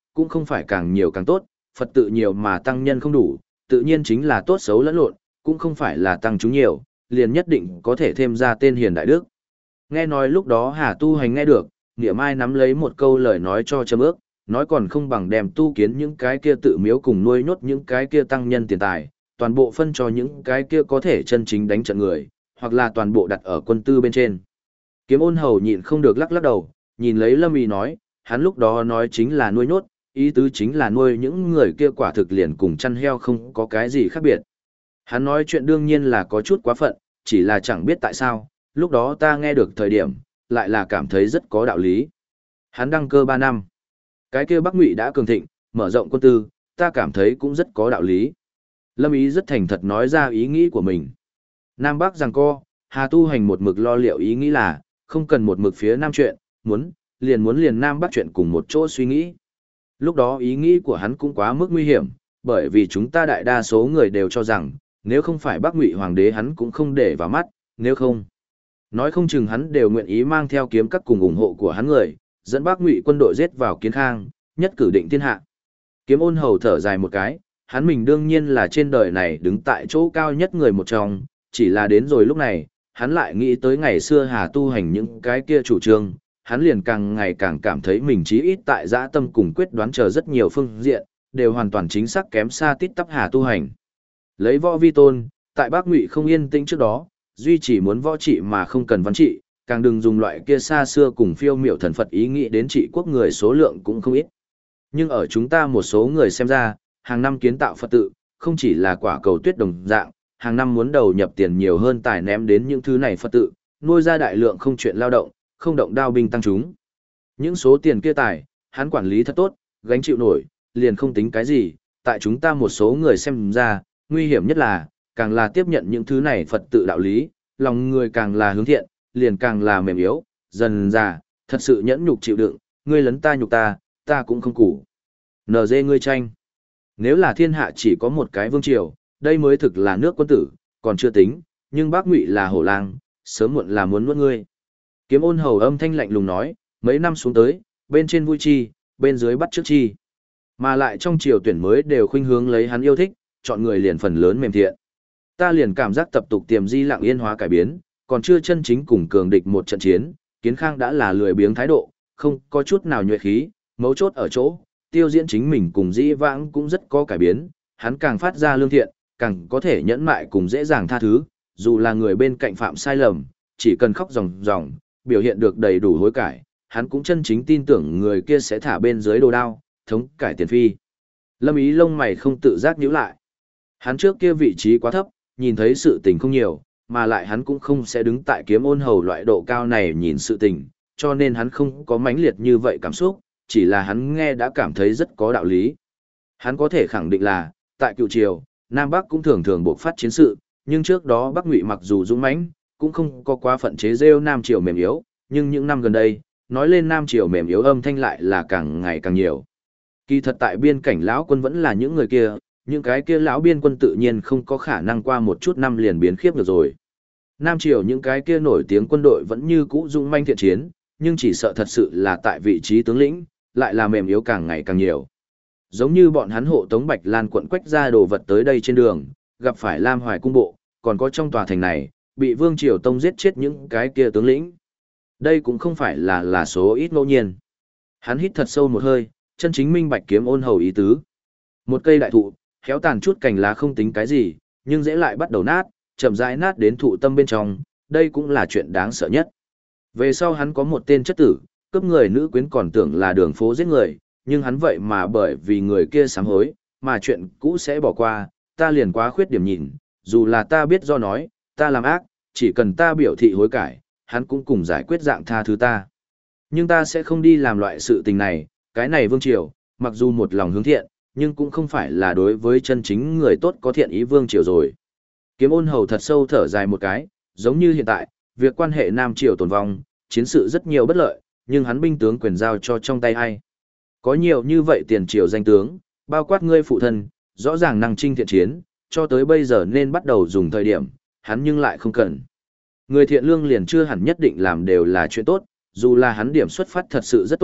cũng không phải càng nhiều càng tốt, Phật tự nhiều mà tăng nhân không đủ, tự nhiên chính là tốt xấu lẫn lộn, cũng không phải là tăng chúng nhiều, liền nhất định có thể thêm ra tên hiền đại đức. Nghe nói lúc đó Hà Tu Hành nghe được, Nghĩa Mai nắm lấy một câu lời nói cho châm ước, nói còn không bằng đem tu kiến những cái kia tự miếu cùng nuôi nhốt những cái kia tăng nhân tiền tài, toàn bộ phân cho những cái kia có thể chân chính đánh trận người, hoặc là toàn bộ đặt ở quân tư bên trên. Kiếm Ôn Hầu nhịn không được lắc lắc đầu, nhìn lấy Lâm Ý nói, hắn lúc đó nói chính là nuôi nhốt, ý tứ chính là nuôi những người kia quả thực liền cùng chăn heo không có cái gì khác biệt. Hắn nói chuyện đương nhiên là có chút quá phận, chỉ là chẳng biết tại sao, lúc đó ta nghe được thời điểm, lại là cảm thấy rất có đạo lý. Hắn đăng cơ 3 năm. Cái kia Bắc Ngụy đã cường thịnh, mở rộng quân tư, ta cảm thấy cũng rất có đạo lý. Lâm Ý rất thành thật nói ra ý nghĩ của mình. Nam Bắc giằng co, Hà Tu Hành một mực lo liệu ý nghĩ là, không cần một mực phía Nam chuyện, muốn liền Nam Bắc chuyện cùng một chỗ suy nghĩ. Lúc đó ý nghĩ của hắn cũng quá mức nguy hiểm, bởi vì chúng ta đại đa số người đều cho rằng, nếu không phải Bắc Ngụy Hoàng đế hắn cũng không để vào mắt, nếu không. Nói không chừng hắn đều nguyện ý mang theo kiếm các cùng ủng hộ của hắn người, dẫn Bắc Ngụy quân đội giết vào Kiến Khang, nhất cử định thiên hạ. Kiếm Ôn Hầu thở dài một cái, hắn mình đương nhiên là trên đời này đứng tại chỗ cao nhất người một trong, chỉ là đến rồi lúc này, hắn lại nghĩ tới ngày xưa Hà Tu Hành những cái kia chủ trương, hắn liền càng ngày càng cảm thấy mình chí ít tại dã tâm cùng quyết đoán chờ rất nhiều phương diện, đều hoàn toàn chính xác kém xa tít tắp Hà Tu Hành. Lấy võ vi tôn, tại Bắc Ngụy không yên tĩnh trước đó, duy chỉ muốn võ trị mà không cần văn trị, càng đừng dùng loại kia xa xưa cùng phiêu miểu thần Phật ý nghĩ đến trị quốc người số lượng cũng không ít. Nhưng ở chúng ta một số người xem ra, hàng năm kiến tạo Phật tự, không chỉ là quả cầu tuyết đồng dạng, hàng năm muốn đầu nhập tiền nhiều hơn tài ném đến những thứ này Phật tự, nuôi ra đại lượng không chuyện lao động, không động đao binh tăng chúng. Những số tiền kia tài, hắn quản lý thật tốt, gánh chịu nổi, liền không tính cái gì, tại chúng ta một số người xem ra, nguy hiểm nhất là, càng là tiếp nhận những thứ này Phật tự đạo lý, lòng người càng là hướng thiện, liền càng là mềm yếu, dần già, thật sự nhẫn nhục chịu đựng, ngươi lấn ta nhục ta cũng không củ. NG ngươi tranh. Nếu là thiên hạ chỉ có một cái vương triều, đây mới thực là nước quân tử, còn chưa tính, nhưng Bắc Ngụy là hổ lang, sớm muộn là muốn nuốt ngươi. Kiếm Ôn Hầu âm thanh lạnh lùng nói, mấy năm xuống tới, bên trên vui chi, bên dưới bắt trước chi. Mà lại trong triều tuyển mới đều khuynh hướng lấy hắn yêu thích, chọn người liền phần lớn mềm thiện. Ta liền cảm giác tập tục tiềm di lặng yên hóa cải biến, còn chưa chân chính cùng cường địch một trận chiến, Kiến Khang đã là lười biếng thái độ, không có chút nào nhuệ khí, mấu chốt ở chỗ, tiêu diễn chính mình cùng dĩ vãng cũng rất có cải biến, hắn càng phát ra lương thiện, càng có thể nhẫn mại cùng dễ dàng tha thứ, dù là người bên cạnh phạm sai lầm, chỉ cần khóc ròng ròng, biểu hiện được đầy đủ hối cải, hắn cũng chân chính tin tưởng người kia sẽ thả bên dưới đồ đao, thống cải tiền phi. Lâm Ý lông mày không tự giác nhíu lại. Hắn trước kia vị trí quá thấp, nhìn thấy sự tình không nhiều, mà lại hắn cũng không sẽ đứng tại Kiếm Ôn Hầu loại độ cao này nhìn sự tình, cho nên hắn không có mãnh liệt như vậy cảm xúc, chỉ là hắn nghe đã cảm thấy rất có đạo lý. Hắn có thể khẳng định là, tại Cựu Triều, Nam Bắc cũng thường thường buộc phát chiến sự, nhưng trước đó Bắc Ngụy mặc dù dũng mãnh, cũng không có quá phận chế rêu Nam Triều mềm yếu, nhưng những năm gần đây, nói lên Nam Triều mềm yếu âm thanh lại là càng ngày càng nhiều. Kỳ thật tại biên cảnh lão quân vẫn là những người kia, những cái kia lão biên quân tự nhiên không có khả năng qua một chút năm liền biến khiếp được rồi. Nam Triều những cái kia nổi tiếng quân đội vẫn như cũ dũng manh thiện chiến, nhưng chỉ sợ thật sự là tại vị trí tướng lĩnh, lại là mềm yếu càng ngày càng nhiều. Giống như bọn hắn hộ tống Bạch Lan quận quách ra đồ vật tới đây trên đường, gặp phải Lam Hoài cung bộ, còn có trong tòa thành này, bị Vương Triều Tông giết chết những cái kia tướng lĩnh. Đây cũng không phải là số ít ngẫu nhiên. Hắn hít thật sâu một hơi, chân chính minh bạch Kiếm Ôn Hầu ý tứ. Một cây đại thụ, héo tàn chút cành lá không tính cái gì, nhưng dễ lại bắt đầu nát, chậm rãi nát đến thụ tâm bên trong, đây cũng là chuyện đáng sợ nhất. Về sau hắn có một tên chất tử, cướp người nữ quyến còn tưởng là đường phố giết người, nhưng hắn vậy mà bởi vì người kia sám hối, mà chuyện cũ sẽ bỏ qua, ta liền quá khuyết điểm nhìn, dù là ta biết do nói, ta làm ác, chỉ cần ta biểu thị hối cải, hắn cũng cùng giải quyết dạng tha thứ ta. Nhưng ta sẽ không đi làm loại sự tình này, cái này Vương Triều, mặc dù một lòng hướng thiện, nhưng cũng không phải là đối với chân chính người tốt có thiện ý Vương Triều rồi. Kiếm Ôn Hầu thật sâu thở dài một cái, giống như hiện tại, việc quan hệ Nam Triều tồn vong, chiến sự rất nhiều bất lợi, nhưng hắn binh tướng quyền giao cho trong tay ai. Có nhiều như vậy tiền triều danh tướng, bao quát ngươi phụ thân, rõ ràng năng trinh thiện chiến, cho tới bây giờ nên bắt đầu dùng thời điểm, hắn nhưng lại không cần. Người thiện lương liền chưa hẳn nhất định làm đều là chuyện tốt, dù là hắn điểm xuất phát thật sự rất tốt,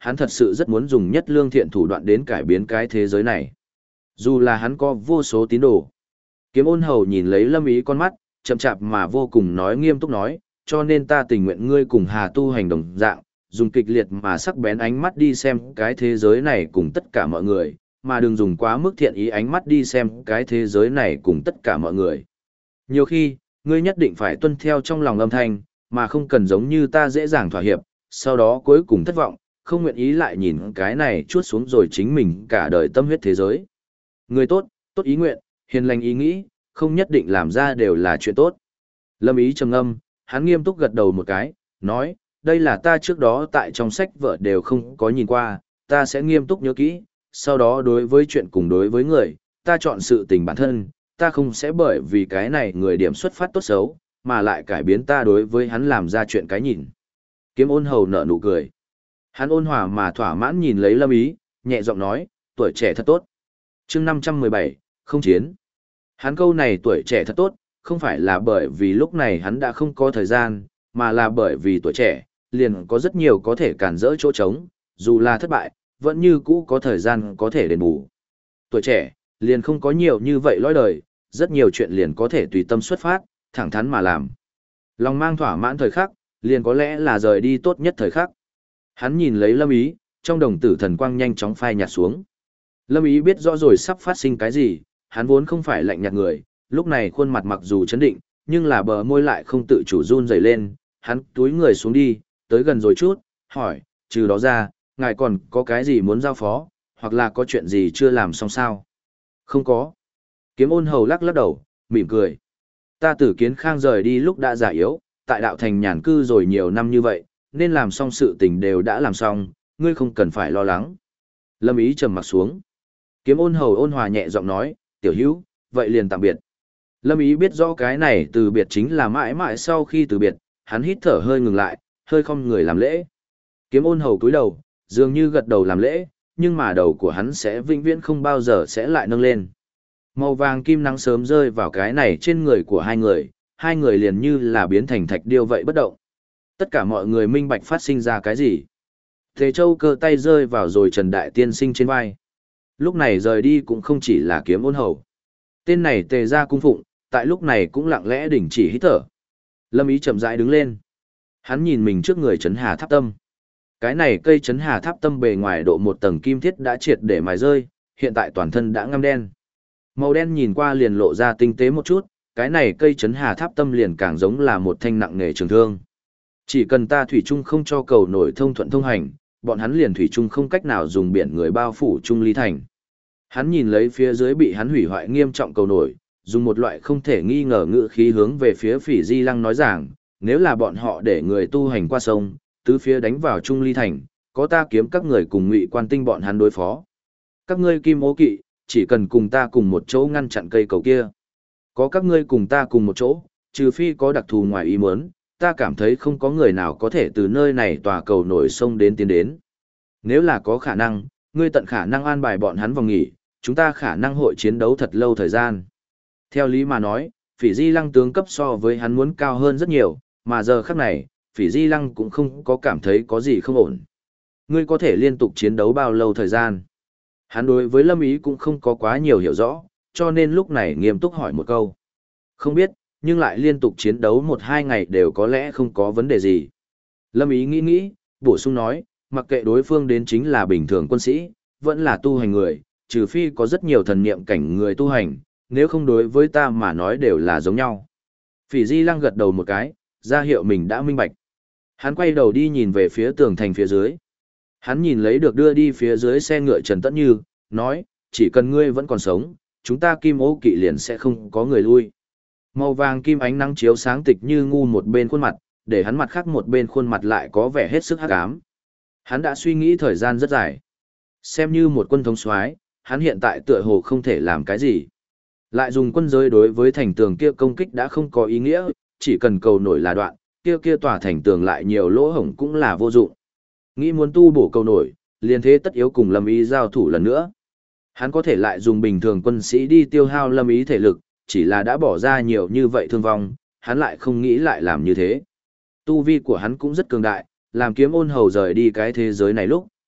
hắn thật sự rất muốn dùng nhất lương thiện thủ đoạn đến cải biến cái thế giới này. Dù là hắn có vô số tín đồ. Kiếm Ôn Hầu nhìn lấy Lâm Ý con mắt, chậm chạp mà vô cùng nói nghiêm túc nói, cho nên ta tình nguyện ngươi cùng Hà tu hành đồng dạng, dùng kịch liệt mà sắc bén ánh mắt đi xem cái thế giới này cùng tất cả mọi người, mà đừng dùng quá mức thiện ý ánh mắt đi xem cái thế giới này cùng tất cả mọi người. Nhiều khi, ngươi nhất định phải tuân theo trong lòng âm thanh, mà không cần giống như ta dễ dàng thỏa hiệp, sau đó cuối cùng thất vọng, không nguyện ý lại nhìn cái này chuốt xuống rồi chính mình cả đời tâm huyết thế giới. Người tốt, tốt ý nguyện, hiền lành ý nghĩ, không nhất định làm ra đều là chuyện tốt. Lâm Ý trầm ngâm, hắn nghiêm túc gật đầu một cái, nói, đây là ta trước đó tại trong sách vở đều không có nhìn qua, ta sẽ nghiêm túc nhớ kỹ, sau đó đối với chuyện cùng đối với người, ta chọn sự tình bản thân, ta không sẽ bởi vì cái này người điểm xuất phát tốt xấu, mà lại cải biến ta đối với hắn làm ra chuyện cái nhìn. Kiếm Ôn Hầu nở nụ cười. Hắn ôn hòa mà thỏa mãn nhìn lấy Lâm Ý, nhẹ giọng nói, tuổi trẻ thật tốt. chương 517, không chiến. Hắn câu này tuổi trẻ thật tốt, không phải là bởi vì lúc này hắn đã không có thời gian, mà là bởi vì tuổi trẻ, liền có rất nhiều có thể cản rỡ chỗ trống, dù là thất bại, vẫn như cũ có thời gian có thể đền bù. Tuổi trẻ, liền không có nhiều như vậy lõi đời, rất nhiều chuyện liền có thể tùy tâm xuất phát, thẳng thắn mà làm. Lòng mang thỏa mãn thời khắc, liền có lẽ là rời đi tốt nhất thời khắc. Hắn nhìn lấy Lâm Ý, trong đồng tử thần quang nhanh chóng phai nhạt xuống. Lâm Ý biết rõ rồi sắp phát sinh cái gì, hắn vốn không phải lạnh nhạt người, lúc này khuôn mặt mặc dù chấn định, nhưng là bờ môi lại không tự chủ run rẩy lên, hắn túi người xuống đi, tới gần rồi chút, hỏi, trừ đó ra, ngài còn có cái gì muốn giao phó, hoặc là có chuyện gì chưa làm xong sao? Không có. Kiếm Ôn Hầu lắc lắc đầu, mỉm cười. Ta Tử Kiến Khang rời đi lúc đã già yếu, tại đạo thành nhàn cư rồi nhiều năm như vậy, nên làm xong sự tình đều đã làm xong, ngươi không cần phải lo lắng. Lâm Ý trầm mặt xuống. Kiếm Ôn Hầu ôn hòa nhẹ giọng nói, tiểu hữu, vậy liền tạm biệt. Lâm Ý biết rõ cái này từ biệt chính là mãi mãi sau khi từ biệt, hắn hít thở hơi ngừng lại, hơi không người làm lễ. Kiếm Ôn Hầu cúi đầu, dường như gật đầu làm lễ, nhưng mà đầu của hắn sẽ vĩnh viễn không bao giờ sẽ lại nâng lên. Màu vàng kim nắng sớm rơi vào cái này trên người của hai người liền như là biến thành thạch điêu vậy bất động. Tất cả mọi người minh bạch phát sinh ra cái gì. Thế Châu Cơ tay rơi vào rồi Trần Đại Tiên Sinh trên vai. Lúc này rời đi cũng không chỉ là Kiếm Ôn Hầu. Tên này Tề Gia cung phụng, tại lúc này cũng lặng lẽ đình chỉ hít thở. Lâm Ý chậm rãi đứng lên. Hắn nhìn mình trước người Trấn Hà Tháp Tâm. Cái này cây Trấn Hà Tháp Tâm bề ngoài độ một tầng kim thiết đã triệt để mài rơi, hiện tại toàn thân đã ngăm đen. Màu đen nhìn qua liền lộ ra tinh tế một chút, cái này cây Trấn Hà Tháp Tâm liền càng giống là một thanh nặng nghề trường thương. Chỉ cần ta thủy chung không cho cầu nổi thông thuận thông hành, bọn hắn liền thủy chung không cách nào dùng biển người bao phủ Trung Ly Thành. Hắn nhìn lấy phía dưới bị hắn hủy hoại nghiêm trọng cầu nổi, dùng một loại không thể nghi ngờ ngữ khí hướng về phía Phỉ Di Lăng nói rằng, nếu là bọn họ để người tu hành qua sông, tứ phía đánh vào Trung Ly Thành, có ta kiếm các người cùng Ngụy Quan Tinh bọn hắn đối phó. Các ngươi Kim Ô Kỵ, chỉ cần cùng ta cùng một chỗ ngăn chặn cây cầu kia. Có các ngươi cùng ta cùng một chỗ, trừ phi có đặc thù ngoài ý muốn, ta cảm thấy không có người nào có thể từ nơi này tòa cầu nổi sông đến tiến đến. Nếu là có khả năng, ngươi tận khả năng an bài bọn hắn vòng nghỉ, chúng ta khả năng hội chiến đấu thật lâu thời gian. Theo lý mà nói, Phỉ Di Lăng tướng cấp so với hắn muốn cao hơn rất nhiều, mà giờ khắc này, Phỉ Di Lăng cũng không có cảm thấy có gì không ổn. Ngươi có thể liên tục chiến đấu bao lâu thời gian? Hắn đối với Lâm Ý cũng không có quá nhiều hiểu rõ, cho nên lúc này nghiêm túc hỏi một câu. Không biết, nhưng lại liên tục chiến đấu 1-2 ngày đều có lẽ không có vấn đề gì. Lâm Ý nghĩ, bổ sung nói, mặc kệ đối phương đến chính là bình thường quân sĩ, vẫn là tu hành người, trừ phi có rất nhiều thần niệm cảnh người tu hành, nếu không đối với ta mà nói đều là giống nhau. Phỉ Di Lăng gật đầu một cái, ra hiệu mình đã minh bạch. Hắn quay đầu đi nhìn về phía tường thành phía dưới. Hắn nhìn lấy được đưa đi phía dưới xe ngựa Trần Tẫn Như, nói, chỉ cần ngươi vẫn còn sống, chúng ta Kim Ô Kỵ liền sẽ không có người lui. Màu vàng kim ánh nắng chiếu sáng Tịch Như ngu một bên khuôn mặt, để hắn mặt khác một bên khuôn mặt lại có vẻ hết sức hắc ám. Hắn đã suy nghĩ thời gian rất dài. Xem như một quân thống soái, hắn hiện tại tựa hồ không thể làm cái gì. Lại dùng quân giới đối với thành tường kia công kích đã không có ý nghĩa, chỉ cần cầu nổi là đoạn, kia tòa thành tường lại nhiều lỗ hổng cũng là vô dụng. Nghĩ muốn tu bổ cầu nổi, liền thế tất yếu cùng Lâm Ý giao thủ lần nữa. Hắn có thể lại dùng bình thường quân sĩ đi tiêu hao Lâm Ý thể lực, chỉ là đã bỏ ra nhiều như vậy thương vong, hắn lại không nghĩ lại làm như thế. Tu vi của hắn cũng rất cường đại, làm Kiếm Ôn Hầu rời đi cái thế giới này lúc,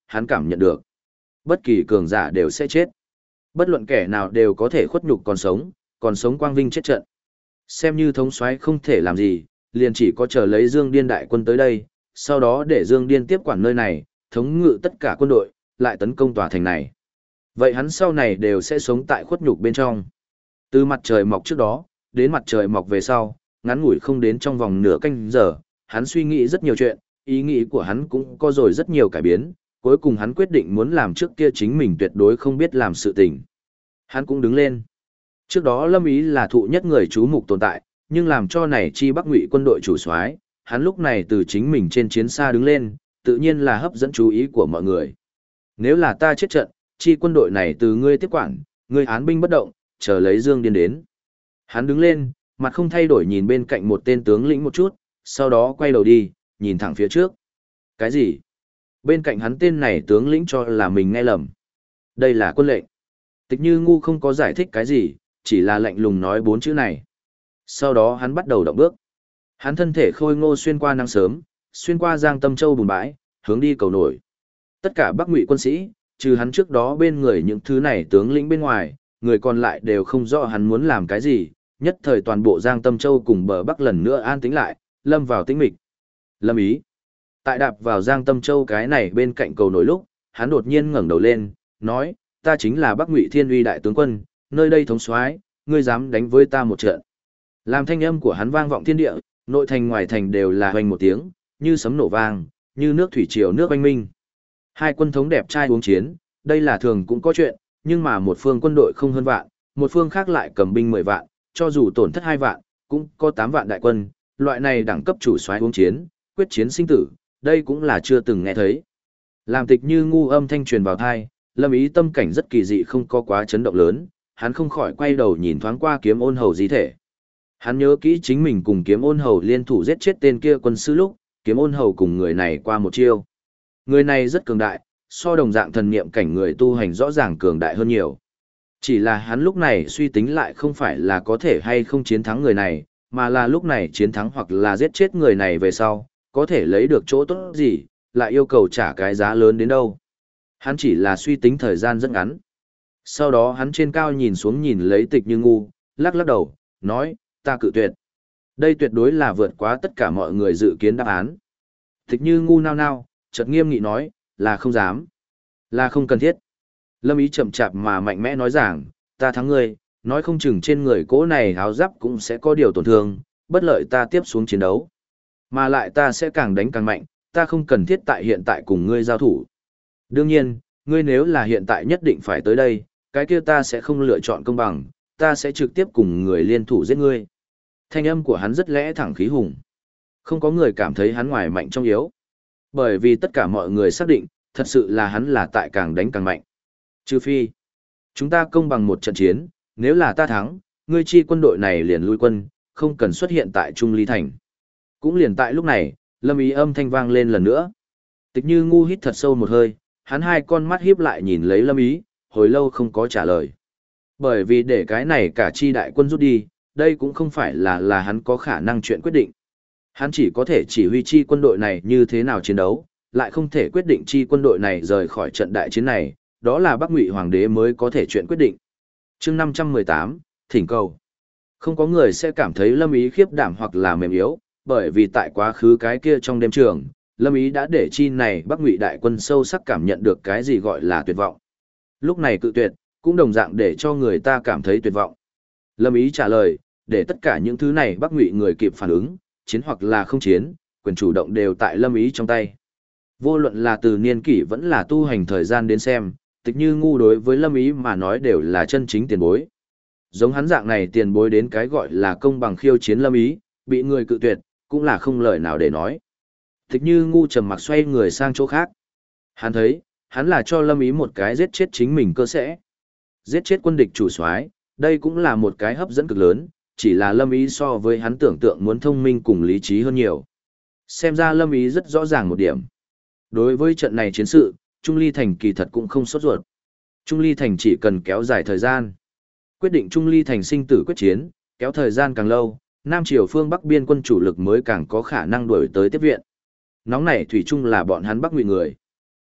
hắn cảm nhận được. Bất kỳ cường giả đều sẽ chết. Bất luận kẻ nào đều có thể khuất nhục còn sống quang vinh chết trận. Xem như thống soái không thể làm gì, liền chỉ có chờ lấy Dương Điên đại quân tới đây, sau đó để Dương Điên tiếp quản nơi này, thống ngự tất cả quân đội, lại tấn công tòa thành này. Vậy hắn sau này đều sẽ sống tại khuất nhục bên trong. Từ mặt trời mọc trước đó, đến mặt trời mọc về sau, ngắn ngủi không đến trong vòng nửa canh giờ, hắn suy nghĩ rất nhiều chuyện, ý nghĩ của hắn cũng có rồi rất nhiều cải biến, cuối cùng hắn quyết định muốn làm trước kia chính mình tuyệt đối không biết làm sự tình. Hắn cũng đứng lên. Trước đó Lâm Ý là thụ nhất người chú mục tồn tại, nhưng làm cho này chi Bắc Ngụy quân đội chủ soái, hắn lúc này từ chính mình trên chiến xa đứng lên, tự nhiên là hấp dẫn chú ý của mọi người. Nếu là ta chết trận, chi quân đội này từ ngươi tiếp quản, ngươi án binh bất động, chờ lấy Dương Điên đến. Hắn đứng lên, mặt không thay đổi nhìn bên cạnh một tên tướng lĩnh một chút, sau đó quay đầu đi, nhìn thẳng phía trước. Cái gì? Bên cạnh hắn tên này tướng lĩnh cho là mình nghe lầm. Đây là quân lệnh. Tịch Như Ngu không có giải thích cái gì, chỉ là lạnh lùng nói 4 chữ này. Sau đó hắn bắt đầu động bước. Hắn thân thể khôi ngô xuyên qua nắng sớm, xuyên qua Giang Tâm Châu bùn bãi, hướng đi cầu nổi. Tất cả Bắc Ngụy quân sĩ, trừ hắn trước đó bên người những thứ này tướng lĩnh bên ngoài, người còn lại đều không rõ hắn muốn làm cái gì, nhất thời toàn bộ Giang Tâm Châu cùng bờ Bắc lần nữa an tĩnh lại, lâm vào tĩnh mịch. Lâm Ý. Tại đạp vào Giang Tâm Châu cái này bên cạnh cầu nổi lúc, hắn đột nhiên ngẩng đầu lên, nói, ta chính là Bắc Ngụy Thiên Uy đại tướng quân, nơi đây thống soái, ngươi dám đánh với ta một trận. Làm thanh âm của hắn vang vọng thiên địa, nội thành ngoài thành đều là hoành một tiếng, như sấm nổ vang, như nước thủy triều nước oanh minh. Hai quân thống đẹp trai uống chiến, đây là thường cũng có chuyện, nhưng mà một phương quân đội không hơn vạn, một phương khác lại cầm binh 10 vạn, cho dù tổn thất 2 vạn, cũng có 8 vạn đại quân, loại này đẳng cấp chủ soái uống chiến, quyết chiến sinh tử, đây cũng là chưa từng nghe thấy. Làm Tịch Như Ngu âm thanh truyền vào tai, Lâm Ý tâm cảnh rất kỳ dị không có quá chấn động lớn, hắn không khỏi quay đầu nhìn thoáng qua Kiếm Ôn Hầu di thể. Hắn nhớ kỹ chính mình cùng Kiếm Ôn Hầu liên thủ giết chết tên kia quân sư lúc, Kiếm Ôn Hầu cùng người này qua một chiêu. Người này rất cường đại, so đồng dạng thần niệm cảnh người tu hành rõ ràng cường đại hơn nhiều. Chỉ là hắn lúc này suy tính lại không phải là có thể hay không chiến thắng người này, mà là lúc này chiến thắng hoặc là giết chết người này về sau, có thể lấy được chỗ tốt gì, lại yêu cầu trả cái giá lớn đến đâu. Hắn chỉ là suy tính thời gian rất ngắn. Sau đó hắn trên cao nhìn xuống nhìn lấy Tịch Như Ngu, lắc lắc đầu, nói, ta cự tuyệt. Đây tuyệt đối là vượt quá tất cả mọi người dự kiến đáp án. Tịch Như Ngu nao nao, chợt nghiêm nghị nói, là không dám, là không cần thiết. Lâm Ý chậm chạp mà mạnh mẽ nói rằng, ta thắng ngươi, nói không chừng trên người cỗ này áo giáp cũng sẽ có điều tổn thương, bất lợi ta tiếp xuống chiến đấu. Mà lại ta sẽ càng đánh càng mạnh, ta không cần thiết tại hiện tại cùng ngươi giao thủ. Đương nhiên, ngươi nếu là hiện tại nhất định phải tới đây, cái kia ta sẽ không lựa chọn công bằng, ta sẽ trực tiếp cùng người liên thủ giết ngươi. Thanh âm của hắn rất lẽ thẳng khí hùng. Không có người cảm thấy hắn ngoài mạnh trong yếu. Bởi vì tất cả mọi người xác định, thật sự là hắn là tại càng đánh càng mạnh. Trừ phi, chúng ta công bằng một trận chiến, nếu là ta thắng, ngươi chi quân đội này liền lui quân, không cần xuất hiện tại Trung Ly Thành. Cũng liền tại lúc này, Lâm Ý âm thanh vang lên lần nữa. Tịch Như Ngu hít thật sâu một hơi, hắn hai con mắt híp lại nhìn lấy Lâm Ý, hồi lâu không có trả lời. Bởi vì để cái này cả chi đại quân rút đi, đây cũng không phải là hắn có khả năng chuyện quyết định. Hắn chỉ có thể chỉ huy chi quân đội này như thế nào chiến đấu, lại không thể quyết định chi quân đội này rời khỏi trận đại chiến này, đó là Bắc Ngụy Hoàng đế mới có thể chuyện quyết định. Chương 518, Thỉnh cầu. Không có người sẽ cảm thấy Lâm Ý khiếp đảm hoặc là mềm yếu, bởi vì tại quá khứ cái kia trong đêm trường, Lâm Ý đã để chi này Bắc Ngụy đại quân sâu sắc cảm nhận được cái gì gọi là tuyệt vọng. Lúc này cự tuyệt, cũng đồng dạng để cho người ta cảm thấy tuyệt vọng. Lâm Ý trả lời, để tất cả những thứ này Bắc Ngụy người kịp phản ứng, chiến hoặc là không chiến, quyền chủ động đều tại Lâm Ý trong tay. Vô luận là từ niên kỷ vẫn là tu hành thời gian đến xem, Tịch Như Ngu đối với Lâm Ý mà nói đều là chân chính tiền bối. Giống hắn dạng này tiền bối đến cái gọi là công bằng khiêu chiến Lâm Ý, bị người cự tuyệt, cũng là không lời nào để nói. Tịch Như Ngu trầm mặc xoay người sang chỗ khác. Hắn thấy, hắn là cho Lâm Ý một cái giết chết chính mình cơ sẽ. Giết chết quân địch chủ soái, đây cũng là một cái hấp dẫn cực lớn, chỉ là Lâm Ý so với hắn tưởng tượng muốn thông minh cùng lý trí hơn nhiều. Xem ra Lâm Ý rất rõ ràng một điểm. Đối với trận này chiến sự, Trung Ly Thành kỳ thật cũng không sốt ruột. Trung Ly Thành chỉ cần kéo dài thời gian. Quyết định Trung Ly Thành sinh tử quyết chiến, kéo thời gian càng lâu, Nam Triều phương Bắc biên quân chủ lực mới càng có khả năng đuổi tới tiếp viện. Nóng này thủy chung là bọn hắn Bắc Ngụy người.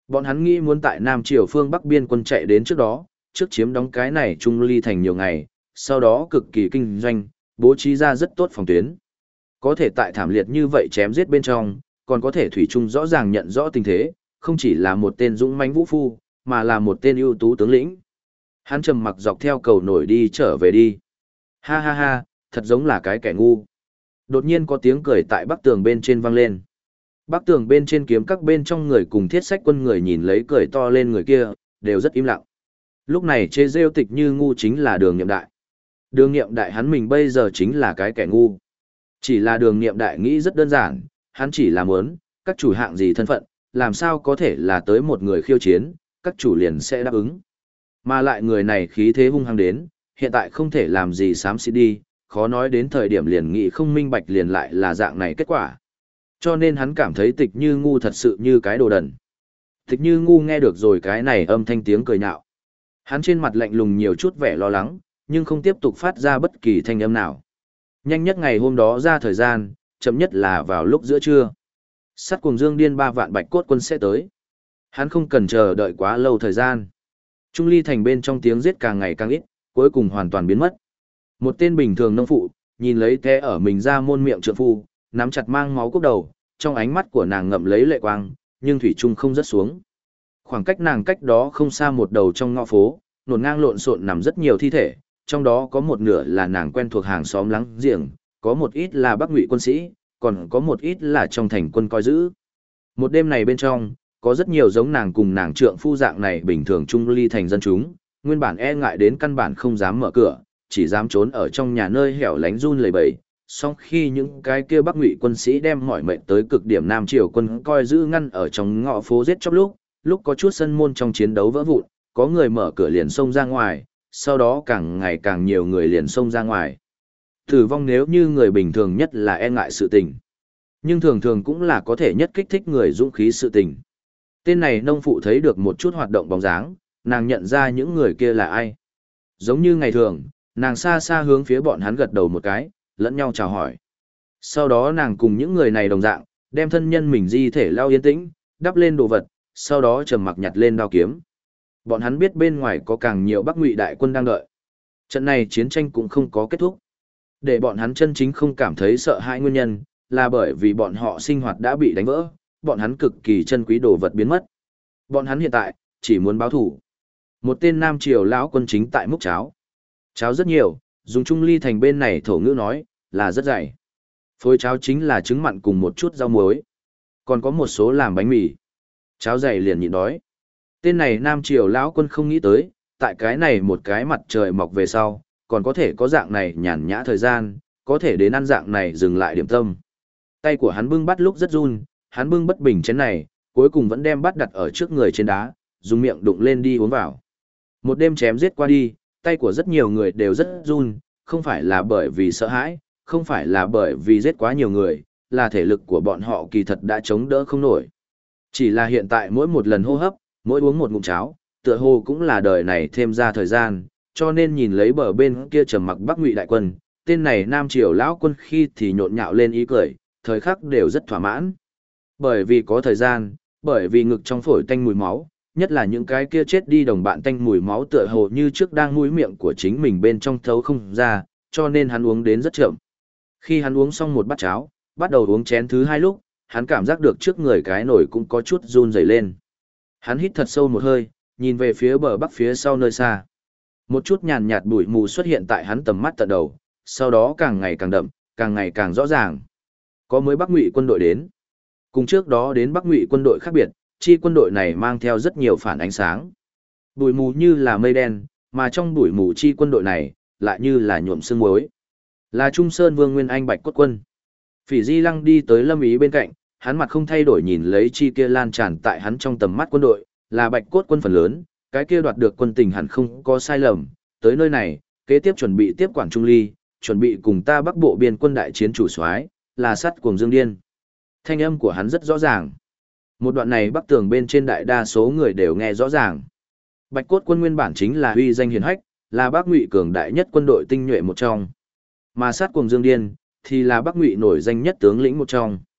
Bọn hắn nghĩ muốn tại Nam Triều phương Bắc biên quân chạy đến trước đó, trước chiếm đóng cái này Trung Ly thành nhiều ngày, sau đó cực kỳ kinh doanh, bố trí ra rất tốt phòng tuyến. Có thể tại thảm liệt như vậy chém giết bên trong, còn có thể thủy chung rõ ràng nhận rõ tình thế, không chỉ là một tên dũng mãnh vũ phu, mà là một tên ưu tú tướng lĩnh. Hắn trầm mặc dọc theo cầu nổi đi trở về đi. Ha ha ha, thật giống là cái kẻ ngu. Đột nhiên có tiếng cười tại bắc tường bên trên vang lên. Bắc tường bên trên kiếm các bên trong người cùng thiết sách quân người nhìn lấy cười to lên người kia, đều rất im lặng. Lúc này chế rêu Tịch Như ngu chính là Đường Nhiệm Đại. Đường Nhiệm Đại hắn mình bây giờ chính là cái kẻ ngu. Chỉ là Đường Nhiệm Đại nghĩ rất đơn giản, hắn chỉ là muốn, các chủ hạng gì thân phận, làm sao có thể là tới một người khiêu chiến, các chủ liền sẽ đáp ứng. Mà lại người này khí thế hung hăng đến, hiện tại không thể làm gì xám xịt đi, khó nói đến thời điểm liền nghĩ không minh bạch liền lại là dạng này kết quả. Cho nên hắn cảm thấy Tịch Như ngu thật sự như cái đồ đần. Tịch Như ngu nghe được rồi cái này âm thanh tiếng cười nhạo. Hắn trên mặt lạnh lùng nhiều chút vẻ lo lắng, nhưng không tiếp tục phát ra bất kỳ thanh âm nào. Nhanh nhất ngày hôm đó ra thời gian, chậm nhất là vào lúc giữa trưa. Sắt Cuồng Dương Điên 3 vạn bạch cốt quân sẽ tới. Hắn không cần chờ đợi quá lâu thời gian. Trung Ly thành bên trong tiếng giết càng ngày càng ít, cuối cùng hoàn toàn biến mất. Một tên bình thường nông phụ, nhìn lấy té ở mình ra môn miệng trượng phu, nắm chặt mang máu cốc đầu, trong ánh mắt của nàng ngậm lấy lệ quang, nhưng thủy chung không rớt xuống. Khoảng cách nàng cách đó không xa một đầu trong ngõ phố, nổn ngang lộn xộn nằm rất nhiều thi thể, trong đó có một nửa là nàng quen thuộc hàng xóm láng giềng, có một ít là Bắc Ngụy quân sĩ, còn có một ít là trong thành quân coi giữ. Một đêm này bên trong, có rất nhiều giống nàng cùng nàng trượng phu dạng này bình thường Trung Ly thành dân chúng, nguyên bản e ngại đến căn bản không dám mở cửa, chỉ dám trốn ở trong nhà nơi hẻo lánh run lẩy bẩy. Song khi những cái kia Bắc Ngụy quân sĩ đem mọi mệnh tới cực điểm Nam Triều quân coi giữ ngăn ở trong ngõ phố giết chóc lúc có chút sân môn trong chiến đấu vỡ vụn, có người mở cửa liền xông ra ngoài, sau đó càng ngày càng nhiều người liền xông ra ngoài. Tử vong nếu như người bình thường nhất là e ngại sự tình, nhưng thường thường cũng là có thể nhất kích thích người dũng khí sự tình. Tên này nông phụ thấy được một chút hoạt động bóng dáng, nàng nhận ra những người kia là ai. Giống như ngày thường, nàng xa xa hướng phía bọn hắn gật đầu một cái, lẫn nhau chào hỏi. Sau đó nàng cùng những người này đồng dạng, đem thân nhân mình di thể lau yên tĩnh, đắp lên đồ vật, sau đó trầm mặc nhặt lên đao kiếm. Bọn hắn biết bên ngoài có càng nhiều Bắc Ngụy đại quân đang đợi. Trận này chiến tranh cũng không có kết thúc. Để bọn hắn chân chính không cảm thấy sợ hãi nguyên nhân, là bởi vì bọn họ sinh hoạt đã bị đánh vỡ, bọn hắn cực kỳ chân quý đồ vật biến mất. Bọn hắn hiện tại, chỉ muốn báo thủ. Một tên Nam Triều lão quân chính tại múc cháo. Cháo rất nhiều, dùng Trung Ly thành bên này thổ ngữ nói, là rất dày. Phối cháo chính là trứng mặn cùng một chút rau muối. Còn có một số làm bánh mì. Cháo dày liền nhịn đói. Tên này Nam Triều lão quân không nghĩ tới, tại cái này một cái mặt trời mọc về sau, còn có thể có dạng này nhàn nhã thời gian, có thể đến ăn dạng này dừng lại điểm tâm. Tay của hắn bưng bát lúc rất run, hắn bưng bất bình chén này, cuối cùng vẫn đem bát đặt ở trước người trên đá, dùng miệng đụng lên đi uống vào. Một đêm chém giết qua đi, tay của rất nhiều người đều rất run, không phải là bởi vì sợ hãi, không phải là bởi vì giết quá nhiều người, là thể lực của bọn họ kỳ thật đã chống đỡ không nổi. Chỉ là hiện tại mỗi một lần hô hấp, mỗi uống một ngụm cháo, tựa hồ cũng là đời này thêm ra thời gian, cho nên nhìn lấy bờ bên kia trầm mặc Bắc Ngụy đại quân, tên này Nam Triều lão quân khi thì nhộn nhạo lên ý cười, thời khắc đều rất thỏa mãn. Bởi vì có thời gian, bởi vì ngực trong phổi tanh mùi máu, nhất là những cái kia chết đi đồng bạn tanh mùi máu tựa hồ như trước đang mũi miệng của chính mình bên trong thấu không ra, cho nên hắn uống đến rất chậm. Khi hắn uống xong một bát cháo, bắt đầu uống chén thứ hai lúc, hắn cảm giác được trước người cái nồi cũng có chút run rẩy lên. Hắn hít thật sâu một hơi, nhìn về phía bờ bắc phía sau nơi xa. Một chút nhàn nhạt bụi mù xuất hiện tại hắn tầm mắt tận đầu, sau đó càng ngày càng đậm, càng ngày càng rõ ràng. Có mới Bắc Ngụy quân đội đến. Cùng trước đó đến Bắc Ngụy quân đội khác biệt, chi quân đội này mang theo rất nhiều phản ánh sáng. Bụi mù như là mây đen, mà trong bụi mù chi quân đội này, lại như là nhuộm sương muối. Là Trung Sơn Vương Nguyên Anh Bạch Cốt quân. Phỉ Di Lăng đi tới Lâm Ý bên cạnh, hắn mặt không thay đổi nhìn lấy chi kia lan tràn tại hắn trong tầm mắt quân đội, là Bạch Cốt quân phần lớn, cái kia đoạt được quân tình hẳn không có sai lầm, tới nơi này, kế tiếp chuẩn bị tiếp quản Trung Ly, chuẩn bị cùng ta Bắc Bộ biên quân đại chiến chủ soái, là Sắt Cuồng Dương Điên. Thanh âm của hắn rất rõ ràng. Một đoạn này Bắc Tường bên trên đại đa số người đều nghe rõ ràng. Bạch Cốt quân nguyên bản chính là uy danh hiển hách, là Bắc Ngụy cường đại nhất quân đội tinh nhuệ một trong. Mà Sắt Cuồng Dương Điên thì là Bắc Ngụy nổi danh nhất tướng lĩnh một trong.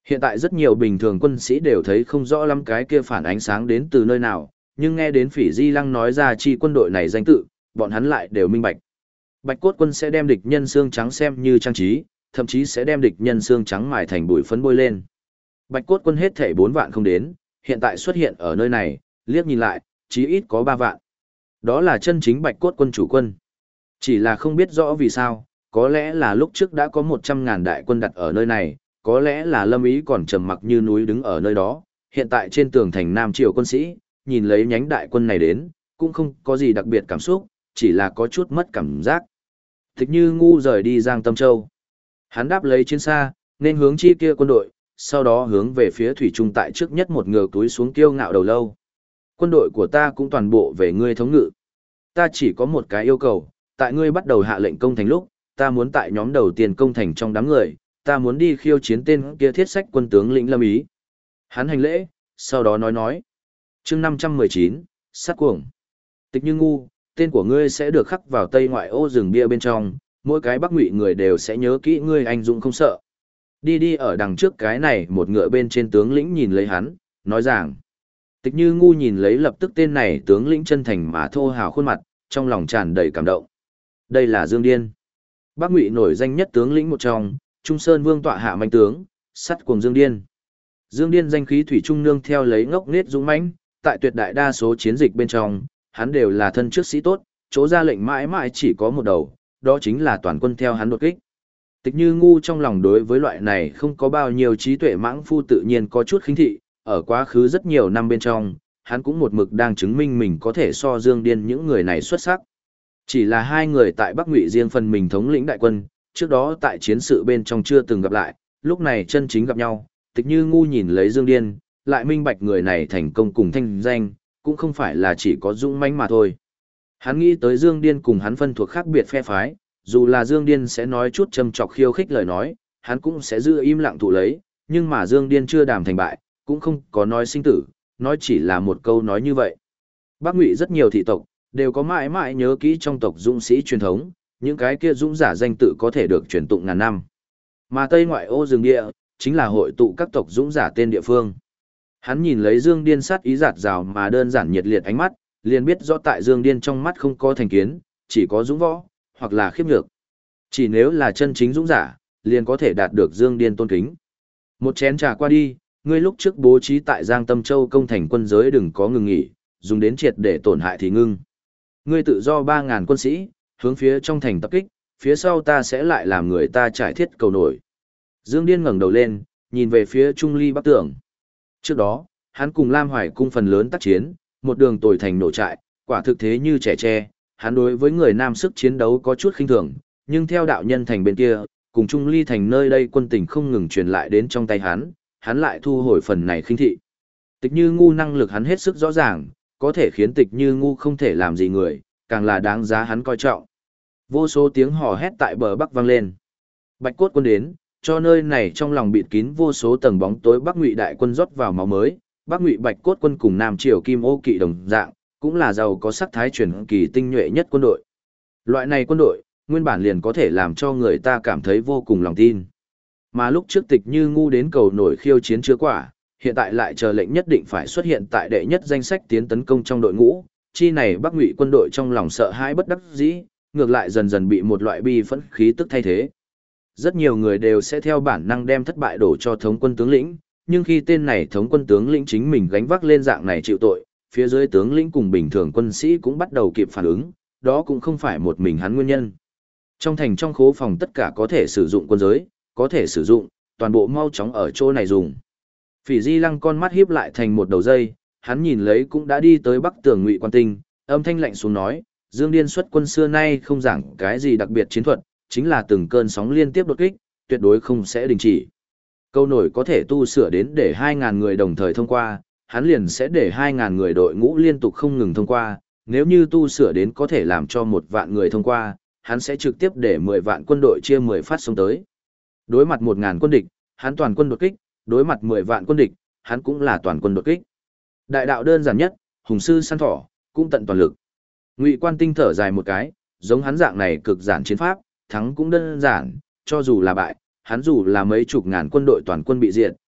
Hiện tại rất nhiều bình thường quân sĩ đều thấy không rõ lắm cái kia phản ánh sáng đến từ nơi nào, nhưng nghe đến Phỉ Di Lăng nói ra chi quân đội này danh tự, bọn hắn lại đều minh bạch. Bạch cốt quân sẽ đem địch nhân xương trắng xem như trang trí, thậm chí sẽ đem địch nhân xương trắng mài thành bụi phấn bôi lên. Bạch cốt quân hết thảy 4 vạn không đến, hiện tại xuất hiện ở nơi này, liếc nhìn lại, chí ít có 3 vạn. Đó là chân chính bạch cốt quân chủ quân. Chỉ là không biết rõ vì sao, có lẽ là lúc trước đã có 100.000 đại quân đặt ở nơi này, có lẽ là Lâm Ý còn trầm mặc như núi đứng ở nơi đó, hiện tại trên tường thành Nam Triều quân sĩ, nhìn lấy nhánh đại quân này đến, cũng không có gì đặc biệt cảm xúc, chỉ là có chút mất cảm giác. Tịch Như Ngu rời đi Giang Tâm Châu. Hắn đáp lấy chiến xa, nên hướng chi kia quân đội, sau đó hướng về phía thủy trung tại trước nhất một ngược túi xuống kiêu ngạo đầu lâu. Quân đội của ta cũng toàn bộ về ngươi thống ngự. Ta chỉ có một cái yêu cầu, tại ngươi bắt đầu hạ lệnh công thành lúc, ta muốn tại nhóm đầu tiên công thành trong đám người, ta muốn đi khiêu chiến tên kia thiết sách quân tướng lĩnh Lâm Ý. Hắn hành lễ, sau đó nói. Chương 519, sát cuồng. Tịch Như Ngu, tên của ngươi sẽ được khắc vào tây ngoại ô rừng bia bên trong, mỗi cái Bắc Ngụy người đều sẽ nhớ kỹ ngươi anh dũng không sợ. Đi ở đằng trước cái này một ngựa bên trên tướng lĩnh nhìn lấy hắn, nói rằng. Tịch Như Ngu nhìn lấy lập tức tên này tướng lĩnh chân thành mà thô hào khuôn mặt, trong lòng tràn đầy cảm động. Đây là Dương Điên. Bắc Ngụy nổi danh nhất tướng lĩnh một trong, Trung Sơn Vương tọa hạ manh tướng, sắt cuồng Dương Điên. Dương Điên danh khí thủy trung nương theo lấy ngốc nghếch dũng mãnh, tại tuyệt đại đa số chiến dịch bên trong, hắn đều là thân trước sĩ tốt, chỗ ra lệnh mãi mãi chỉ có một đầu, đó chính là toàn quân theo hắn đột kích. Tịch Như Ngu trong lòng đối với loại này không có bao nhiêu trí tuệ mãng phu tự nhiên có chút khinh thị, ở quá khứ rất nhiều năm bên trong, hắn cũng một mực đang chứng minh mình có thể so Dương Điên những người này xuất sắc. Chỉ là hai người tại Bắc Ngụy riêng phần mình thống lĩnh đại quân, trước đó tại chiến sự bên trong chưa từng gặp lại, lúc này chân chính gặp nhau, Tịch Như Ngu nhìn lấy Dương Điên, lại minh bạch người này thành công cùng thanh danh, cũng không phải là chỉ có dũng mãnh mà thôi. Hắn nghĩ tới Dương Điên cùng hắn phân thuộc khác biệt phe phái, dù là Dương Điên sẽ nói chút châm chọc khiêu khích lời nói, hắn cũng sẽ giữ im lặng thụ lấy, nhưng mà Dương Điên chưa đàm thành bại, cũng không có nói sinh tử, nói chỉ là một câu nói như vậy. Bắc Ngụy rất nhiều thị tộc, đều có mãi mãi nhớ kỹ trong tộc dũng sĩ truyền thống, những cái kia dũng giả danh tự có thể được truyền tụng ngàn năm. Mà Tây ngoại ô rừng địa, chính là hội tụ các tộc dũng giả tên địa phương. Hắn nhìn lấy Dương Điên sát ý giạt rào mà đơn giản nhiệt liệt ánh mắt, liền biết rõ tại Dương Điên trong mắt không có thành kiến, chỉ có dũng võ, hoặc là khiếp nhược. Chỉ nếu là chân chính dũng giả, liền có thể đạt được Dương Điên tôn kính. Một chén trà qua đi, ngươi lúc trước bố trí tại Giang Tâm Châu công thành quân giới đừng có ngừng nghỉ, dùng đến triệt để tổn hại thì ngưng. Ngươi tự do 3.000 quân sĩ, hướng phía trong thành tập kích, phía sau ta sẽ lại làm người ta trải thiết cầu nổi. Dương Điên ngẩng đầu lên, nhìn về phía Trung Ly Bắc Tường. Trước đó, hắn cùng Lam Hoài cung phần lớn tác chiến, một đường tồi thành nổ trại, quả thực thế như trẻ tre, hắn đối với người nam sức chiến đấu có chút khinh thường, nhưng theo đạo nhân thành bên kia, cùng Trung Ly thành nơi đây quân tình không ngừng truyền lại đến trong tay hắn lại thu hồi phần này khinh thị. Tịch Như Ngu năng lực hắn hết sức rõ ràng, có thể khiến Tịch Như Ngu không thể làm gì người, càng là đáng giá hắn coi trọng. Vô số tiếng hò hét tại bờ bắc vang lên. Bạch cốt quân đến, cho nơi này trong lòng bịt kín vô số tầng bóng tối Bắc Ngụy đại quân rót vào máu mới, Bắc Ngụy Bạch cốt quân cùng Nam Triều Kim Ô kỵ đồng dạng, cũng là giàu có sắc thái truyền kỳ tinh nhuệ nhất quân đội. Loại này quân đội, nguyên bản liền có thể làm cho người ta cảm thấy vô cùng lòng tin. Mà lúc trước Tịch Như Ngu đến cầu nổi khiêu chiến chưa quả, hiện tại lại chờ lệnh nhất định phải xuất hiện tại đệ nhất danh sách tiến tấn công trong đội ngũ, chi này Bắc Ngụy quân đội trong lòng sợ hãi bất đắc dĩ, ngược lại dần dần bị một loại bi phẫn khí tức thay thế. Rất nhiều người đều sẽ theo bản năng đem thất bại đổ cho thống quân tướng lĩnh, nhưng khi tên này thống quân tướng lĩnh chính mình gánh vác lên dạng này chịu tội, phía dưới tướng lĩnh cùng bình thường quân sĩ cũng bắt đầu kịp phản ứng, đó cũng không phải một mình hắn nguyên nhân. Trong thành trong khố phòng tất cả có thể sử dụng quân giới, có thể sử dụng, toàn bộ mau chóng ở chỗ này dùng. Phỉ Di Lăng con mắt híp lại thành một đầu dây, hắn nhìn lấy cũng đã đi tới Bắc Tường Ngụy Quan Tinh, âm thanh lạnh xuống nói, Dương Điên xuất quân xưa nay không giảng cái gì đặc biệt chiến thuật, chính là từng cơn sóng liên tiếp đột kích, tuyệt đối không sẽ đình chỉ. Câu nổi có thể tu sửa đến để 2.000 người đồng thời thông qua, hắn liền sẽ để 2.000 người đội ngũ liên tục không ngừng thông qua, nếu như tu sửa đến có thể làm cho 1 vạn người thông qua, hắn sẽ trực tiếp để 10 vạn quân đội chia 10 phát xông tới. Đối mặt 1.000 quân địch, hắn toàn quân đột kích, đối mặt 10 vạn quân địch, hắn cũng là toàn quân đột kích. Đại đạo đơn giản nhất, hùng sư săn thỏ, cũng tận toàn lực. Ngụy Quan Tinh thở dài một cái, giống hắn dạng này cực giản chiến pháp, thắng cũng đơn giản, cho dù là bại, hắn dù là mấy chục ngàn quân đội toàn quân bị diệt,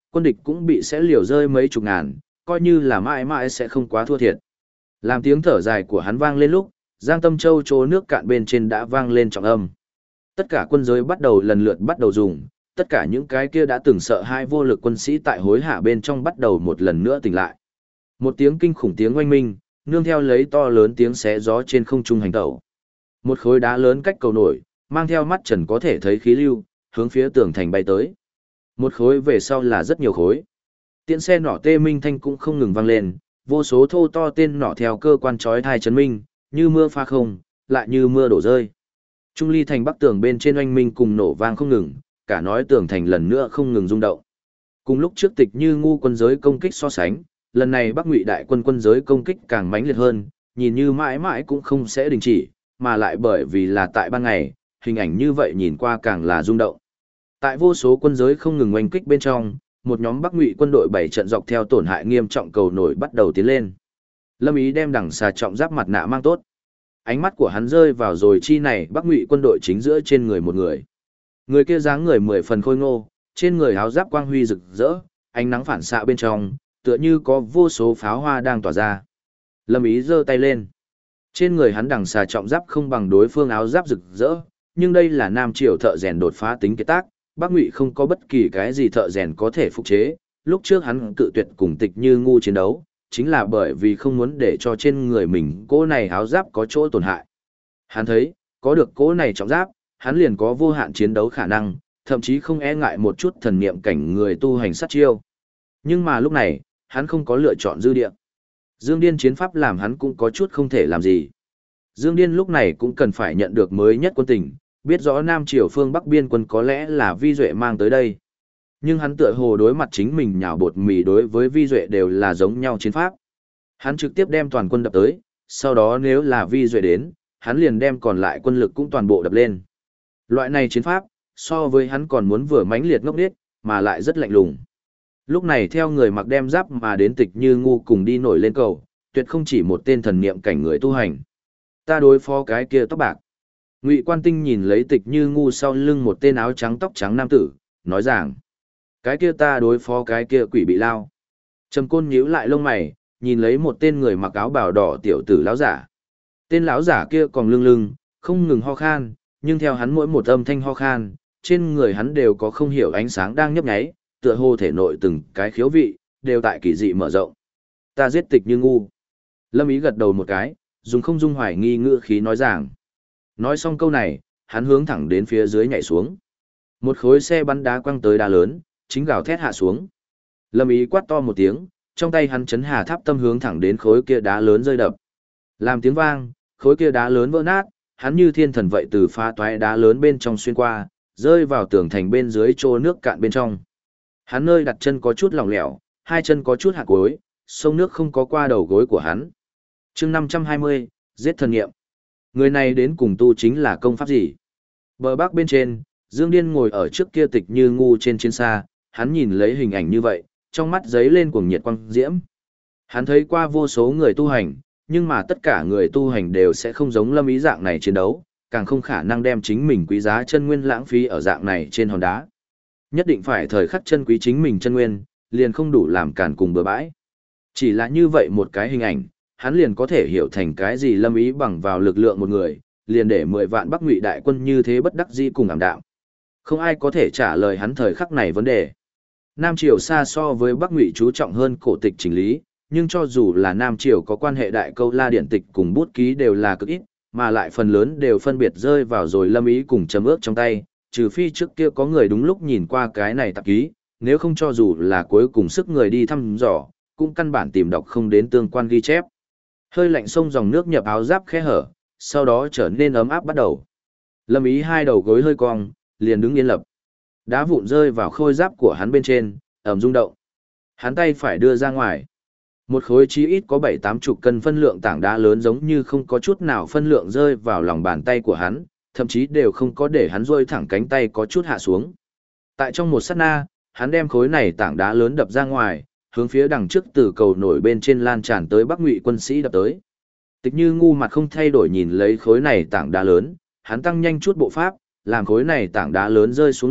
quân địch cũng bị sẽ liều rơi mấy chục ngàn, coi như là mãi mãi sẽ không quá thua thiệt. Làm tiếng thở dài của hắn vang lên lúc, Giang Tâm Châu chỗ nước cạn bên trên đã vang lên trọng âm. Tất cả quân giới bắt đầu lần lượt bắt đầu dùng, tất cả những cái kia đã từng sợ hai vô lực quân sĩ tại hối hả bên trong bắt đầu một lần nữa tỉnh lại. Một tiếng kinh khủng tiếng oanh minh, nương theo lấy to lớn tiếng xé gió trên không trung hành tẩu. Một khối đá lớn cách cầu nổi, mang theo mắt trần có thể thấy khí lưu, hướng phía tường thành bay tới. Một khối về sau là rất nhiều khối. Tiễn xe nỏ tê minh thanh cũng không ngừng vang lên, vô số thô to tên nỏ theo cơ quan chói tai chấn minh, như mưa pha không, lại như mưa đổ rơi. Trung ly thành bắc tường bên trên oanh minh cùng nổ vang không ngừng, cả nói tường thành lần nữa không ngừng rung động. Cùng lúc trước Tịch Như Ngu quân giới công kích so sánh, lần này Bắc Ngụy đại quân quân giới công kích càng mãnh liệt hơn, nhìn như mãi mãi cũng không sẽ đình chỉ, mà lại bởi vì là tại ban ngày, hình ảnh như vậy nhìn qua càng là rung động. Tại vô số quân giới không ngừng oanh kích bên trong, một nhóm Bắc Ngụy quân đội 7 trận dọc theo tổn hại nghiêm trọng cầu nổi bắt đầu tiến lên. Lâm Ý đem đằng xà trọng giáp mặt nạ mang tốt. Ánh mắt của hắn rơi vào rồi chi này Bắc Ngụy quân đội chính giữa trên người một người. Người kia dáng người 10 phần khôi ngô, trên người áo giáp quang huy rực rỡ, ánh nắng phản xạ bên trong, tựa như có vô số pháo hoa đang tỏa ra. Lâm Ý giơ tay lên. Trên người hắn đằng xà trọng giáp không bằng đối phương áo giáp rực rỡ, nhưng đây là Nam Triều thợ rèn đột phá tính kế tác, Bắc Ngụy không có bất kỳ cái gì thợ rèn có thể phục chế. Lúc trước hắn cự tuyệt cùng Tịch Như Ngu chiến đấu, chính là bởi vì không muốn để cho trên người mình cỗ này áo giáp có chỗ tổn hại. Hắn thấy, có được cỗ này trọng giáp, hắn liền có vô hạn chiến đấu khả năng, thậm chí không e ngại một chút thần niệm cảnh người tu hành sát chiêu. Nhưng mà lúc này, hắn không có lựa chọn dư địa. Dương Điên chiến pháp làm hắn cũng có chút không thể làm gì. Dương Điên lúc này cũng cần phải nhận được mới nhất quân tình, biết rõ Nam Triều phương Bắc biên quân có lẽ là Vi Duệ mang tới đây. Nhưng hắn tựa hồ đối mặt chính mình nhào bột mì đối với Vi Duệ đều là giống nhau chiến pháp. Hắn trực tiếp đem toàn quân đập tới, sau đó nếu là Vi Duệ đến, hắn liền đem còn lại quân lực cũng toàn bộ đập lên. Loại này chiến pháp, so với hắn còn muốn vừa mãnh liệt ngốc nghếch, mà lại rất lạnh lùng. Lúc này theo người mặc đem giáp mà đến Tịch Như Ngu cùng đi nổi lên cầu, tuyệt không chỉ một tên thần niệm cảnh người tu hành. Ta đối phó cái kia tóc bạc. Ngụy Quan Tinh nhìn lấy Tịch Như Ngu sau lưng một tên áo trắng tóc trắng nam tử, nói rằng, cái kia ta đối phó cái kia quỷ bị lao. Trầm Côn nhíu lại lông mày, nhìn lấy một tên người mặc áo bào đỏ tiểu tử lão giả. Tên lão giả kia còn lưng lưng, không ngừng ho khan, nhưng theo hắn mỗi một âm thanh ho khan, trên người hắn đều có không hiểu ánh sáng đang nhấp nháy, tựa hồ thể nội từng cái khiếu vị, đều tại kỳ dị mở rộng. Ta giết Tịch Như Ngu. Lâm Ý gật đầu một cái, dùng không dung hoài nghi ngữ khí nói rằng. Nói xong câu này, hắn hướng thẳng đến phía dưới nhảy xuống. Một khối xe bắn đá quăng tới đá lớn, chính gào thét hạ xuống. Lâm Ý quát to một tiếng, trong tay hắn chấn hà tháp tâm hướng thẳng đến khối kia đá lớn rơi đập. Làm tiếng vang, khối kia đá lớn vỡ nát, hắn như thiên thần vậy từ phá toái đá lớn bên trong xuyên qua, rơi vào tường thành bên dưới chỗ nước cạn bên trong. Hắn nơi đặt chân có chút lỏng lẻo, hai chân có chút hạ gối, sông nước không có qua đầu gối của hắn. Chương 520, giết thần nghiệm. Người này đến cùng tu chính là công pháp gì? Bờ bắc bên trên, Dương Điên ngồi ở trước kia Tịch Như Ngu trên chiến xa, hắn nhìn lấy hình ảnh như vậy, trong mắt giấy lên cuồng nhiệt quang diễm. Hắn thấy qua vô số người tu hành, nhưng mà tất cả người tu hành đều sẽ không giống Lâm Ý dạng này chiến đấu, càng không khả năng đem chính mình quý giá chân nguyên lãng phí ở dạng này trên hòn đá. Nhất định phải thời khắc chân quý chính mình chân nguyên, liền không đủ làm càn cùng bừa bãi. Chỉ là như vậy một cái hình ảnh, hắn liền có thể hiểu thành cái gì Lâm Ý bằng vào lực lượng một người, liền để 10 vạn Bắc Ngụy đại quân như thế bất đắc dĩ cùng ảm đạm. Không ai có thể trả lời hắn thời khắc này vấn đề. Nam Triều xa so với Bắc Ngụy chú trọng hơn cổ tịch chỉnh lý, nhưng cho dù là Nam Triều có quan hệ đại câu la điện tịch cùng bút ký đều là cực ít, mà lại phần lớn đều phân biệt rơi vào rồi Lâm Ý cùng chấm ước trong tay, trừ phi trước kia có người đúng lúc nhìn qua cái này tạp ký, nếu không cho dù là cuối cùng sức người đi thăm dò, cũng căn bản tìm đọc không đến tương quan ghi chép. Hơi lạnh sông dòng nước nhập áo giáp khe hở, sau đó trở nên ấm áp bắt đầu. Lâm Ý hai đầu gối hơi cong, liền đứng yên lập. Đá vụn rơi vào khôi giáp của hắn bên trên, ầm rung động. Hắn tay phải đưa ra ngoài. Một khối chí ít có 7-80 cân phân lượng tảng đá lớn giống như không có chút nào phân lượng rơi vào lòng bàn tay của hắn, thậm chí đều không có để hắn rôi thẳng cánh tay có chút hạ xuống. Tại trong một sát na, hắn đem khối này tảng đá lớn đập ra ngoài, hướng phía đằng trước từ cầu nổi bên trên lan tràn tới Bắc Ngụy quân sĩ đập tới. Tịch Như Ngu mặt không thay đổi nhìn lấy khối này tảng đá lớn, hắn tăng nhanh chút bộ pháp, làm khối này tảng đá lớn rơi xuống lúc,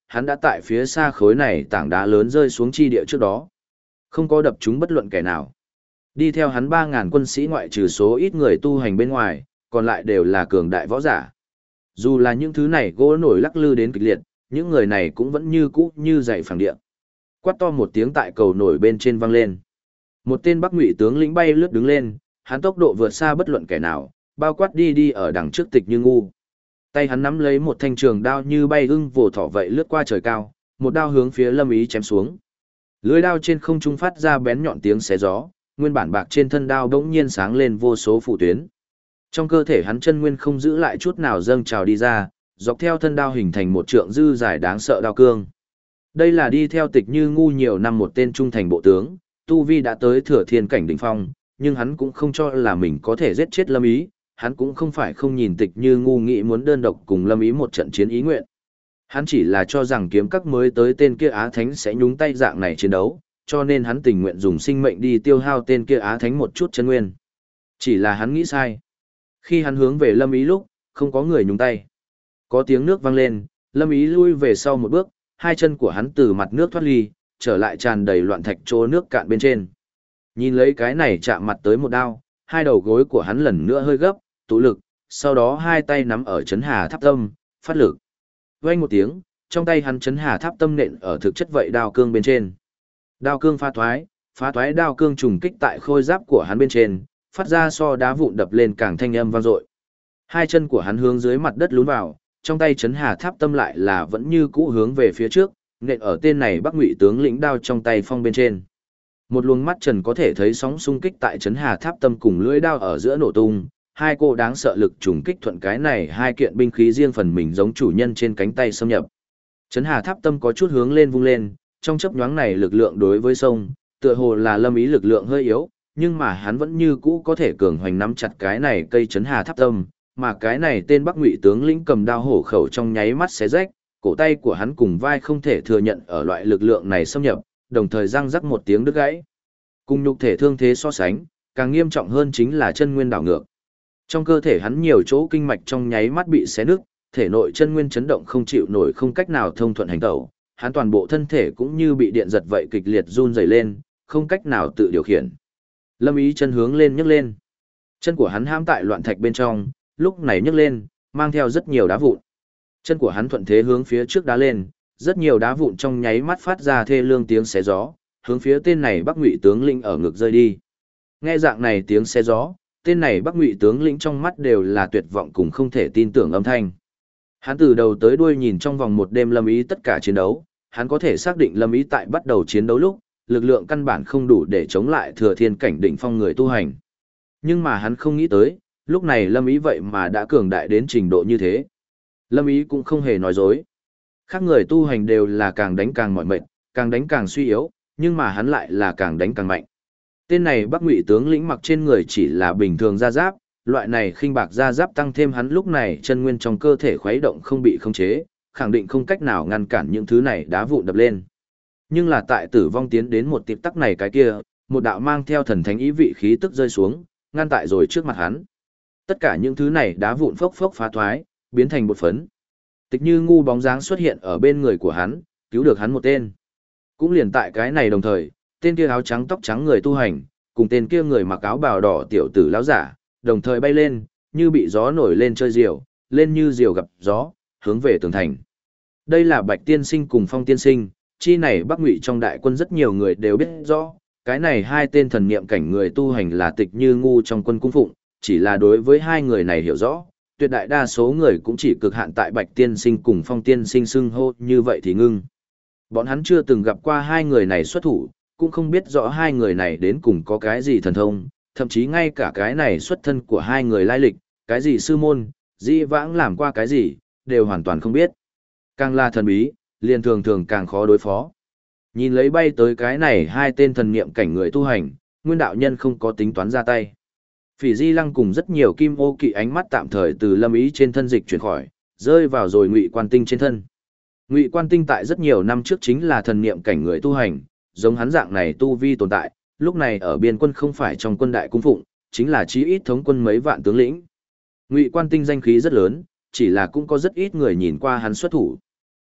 hắn đã tại phía xa khối này tảng đá lớn rơi xuống chi địa trước đó. Không có đập chúng bất luận kẻ nào. Đi theo hắn 3.000 quân sĩ ngoại trừ số ít người tu hành bên ngoài, còn lại đều là cường đại võ giả. Dù là những thứ này gỗ nổi lắc lư đến kịch liệt, những người này cũng vẫn như cũ như dậy phẳng địa. Quát to một tiếng tại cầu nổi bên trên vang lên. Một tên Bắc Ngụy tướng lĩnh bay lướt đứng lên, hắn tốc độ vượt xa bất luận kẻ nào, bao quát đi ở đằng trước Tịch Như Ngu. Tay hắn nắm lấy một thanh trường đao như bay ưng vồ thỏ vậy lướt qua trời cao, một đao hướng phía Lâm Ý chém xuống. Lưỡi đao trên không trung phát ra bén nhọn tiếng xé gió, nguyên bản bạc trên thân đao bỗng nhiên sáng lên vô số phụ tuyến. Trong cơ thể hắn chân nguyên không giữ lại chút nào dâng trào đi ra, dọc theo thân đao hình thành một trượng dư dài đáng sợ đao cương. Đây là đi theo Tịch Như Ngu nhiều năm một tên trung thành bộ tướng, tu vi đã tới thừa thiên cảnh đỉnh phong, nhưng hắn cũng không cho là mình có thể giết chết Lâm Ý, hắn cũng không phải không nhìn Tịch Như Ngu nghĩ muốn đơn độc cùng Lâm Ý một trận chiến ý nguyện. Hắn chỉ là cho rằng kiếm các mới tới tên kia Á Thánh sẽ nhúng tay dạng này chiến đấu, cho nên hắn tình nguyện dùng sinh mệnh đi tiêu hao tên kia Á Thánh một chút chân nguyên. Chỉ là hắn nghĩ sai. Khi hắn hướng về Lâm Ý lúc, không có người nhúng tay. Có tiếng nước vang lên, Lâm Ý lui về sau một bước, hai chân của hắn từ mặt nước thoát ly, trở lại tràn đầy loạn thạch chỗ nước cạn bên trên. Nhìn lấy cái này chạm mặt tới một đao, hai đầu gối của hắn lần nữa hơi gấp, tụ lực, sau đó hai tay nắm ở chấn hà tháp tâm, phát lực. Vang một tiếng, trong tay hắn chấn hà tháp tâm nện ở thực chất vậy đao cương bên trên. Đao cương phá thoái đao cương trùng kích tại khôi giáp của hắn bên trên, phát ra so đá vụn đập lên càng thanh âm vang dội. Hai chân của hắn hướng dưới mặt đất lún vào, trong tay chấn hà tháp tâm lại là vẫn như cũ hướng về phía trước, nện ở tên này Bắc Ngụy tướng lĩnh đao trong tay phong bên trên. Một luồng mắt trần có thể thấy sóng xung kích tại chấn hà tháp tâm cùng lưỡi đao ở giữa nổ tung, hai cô đáng sợ lực trùng kích thuận cái này hai kiện binh khí riêng phần mình giống chủ nhân trên cánh tay xâm nhập. Chấn hà tháp tâm có chút hướng lên vung lên, trong chớp nhoáng này lực lượng đối với sông, tựa hồ là Lâm Ý lực lượng hơi yếu, nhưng mà hắn vẫn như cũ có thể cường hoành nắm chặt cái này cây chấn hà tháp tâm, mà cái này tên Bắc Ngụy tướng lĩnh cầm đao hổ khẩu trong nháy mắt xé rách, cổ tay của hắn cùng vai không thể thừa nhận ở loại lực lượng này xâm nhập, đồng thời răng rắc một tiếng đứt gãy. Cùng nhục thể thương thế so sánh, càng nghiêm trọng hơn chính là chân nguyên đảo ngược. Trong cơ thể hắn nhiều chỗ kinh mạch trong nháy mắt bị xé nứt, thể nội chân nguyên chấn động không chịu nổi không cách nào thông thuận hành tẩu, hắn toàn bộ thân thể cũng như bị điện giật vậy kịch liệt run rẩy lên, không cách nào tự điều khiển. Lâm Ý chân hướng lên nhấc lên. Chân của hắn hãm tại loạn thạch bên trong, lúc này nhấc lên, mang theo rất nhiều đá vụn. Chân của hắn thuận thế hướng phía trước đá lên, rất nhiều đá vụn trong nháy mắt phát ra thê lương tiếng xé gió, hướng phía tên này Bắc Ngụy tướng lĩnh ở ngực rơi đi. Nghe dạng này tiếng xé gió, tên này Bắc Ngụy tướng lĩnh trong mắt đều là tuyệt vọng cùng không thể tin tưởng âm thanh. Hắn từ đầu tới đuôi nhìn trong vòng một đêm Lâm Ý tất cả chiến đấu, hắn có thể xác định Lâm Ý tại bắt đầu chiến đấu lúc, lực lượng căn bản không đủ để chống lại thừa thiên cảnh đỉnh phong người tu hành. Nhưng mà hắn không nghĩ tới, lúc này Lâm Ý vậy mà đã cường đại đến trình độ như thế. Lâm Ý cũng không hề nói dối. Khác người tu hành đều là càng đánh càng mỏi mệt, càng đánh càng suy yếu, nhưng mà hắn lại là càng đánh càng mạnh. Tên này Bắc Ngụy tướng lĩnh mặc trên người chỉ là bình thường da giáp, loại này khinh bạc da giáp tăng thêm hắn lúc này chân nguyên trong cơ thể khuấy động không bị khống chế, khẳng định không cách nào ngăn cản những thứ này đá vụn đập lên. Nhưng là tại tử vong tiến đến một tiệp tắc này cái kia, một đạo mang theo thần thánh ý vị khí tức rơi xuống, ngăn tại rồi trước mặt hắn. Tất cả những thứ này đá vụn phốc phốc phá thoái, biến thành bột phấn. Tịch Như Ngu bóng dáng xuất hiện ở bên người của hắn, cứu được hắn một tên. Cũng liền tại cái này đồng thời, tên kia áo trắng tóc trắng người tu hành, cùng tên kia người mặc áo bào đỏ tiểu tử lão giả, đồng thời bay lên, như bị gió nổi lên chơi diều, lên như diều gặp gió, hướng về tường thành. Đây là Bạch Tiên Sinh cùng Phong Tiên Sinh, chi này Bắc Ngụy trong đại quân rất nhiều người đều biết rõ, cái này hai tên thần niệm cảnh người tu hành là Tịch Như Ngu trong quân cung phụng, chỉ là đối với hai người này hiểu rõ, tuyệt đại đa số người cũng chỉ cực hạn tại Bạch Tiên Sinh cùng Phong Tiên Sinh xưng hô như vậy thì ngưng. Bọn hắn chưa từng gặp qua hai người này xuất thủ, cũng không biết rõ hai người này đến cùng có cái gì thần thông, thậm chí ngay cả cái này xuất thân của hai người lai lịch, cái gì sư môn, dĩ vãng làm qua cái gì, đều hoàn toàn không biết. Càng là thần bí, liền thường thường càng khó đối phó. Nhìn lấy bay tới cái này hai tên thần niệm cảnh người tu hành, Nguyên đạo nhân không có tính toán ra tay. Phỉ Di Lăng cùng rất nhiều kim ô kỵ ánh mắt tạm thời từ Lâm Ý trên thân dịch chuyển khỏi, rơi vào rồi Ngụy Quan Tinh trên thân. Ngụy Quan Tinh tại rất nhiều năm trước chính là thần niệm cảnh người tu hành, giống hắn dạng này tu vi tồn tại, lúc này ở biên quân không phải trong quân đại cung phụng, chính là chí ít thống quân mấy vạn tướng lĩnh. Ngụy Quan Tinh danh khí rất lớn, chỉ là cũng có rất ít người nhìn qua hắn xuất thủ.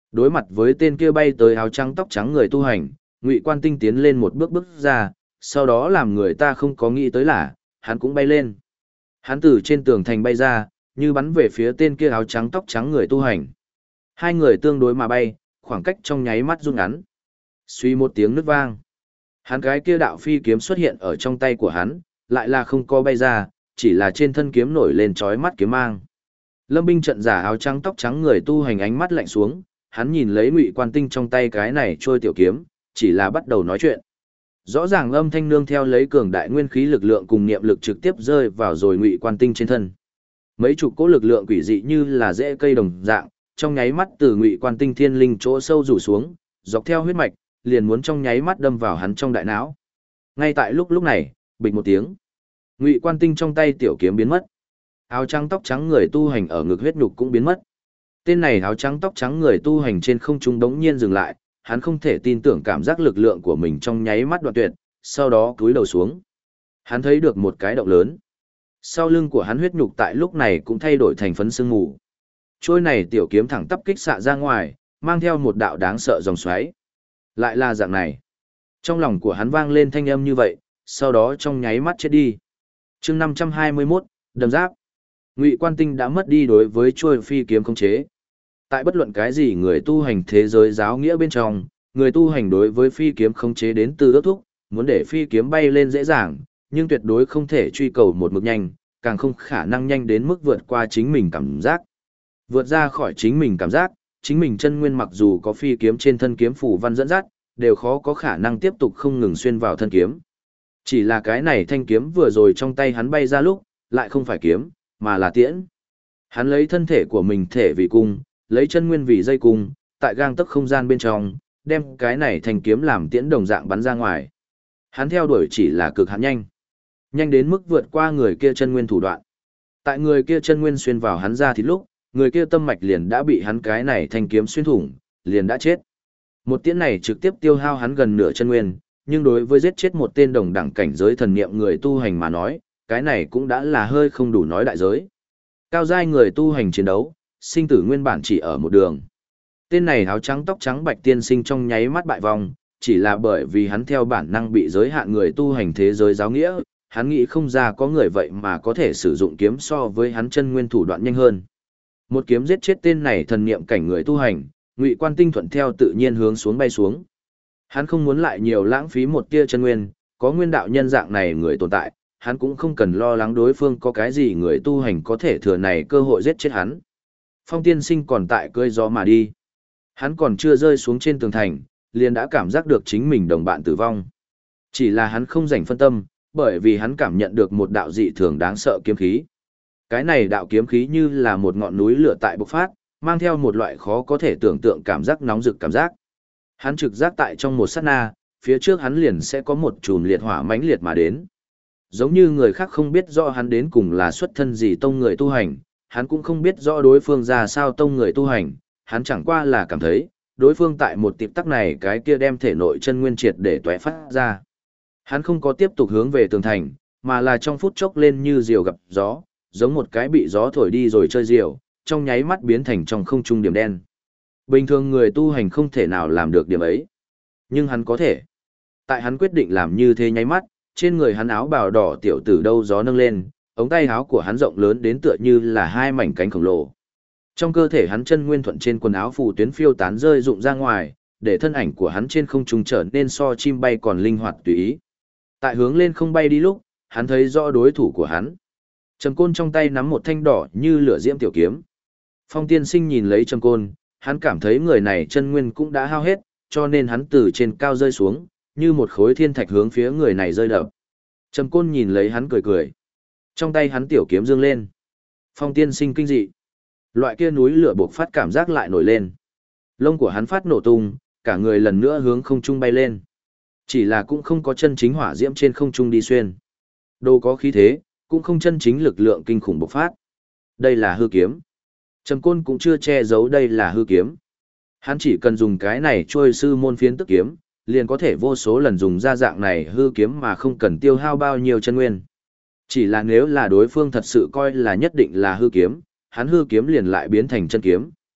Đối mặt với tên kia bay tới áo trắng tóc trắng người tu hành, Ngụy Quan Tinh tiến lên một bước bước ra, sau đó làm người ta không có nghĩ tới là, hắn cũng bay lên. Hắn từ trên tường thành bay ra, như bắn về phía tên kia áo trắng tóc trắng người tu hành. Hai người tương đối mà bay, khoảng cách trong nháy mắt rút ngắn. Suy một tiếng nứt vang. Hắn cái kia đạo phi kiếm xuất hiện ở trong tay của hắn, lại là không có bay ra, chỉ là trên thân kiếm nổi lên chói mắt kiếm mang. Lâm binh trận giả áo trắng tóc trắng người tu hành ánh mắt lạnh xuống, hắn nhìn lấy Ngụy Quan Tinh trong tay cái này trôi tiểu kiếm, chỉ là bắt đầu nói chuyện. Rõ ràng âm thanh nương theo lấy cường đại nguyên khí lực lượng cùng niệm lực trực tiếp rơi vào rồi Ngụy Quan Tinh trên thân. Mấy chục cỗ lực lượng quỷ dị như là rễ cây đồng dạng, trong nháy mắt từ Ngụy Quan Tinh thiên linh chỗ sâu rủ xuống, dọc theo huyết mạch, liền muốn trong nháy mắt đâm vào hắn trong đại não. Ngay tại lúc này, bịch một tiếng, Ngụy Quan Tinh trong tay tiểu kiếm biến mất. Áo trắng tóc trắng người tu hành ở ngực huyết nhục cũng biến mất. Tên này áo trắng tóc trắng người tu hành trên không trung đống nhiên dừng lại, hắn không thể tin tưởng cảm giác lực lượng của mình trong nháy mắt đoạn tuyệt, sau đó cúi đầu xuống. Hắn thấy được một cái động lớn. Sau lưng của hắn huyết nhục tại lúc này cũng thay đổi thành phấn sương mù. Trôi này tiểu kiếm thẳng tắp kích xạ ra ngoài, mang theo một đạo đáng sợ dòng xoáy. Lại là dạng này. Trong lòng của hắn vang lên thanh âm như vậy, sau đó trong nháy mắt chết đi. Chương 521, đâm giáp. Ngụy Quan Tinh đã mất đi đối với trôi phi kiếm khống chế. Tại bất luận cái gì người tu hành thế giới giáo nghĩa bên trong, người tu hành đối với phi kiếm khống chế đến từ ước thúc, muốn để phi kiếm bay lên dễ dàng, nhưng tuyệt đối không thể truy cầu một mực nhanh, càng không khả năng nhanh đến mức vượt qua chính mình cảm giác. Vượt ra khỏi chính mình cảm giác, chính mình chân nguyên mặc dù có phi kiếm trên thân kiếm phủ văn dẫn dắt, đều khó có khả năng tiếp tục không ngừng xuyên vào thân kiếm. Chỉ là cái này thanh kiếm vừa rồi trong tay hắn bay ra lúc, lại không phải kiếm, mà là tiễn. Hắn lấy thân thể của mình thể vì cung, lấy chân nguyên vì dây cung, tại gang tấc không gian bên trong, đem cái này thanh kiếm làm tiễn đồng dạng bắn ra ngoài. Hắn theo đuổi chỉ là cực hạn nhanh. Nhanh đến mức vượt qua người kia chân nguyên thủ đoạn. Tại người kia chân nguyên xuyên vào hắn ra thì lúc, người kia tâm mạch liền đã bị hắn cái này thanh kiếm xuyên thủng, liền đã chết. Một tiễn này trực tiếp tiêu hao hắn gần nửa chân nguyên, nhưng đối với giết chết một tên đồng đẳng cảnh giới thần niệm người tu hành mà nói, cái này cũng đã là hơi không đủ nói đại giới. Cao giai người tu hành chiến đấu, sinh tử nguyên bản chỉ ở một đường. Tên này áo trắng tóc trắng bạch tiên sinh trong nháy mắt bại vong, chỉ là bởi vì hắn theo bản năng bị giới hạn người tu hành thế giới giáo nghĩa, hắn nghĩ không ra có người vậy mà có thể sử dụng kiếm so với hắn chân nguyên thủ đoạn nhanh hơn. Một kiếm giết chết tên này thần niệm cảnh người tu hành, Ngụy Quan Tinh thuận theo tự nhiên hướng xuống bay xuống. Hắn không muốn lại nhiều lãng phí một tia chân nguyên, có nguyên đạo nhân dạng này người tồn tại, hắn cũng không cần lo lắng đối phương có cái gì người tu hành có thể thừa này cơ hội giết chết hắn. Phong tiên sinh còn tại cơi gió mà đi. Hắn còn chưa rơi xuống trên tường thành, liền đã cảm giác được chính mình đồng bạn tử vong. Chỉ là hắn không rảnh phân tâm, bởi vì hắn cảm nhận được một đạo dị thường đáng sợ kiếm khí. Cái này đạo kiếm khí như là một ngọn núi lửa tại bộc phát, mang theo một loại khó có thể tưởng tượng cảm giác nóng rực cảm giác. Hắn trực giác tại trong một sát na, phía trước hắn liền sẽ có một chùm liệt hỏa mãnh liệt mà đến. Giống như người khác không biết rõ hắn đến cùng là xuất thân gì tông người tu hành, hắn cũng không biết rõ đối phương ra sao tông người tu hành, hắn chẳng qua là cảm thấy, đối phương tại một tiệp tắc này cái kia đem thể nội chân nguyên triệt để tóe phát ra. Hắn không có tiếp tục hướng về tường thành, mà là trong phút chốc lên như diều gặp gió, giống một cái bị gió thổi đi rồi chơi diều, trong nháy mắt biến thành trong không trung điểm đen. Bình thường người tu hành không thể nào làm được điểm ấy. Nhưng hắn có thể. Tại hắn quyết định làm như thế nháy mắt, trên người hắn áo bào đỏ tiểu tử đâu gió nâng lên, ống tay áo của hắn rộng lớn đến tựa như là hai mảnh cánh khổng lồ. Trong cơ thể hắn chân nguyên thuận trên quần áo phù tuyến phiêu tán rơi rụng ra ngoài, để thân ảnh của hắn trên không trung trở nên so chim bay còn linh hoạt tùy ý. Tại hướng lên không bay đi lúc, hắn thấy rõ đối thủ của hắn. Trầm Côn trong tay nắm một thanh đỏ như lửa diễm tiểu kiếm. Phong tiên sinh nhìn lấy Trầm Côn, hắn cảm thấy người này chân nguyên cũng đã hao hết, cho nên hắn từ trên cao rơi xuống, như một khối thiên thạch hướng phía người này rơi đập. Trầm Côn nhìn lấy hắn cười cười. Trong tay hắn tiểu kiếm dương lên. Phong tiên sinh kinh dị. Loại kia núi lửa bộc phát cảm giác lại nổi lên. Lông của hắn phát nổ tung, cả người lần nữa hướng không trung bay lên. Chỉ là cũng không có chân chính hỏa diễm trên không trung đi xuyên. Đồ có khí thế, cũng không chân chính lực lượng kinh khủng bộc phát. Đây là hư kiếm. Trầm Côn cũng chưa che giấu đây là hư kiếm. Hắn chỉ cần dùng cái này trôi sư môn phiến tức kiếm, liền có thể vô số lần dùng ra dạng này hư kiếm mà không cần tiêu hao bao nhiêu chân nguyên. Chỉ là nếu là đối phương thật sự coi là nhất định là hư kiếm, hắn hư kiếm liền lại biến thành chân kiếm.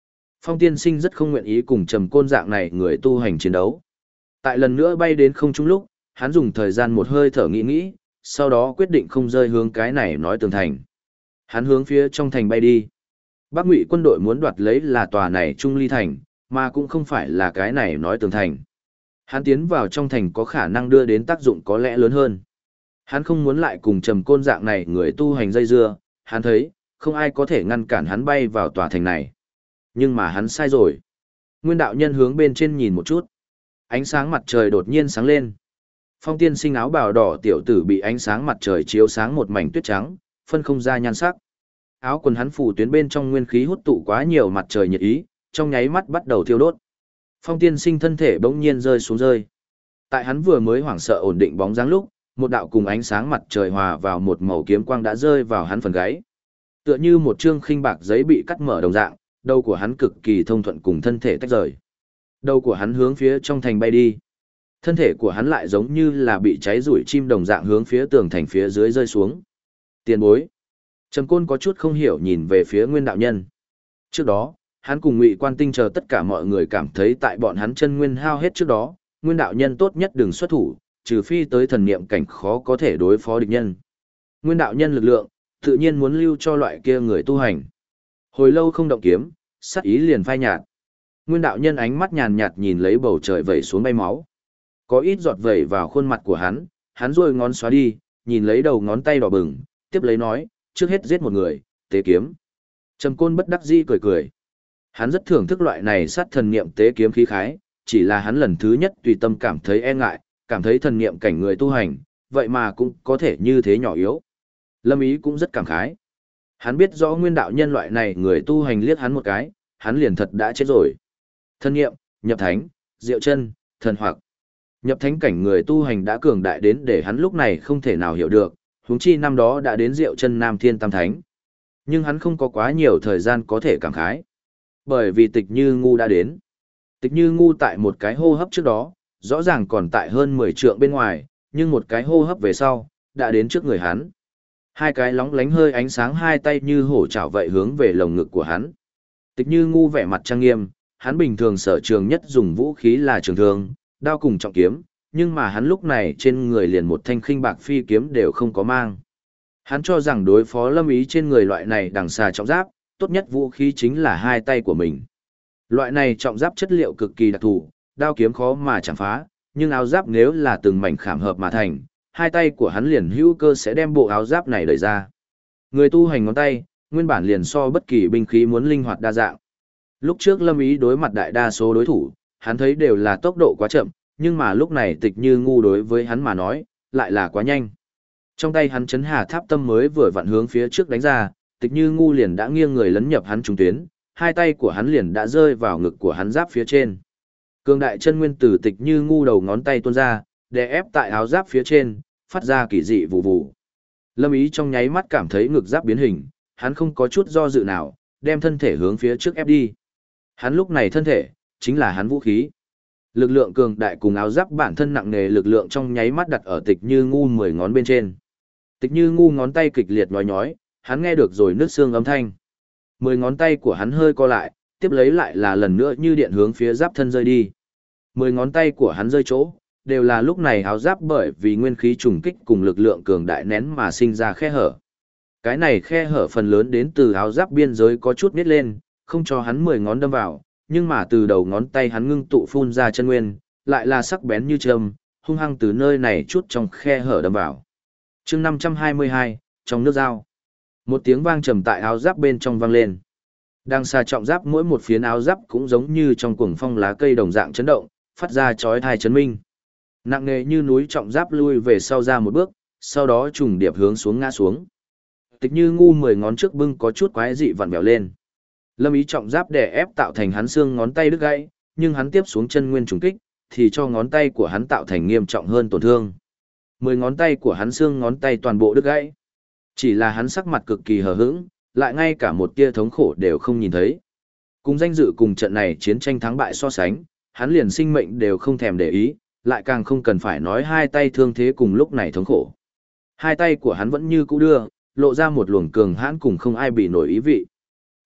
Phong tiên sinh rất không nguyện ý cùng Trầm Côn dạng này người tu hành chiến đấu. Tại lần nữa bay đến không trung lúc, hắn dùng thời gian một hơi thở nghĩ nghĩ, sau đó quyết định không rơi hướng cái này nói tường thành. Hắn hướng phía trong thành bay đi. Bắc Ngụy quân đội muốn đoạt lấy là tòa này Trung Ly thành, mà cũng không phải là cái này nói tường thành. Hắn tiến vào trong thành có khả năng đưa đến tác dụng có lẽ lớn hơn. Hắn không muốn lại cùng Trầm Côn dạng này người tu hành dây dưa, hắn thấy, không ai có thể ngăn cản hắn bay vào tòa thành này. Nhưng mà hắn sai rồi. Nguyên đạo nhân hướng bên trên nhìn một chút. Ánh sáng mặt trời đột nhiên sáng lên. Phong tiên sinh áo bào đỏ tiểu tử bị ánh sáng mặt trời chiếu sáng một mảnh tuyết trắng, phân không ra nhan sắc. Áo quần hắn phủ tuyến bên trong nguyên khí hút tụ quá nhiều mặt trời nhiệt ý, trong nháy mắt bắt đầu thiêu đốt. Phong tiên sinh thân thể bỗng nhiên rơi xuống rơi. Tại hắn vừa mới hoảng sợ ổn định bóng dáng lúc, một đạo cùng ánh sáng mặt trời hòa vào một màu kiếm quang đã rơi vào hắn phần gáy. Tựa như một chương khinh bạc giấy bị cắt mở đồng dạng, đầu của hắn cực kỳ thông thuận cùng thân thể tách rời. Đầu của hắn hướng phía trong thành bay đi. Thân thể của hắn lại giống như là bị cháy rủi chim đồng dạng hướng phía tường thành phía dưới rơi xuống. Tiền bối. Trầm Côn có chút không hiểu nhìn về phía Nguyên đạo nhân. Trước đó, hắn cùng Ngụy Quan Tinh chờ tất cả mọi người cảm thấy tại bọn hắn chân nguyên hao hết trước đó, Nguyên đạo nhân tốt nhất đừng xuất thủ, trừ phi tới thần niệm cảnh khó có thể đối phó địch nhân. Nguyên đạo nhân lực lượng, tự nhiên muốn lưu cho loại kia người tu hành. Hồi lâu không động kiếm, sát ý liền phai nhạt. Nguyên đạo nhân ánh mắt nhàn nhạt nhìn lấy bầu trời vẩy xuống bay máu. Có ít giọt vẩy vào khuôn mặt của hắn rôi ngón xóa đi, nhìn lấy đầu ngón tay đỏ bừng, tiếp lấy nói, trước hết giết một người, tế kiếm. Trầm Côn bất đắc dĩ cười cười. Hắn rất thưởng thức loại này sát thần niệm tế kiếm khí khái, chỉ là hắn lần thứ nhất tùy tâm cảm thấy e ngại, cảm thấy thần niệm cảnh người tu hành, vậy mà cũng có thể như thế nhỏ yếu. Lâm Ý cũng rất cảm khái. Hắn biết rõ Nguyên đạo nhân loại này người tu hành liếc hắn một cái, hắn liền thật đã chết rồi. Thân niệm, nhập thánh, diệu chân, thần hoặc. Nhập thánh cảnh người tu hành đã cường đại đến để hắn lúc này không thể nào hiểu được, huống chi năm đó đã đến diệu chân Nam Thiên Tam Thánh. Nhưng hắn không có quá nhiều thời gian có thể cảm khái. Bởi vì Tịch Như Ngu đã đến. Tịch Như Ngu tại một cái hô hấp trước đó, rõ ràng còn tại hơn 10 trượng bên ngoài, nhưng một cái hô hấp về sau, đã đến trước người hắn. Hai cái lóng lánh hơi ánh sáng hai tay như hổ chảo vậy hướng về lồng ngực của hắn. Tịch Như Ngu vẻ mặt trang nghiêm, hắn bình thường sở trường nhất dùng vũ khí là trường thương, đao cùng trọng kiếm, nhưng mà hắn lúc này trên người liền một thanh khinh bạc phi kiếm đều không có mang. Hắn cho rằng đối phó Lâm Ý trên người loại này đằng xà trọng giáp, tốt nhất vũ khí chính là hai tay của mình. Loại này trọng giáp chất liệu cực kỳ đặc thù, đao kiếm khó mà chẳng phá, nhưng áo giáp nếu là từng mảnh khảm hợp mà thành, hai tay của hắn liền hữu cơ sẽ đem bộ áo giáp này đẩy ra. Người tu hành ngón tay, nguyên bản liền so bất kỳ binh khí muốn linh hoạt đa dạng. Lúc trước Lâm Ý đối mặt đại đa số đối thủ, hắn thấy đều là tốc độ quá chậm, nhưng mà lúc này Tịch Như Ngu đối với hắn mà nói, lại là quá nhanh. Trong tay hắn chấn hà tháp tâm mới vừa vặn hướng phía trước đánh ra, Tịch Như Ngu liền đã nghiêng người lấn nhập hắn trúng tuyến, hai tay của hắn liền đã rơi vào ngực của hắn giáp phía trên. Cường đại chân nguyên từ Tịch Như Ngu đầu ngón tay tuôn ra, đè ép tại áo giáp phía trên, phát ra kỳ dị vụ vụ. Lâm Ý trong nháy mắt cảm thấy ngực giáp biến hình, hắn không có chút do dự nào, đem thân thể hướng phía trước ép đi. Hắn lúc này thân thể, chính là hắn vũ khí. Lực lượng cường đại cùng áo giáp bản thân nặng nề lực lượng trong nháy mắt đặt ở Tịch Như Ngu 10 ngón bên trên. Tịch Như Ngu ngón tay kịch liệt nhói nhói, hắn nghe được rồi nước xương âm thanh. 10 ngón tay của hắn hơi co lại, tiếp lấy lại là lần nữa như điện hướng phía giáp thân rơi đi. 10 ngón tay của hắn rơi chỗ, đều là lúc này áo giáp bởi vì nguyên khí trùng kích cùng lực lượng cường đại nén mà sinh ra khe hở. Cái này khe hở phần lớn đến từ áo giáp biên giới có chút nít lên, không cho hắn 10 ngón đâm vào, nhưng mà từ đầu ngón tay hắn ngưng tụ phun ra chân nguyên, lại là sắc bén như châm, hung hăng từ nơi này chút trong khe hở đâm vào. Chương 522, trong nước dao. Một tiếng vang trầm tại áo giáp bên trong vang lên. Đang xa trọng giáp mỗi một phiến áo giáp cũng giống như trong cuồng phong lá cây đồng dạng chấn động, phát ra chói tai chấn minh. Nặng nề như núi trọng giáp lui về sau ra một bước, sau đó trùng điệp hướng xuống ngã xuống. Tịch Như Ngu 10 ngón trước bưng có chút quái dị vặn vẹo lên. Lâm Ý trọng giáp đè ép tạo thành hắn xương ngón tay đứt gãy, nhưng hắn tiếp xuống chân nguyên trùng kích, thì cho ngón tay của hắn tạo thành nghiêm trọng hơn tổn thương. 10 ngón tay của hắn xương ngón tay toàn bộ đứt gãy. Chỉ là hắn sắc mặt cực kỳ hờ hững, lại ngay cả một tia thống khổ đều không nhìn thấy. Cùng danh dự cùng trận này chiến tranh thắng bại so sánh, hắn liền sinh mệnh đều không thèm để ý, lại càng không cần phải nói hai tay thương thế cùng lúc này thống khổ. Hai tay của hắn vẫn như cũ đưa, lộ ra một luồng cường hãn cùng không ai bị nổi ý vị.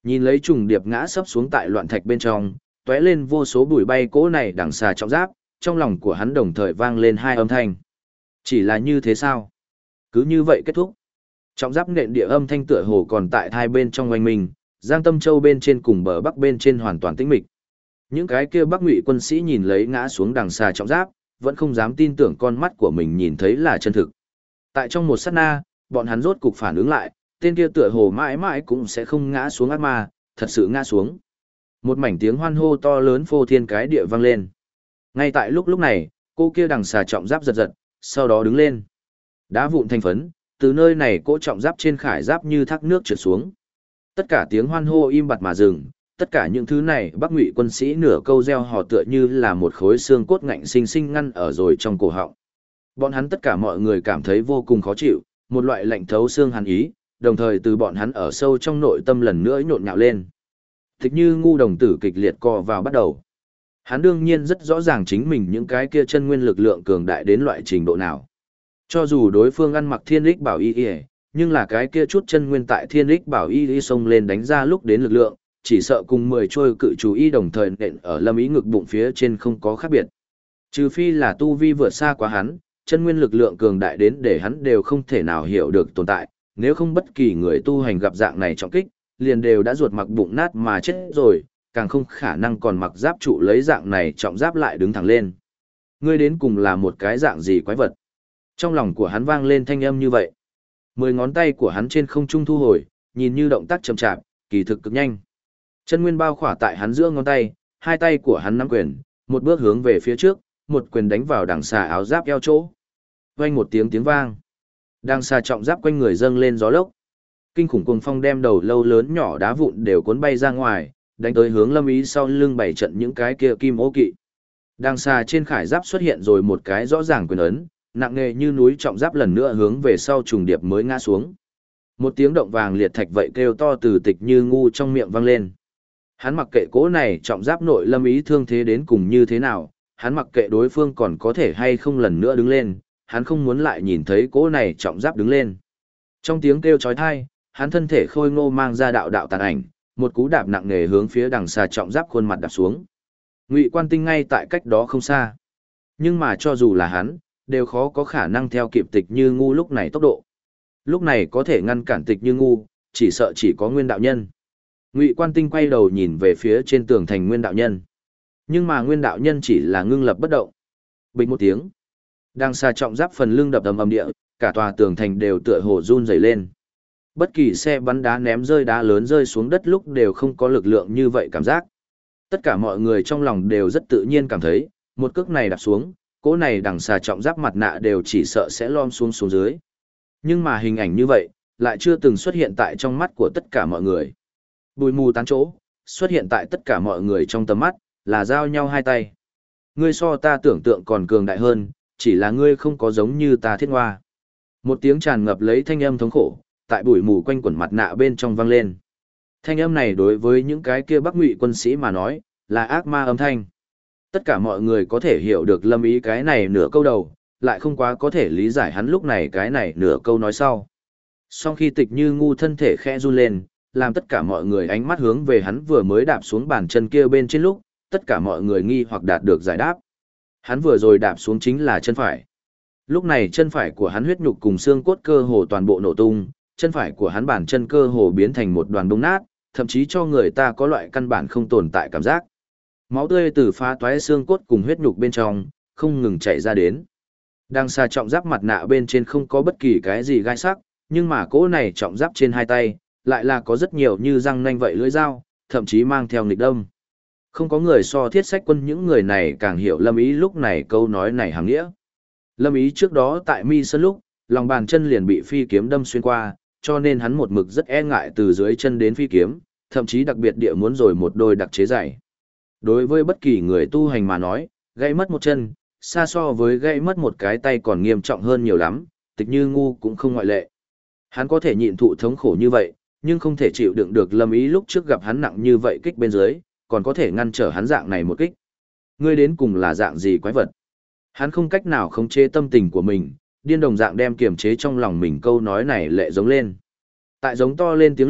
Nhìn lấy trùng điệp ngã sấp xuống tại loạn thạch bên trong, tóe lên vô số bụi bay cỗ này đằng xà trọng giáp, trong lòng của hắn đồng thời vang lên hai âm thanh. Chỉ là như thế sao? Cứ như vậy kết thúc. Trọng giáp nện địa âm thanh tựa hồ còn tại hai bên trong oanh mình, Giang Tâm Châu bên trên cùng bờ bắc bên trên hoàn toàn tĩnh mịch. Những cái kia Bắc Ngụy quân sĩ nhìn lấy ngã xuống đằng xà trọng giáp, vẫn không dám tin tưởng con mắt của mình nhìn thấy là chân thực. Tại trong một sát na, bọn hắn rốt cục phản ứng lại, tên kia tựa hồ mãi mãi cũng sẽ không ngã xuống ác ma, thật sự ngã xuống. Một mảnh tiếng hoan hô to lớn phô thiên cái địa vang lên. Ngay tại lúc này, cô kia đằng xà trọng giáp giật giật, sau đó đứng lên. Đá vụn thành phấn, từ nơi này cỗ trọng giáp trên khải giáp như thác nước trượt xuống. Tất cả tiếng hoan hô im bặt mà dừng, tất cả những thứ này Bắc Ngụy quân sĩ nửa câu reo hò tựa như là một khối xương cốt ngạnh sinh sinh ngăn ở rồi trong cổ họng. Bọn hắn tất cả mọi người cảm thấy vô cùng khó chịu, một loại lạnh thấu xương hàn ý, đồng thời từ bọn hắn ở sâu trong nội tâm lần nữa nhộn nhạo lên. Thích Như Ngu đồng tử kịch liệt co vào bắt đầu. Hắn đương nhiên rất rõ ràng chính mình những cái kia chân nguyên lực lượng cường đại đến loại trình độ nào. Cho dù đối phương ăn mặc thiên lích bảo y, nhưng là cái kia chút chân nguyên tại thiên lích bảo y xông lên đánh ra lúc đến lực lượng, chỉ sợ cùng 10 trôi cự chú y đồng thời nện ở Lâm Ý ngực bụng phía trên không có khác biệt. Trừ phi là tu vi vượt xa quá hắn, chân nguyên lực lượng cường đại đến để hắn đều không thể nào hiểu được tồn tại, nếu không bất kỳ người tu hành gặp dạng này trọng kích, liền đều đã ruột mặc bụng nát mà chết rồi, càng không khả năng còn mặc giáp trụ lấy dạng này trọng giáp lại đứng thẳng lên. Ngươi đến cùng là một cái dạng gì quái vật? Trong lòng của hắn vang lên thanh âm như vậy. 10 ngón tay của hắn trên không trung thu hồi, nhìn như động tác chậm chạp, kỳ thực cực nhanh. Chân nguyên bao khỏa tại hắn giữa ngón tay, hai tay của hắn nắm quyền, một bước hướng về phía trước, một quyền đánh vào đằng xà áo giáp eo chỗ. Vang một tiếng tiếng vang. Đằng xà trọng giáp quanh người dâng lên gió lốc. Kinh khủng cuồng phong đem đầu lâu lớn nhỏ đá vụn đều cuốn bay ra ngoài, đánh tới hướng Lâm Ý sau lưng bảy trận những cái kia kim ô kỵ. Đằng xà trên khải giáp xuất hiện rồi một cái rõ ràng quyền ấn, nặng nề như núi trọng giáp lần nữa hướng về sau trùng điệp mới ngã xuống. Một tiếng động vàng liệt thạch vậy kêu to từ Tịch Như Ngu trong miệng vang lên. Hắn mặc kệ cỗ này trọng giáp nội Lâm Ý thương thế đến cùng như thế nào, hắn mặc kệ đối phương còn có thể hay không lần nữa đứng lên, hắn không muốn lại nhìn thấy cỗ này trọng giáp đứng lên. Trong tiếng kêu chói tai, hắn thân thể khôi ngô mang ra đạo đạo tàn ảnh, một cú đạp nặng nề hướng phía đằng xà trọng giáp khuôn mặt đạp xuống. Ngụy Quan Tinh ngay tại cách đó không xa. Nhưng mà cho dù là hắn, đều khó có khả năng theo kịp Tịch Như Ngu lúc này tốc độ. Lúc này có thể ngăn cản Tịch Như Ngu, chỉ sợ chỉ có Nguyên đạo nhân. Ngụy Quan Tinh quay đầu nhìn về phía trên tường thành Nguyên đạo nhân. Nhưng mà Nguyên đạo nhân chỉ là ngưng lập bất động. Bình một tiếng, đằng xà trọng giáp phần lưng đập ầm ầm địa, cả tòa tường thành đều tựa hồ run rẩy lên. Bất kỳ xe bắn đá ném rơi đá lớn rơi xuống đất lúc đều không có lực lượng như vậy cảm giác. Tất cả mọi người trong lòng đều rất tự nhiên cảm thấy, một cước này đạp xuống, cỗ này đằng xà trọng giáp mặt nạ đều chỉ sợ sẽ lom xuống xuống dưới. Nhưng mà hình ảnh như vậy, lại chưa từng xuất hiện tại trong mắt của tất cả mọi người. Bụi mù tán chỗ, xuất hiện tại tất cả mọi người trong tầm mắt, là giao nhau hai tay. Ngươi so ta tưởng tượng còn cường đại hơn, chỉ là ngươi không có giống như ta Thiết Ngoa. Một tiếng tràn ngập lấy thanh âm thống khổ, tại bụi mù quanh quẩn mặt nạ bên trong vang lên. Thanh âm này đối với những cái kia Bắc Ngụy quân sĩ mà nói, là ác ma âm thanh. Tất cả mọi người có thể hiểu được Lâm Ý cái này nửa câu đầu, lại không quá có thể lý giải hắn lúc này cái này nửa câu nói sau. Sau khi Tịch Như Ngu thân thể khẽ run lên, làm tất cả mọi người ánh mắt hướng về hắn vừa mới đạp xuống bàn chân kia bên trên lúc, tất cả mọi người nghi hoặc đạt được giải đáp. Hắn vừa rồi đạp xuống chính là chân phải. Lúc này chân phải của hắn huyết nhục cùng xương cốt cơ hồ toàn bộ nổ tung, chân phải của hắn bàn chân cơ hồ biến thành một đoàn bông nát, thậm chí cho người ta có loại căn bản không tồn tại cảm giác. Máu tươi từ phá toái xương cốt cùng huyết nhục bên trong, không ngừng chảy ra đến. Đằng xà trọng giáp mặt nạ bên trên không có bất kỳ cái gì gai sắc, nhưng mà cỗ này trọng giáp trên hai tay, lại là có rất nhiều như răng nanh vậy lưỡi dao, thậm chí mang theo nghịch đâm. Không có người so Thiết Sách Quân những người này càng hiểu Lâm Ý lúc này câu nói này hàng nghĩa. Lâm Ý trước đó tại Mi Sơn lúc, lòng bàn chân liền bị phi kiếm đâm xuyên qua, cho nên hắn một mực rất e ngại từ dưới chân đến phi kiếm, thậm chí đặc biệt địa muốn rồi một đôi đặc chế giày. Đối với bất kỳ người tu hành mà nói, gãy mất một chân, xa so với gãy mất một cái tay còn nghiêm trọng hơn nhiều lắm, Tịch Như Ngu cũng không ngoại lệ. Hắn có thể nhịn thụ thống khổ như vậy, nhưng không thể chịu đựng được Lâm Ý lúc trước gặp hắn nặng như vậy kích bên dưới, còn có thể ngăn trở hắn dạng này một kích. Ngươi đến cùng là dạng gì quái vật? Hắn không cách nào khống chế tâm tình của mình, điên đồng dạng đem kiềm chế trong lòng mình câu nói này lệ giống lên. Tại giống to lên tiếng lúc,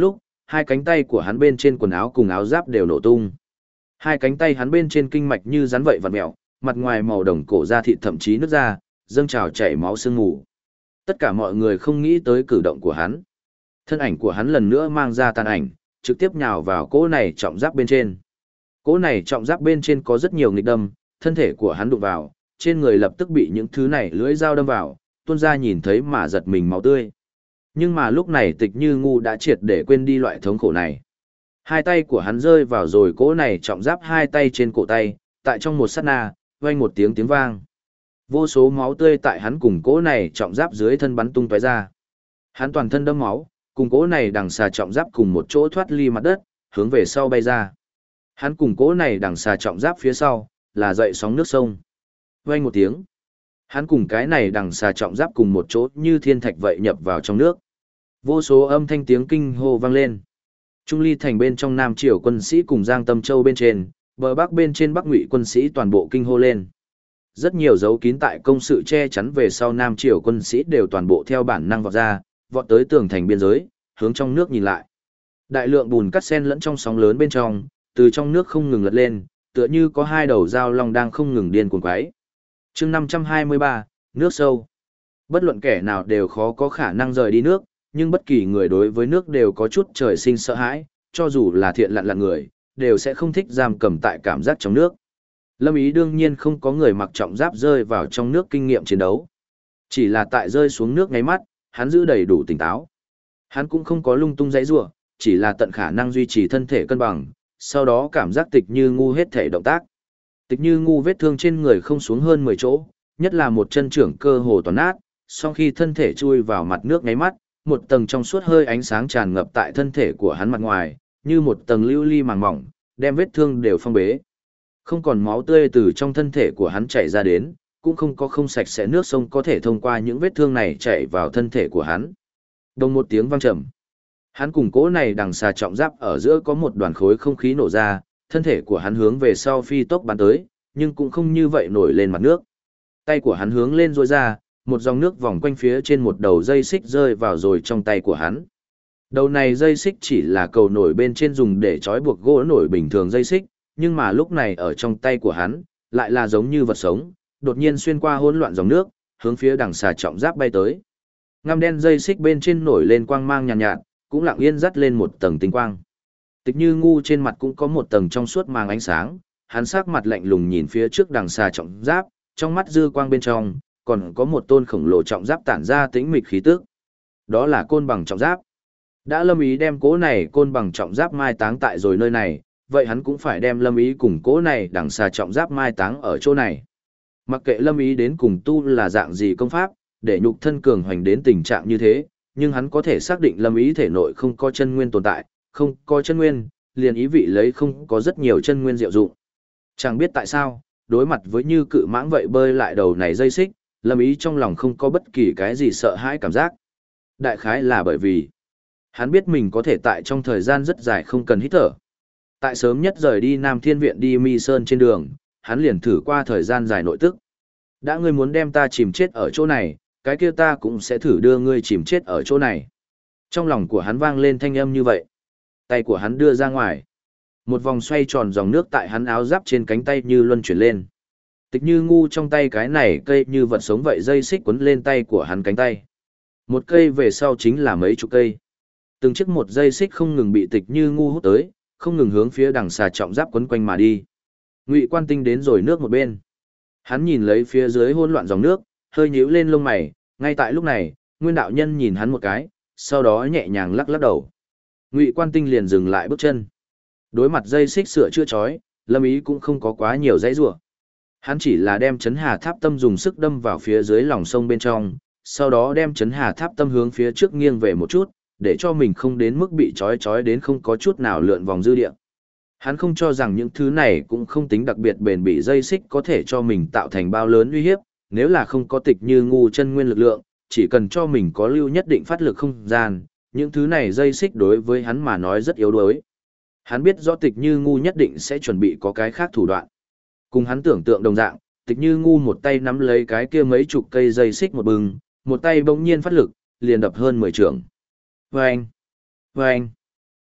hai cánh tay của hắn bên trên quần áo cùng áo giáp đều nổ tung. Hai cánh tay hắn bên trên kinh mạch như rắn vậy vặn mèo, mặt ngoài màu đồng cổ da thịt thậm chí nứt ra, dâng trào chảy máu sương mù. Tất cả mọi người không nghĩ tới cử động của hắn. Thân ảnh của hắn lần nữa mang ra tàn ảnh, trực tiếp nhào vào cỗ này trọng giáp bên trên. Cỗ này trọng giáp bên trên có rất nhiều nghịch đâm, thân thể của hắn đụng vào, trên người lập tức bị những thứ này lưỡi dao đâm vào, tuôn ra nhìn thấy mà giật mình máu tươi. Nhưng mà lúc này Tịch Như Ngu đã triệt để quên đi loại thống khổ này. Hai tay của hắn rơi vào rồi cỗ này trọng giáp hai tay trên cổ tay, tại trong một sát na, vang một tiếng tiếng vang. Vô số máu tươi tại hắn cùng cỗ này trọng giáp dưới thân bắn tung tóe ra. Hắn toàn thân đẫm máu, cùng cỗ này đằng xà trọng giáp cùng một chỗ thoát ly mặt đất, hướng về sau bay ra. Hắn cùng cỗ này đằng xà trọng giáp phía sau, là dậy sóng nước sông. Vang một tiếng. Hắn cùng cái này đằng xà trọng giáp cùng một chỗ như thiên thạch vậy nhập vào trong nước. Vô số âm thanh tiếng kinh hô vang lên. Trung Ly thành bên trong Nam Triều quân sĩ cùng Giang Tâm Châu bên trên, bờ Bắc bên trên Bắc Ngụy quân sĩ toàn bộ kinh hô lên. Rất nhiều dấu kín tại công sự che chắn về sau Nam Triều quân sĩ đều toàn bộ theo bản năng vọt ra, vọt tới tường thành biên giới, hướng trong nước nhìn lại. Đại lượng bùn cắt xen lẫn trong sóng lớn bên trong, từ trong nước không ngừng lật lên, tựa như có hai đầu dao long đang không ngừng điên cuồng quái. Chương 523, nước sâu. Bất luận kẻ nào đều khó có khả năng rời đi nước, nhưng bất kỳ người đối với nước đều có chút trời sinh sợ hãi, cho dù là thiện lặn lặn người, đều sẽ không thích giam cầm tại cảm giác trong nước. Lâm Ý đương nhiên không có người mặc trọng giáp rơi vào trong nước kinh nghiệm chiến đấu. Chỉ là tại rơi xuống nước ngáy mắt, hắn giữ đầy đủ tỉnh táo. Hắn cũng không có lung tung giãy giụa, chỉ là tận khả năng duy trì thân thể cân bằng, sau đó cảm giác Tịch Như Ngu hết thể động tác. Tịch Như Ngu vết thương trên người không xuống hơn 10 chỗ, nhất là một chân trưởng cơ hồ toàn nát, sau khi thân thể chui vào mặt nước ngáy mắt, một tầng trong suốt hơi ánh sáng tràn ngập tại thân thể của hắn mặt ngoài, như một tầng lưu ly màng mỏng, đem vết thương đều phong bế. Không còn máu tươi từ trong thân thể của hắn chảy ra đến, cũng không có không sạch sẽ nước sông có thể thông qua những vết thương này chảy vào thân thể của hắn. Đồng một tiếng vang trầm. Hắn cùng cỗ này đằng xà trọng giáp ở giữa có một đoàn khối không khí nổ ra, thân thể của hắn hướng về sau phi tốc bắn tới, nhưng cũng không như vậy nổi lên mặt nước. Tay của hắn hướng lên rối ra, một dòng nước vòng quanh phía trên một đầu dây xích rơi vào rồi trong tay của hắn. Đầu này dây xích chỉ là cầu nổi bên trên dùng để trói buộc gỗ nổi bình thường dây xích, nhưng mà lúc này ở trong tay của hắn, lại là giống như vật sống, đột nhiên xuyên qua hỗn loạn dòng nước, hướng phía đằng xà trọng giáp bay tới. Ngăm đen dây xích bên trên nổi lên quang mang nhàn nhạt, cũng lặng yên dắt lên một tầng tinh quang. Tịch Như Ngu trên mặt cũng có một tầng trong suốt màng ánh sáng, hắn sắc mặt lạnh lùng nhìn phía trước đằng xà trọng giáp, trong mắt dư quang bên trong, còn có một tôn khổng lồ trọng giáp tản ra tĩnh mịch khí tức. Đó là côn bằng trọng giáp. Đã Lâm Ý đem cố này côn bằng trọng giáp mai táng tại rồi nơi này, vậy hắn cũng phải đem Lâm Ý cùng cố này đằng xà trọng giáp mai táng ở chỗ này. Mặc kệ Lâm Ý đến cùng tu là dạng gì công pháp, để nhục thân cường hoành đến tình trạng như thế, nhưng hắn có thể xác định Lâm Ý thể nội không có chân nguyên tồn tại, không có chân nguyên, liền ý vị lấy không có rất nhiều chân nguyên diệu dụng. Chẳng biết tại sao, đối mặt với như cự mãng vậy bơi lại đầu này dây xích, Lâm Ý trong lòng không có bất kỳ cái gì sợ hãi cảm giác. Đại khái là bởi vì hắn biết mình có thể tại trong thời gian rất dài không cần hít thở. Tại sớm nhất rời đi Nam Thiên Viện đi Mi Sơn trên đường, hắn liền thử qua thời gian dài nội tức. Đã ngươi muốn đem ta chìm chết ở chỗ này, cái kia ta cũng sẽ thử đưa ngươi chìm chết ở chỗ này. Trong lòng của hắn vang lên thanh âm như vậy. Tay của hắn đưa ra ngoài. Một vòng xoay tròn dòng nước tại hắn áo giáp trên cánh tay như luân chuyển lên. Tịch Như Ngu trong tay cái này cây như vật sống vậy dây xích quấn lên tay của hắn cánh tay. Một cây về sau chính là mấy chục cây. Từng chiếc một dây xích không ngừng bị Tịch Như Ngu hút tới, không ngừng hướng phía đằng xà trọng giáp quấn quanh mà đi. Ngụy Quan Tinh đến rồi nước một bên. Hắn nhìn lấy phía dưới hỗn loạn dòng nước, hơi nhíu lên lông mày, ngay tại lúc này, Nguyên đạo nhân nhìn hắn một cái, sau đó nhẹ nhàng lắc lắc đầu. Ngụy Quan Tinh liền dừng lại bước chân. Đối mặt dây xích sửa chữa chói, Lâm Ý cũng không có quá nhiều dãy rủa. Hắn chỉ là đem chấn hà tháp tâm dùng sức đâm vào phía dưới lòng sông bên trong, sau đó đem chấn hà tháp tâm hướng phía trước nghiêng về một chút, để cho mình không đến mức bị trói đến không có chút nào lượn vòng dư địa. Hắn không cho rằng những thứ này cũng không tính đặc biệt bền bỉ dây xích có thể cho mình tạo thành bao lớn uy hiếp, nếu là không có Tịch Như Ngu chân nguyên lực lượng, chỉ cần cho mình có lưu nhất định phát lực không gian, những thứ này dây xích đối với hắn mà nói rất yếu đuối. Hắn biết rõ Tịch Như Ngu nhất định sẽ chuẩn bị có cái khác thủ đoạn. Cùng hắn tưởng tượng đồng dạng, Tịch Như Ngu một tay nắm lấy cái kia mấy chục cây dây xích một bừng, một tay bỗng nhiên phát lực, liền đập hơn 10 trượng. Vâng! Vâng!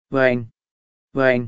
Vâng! Vâng!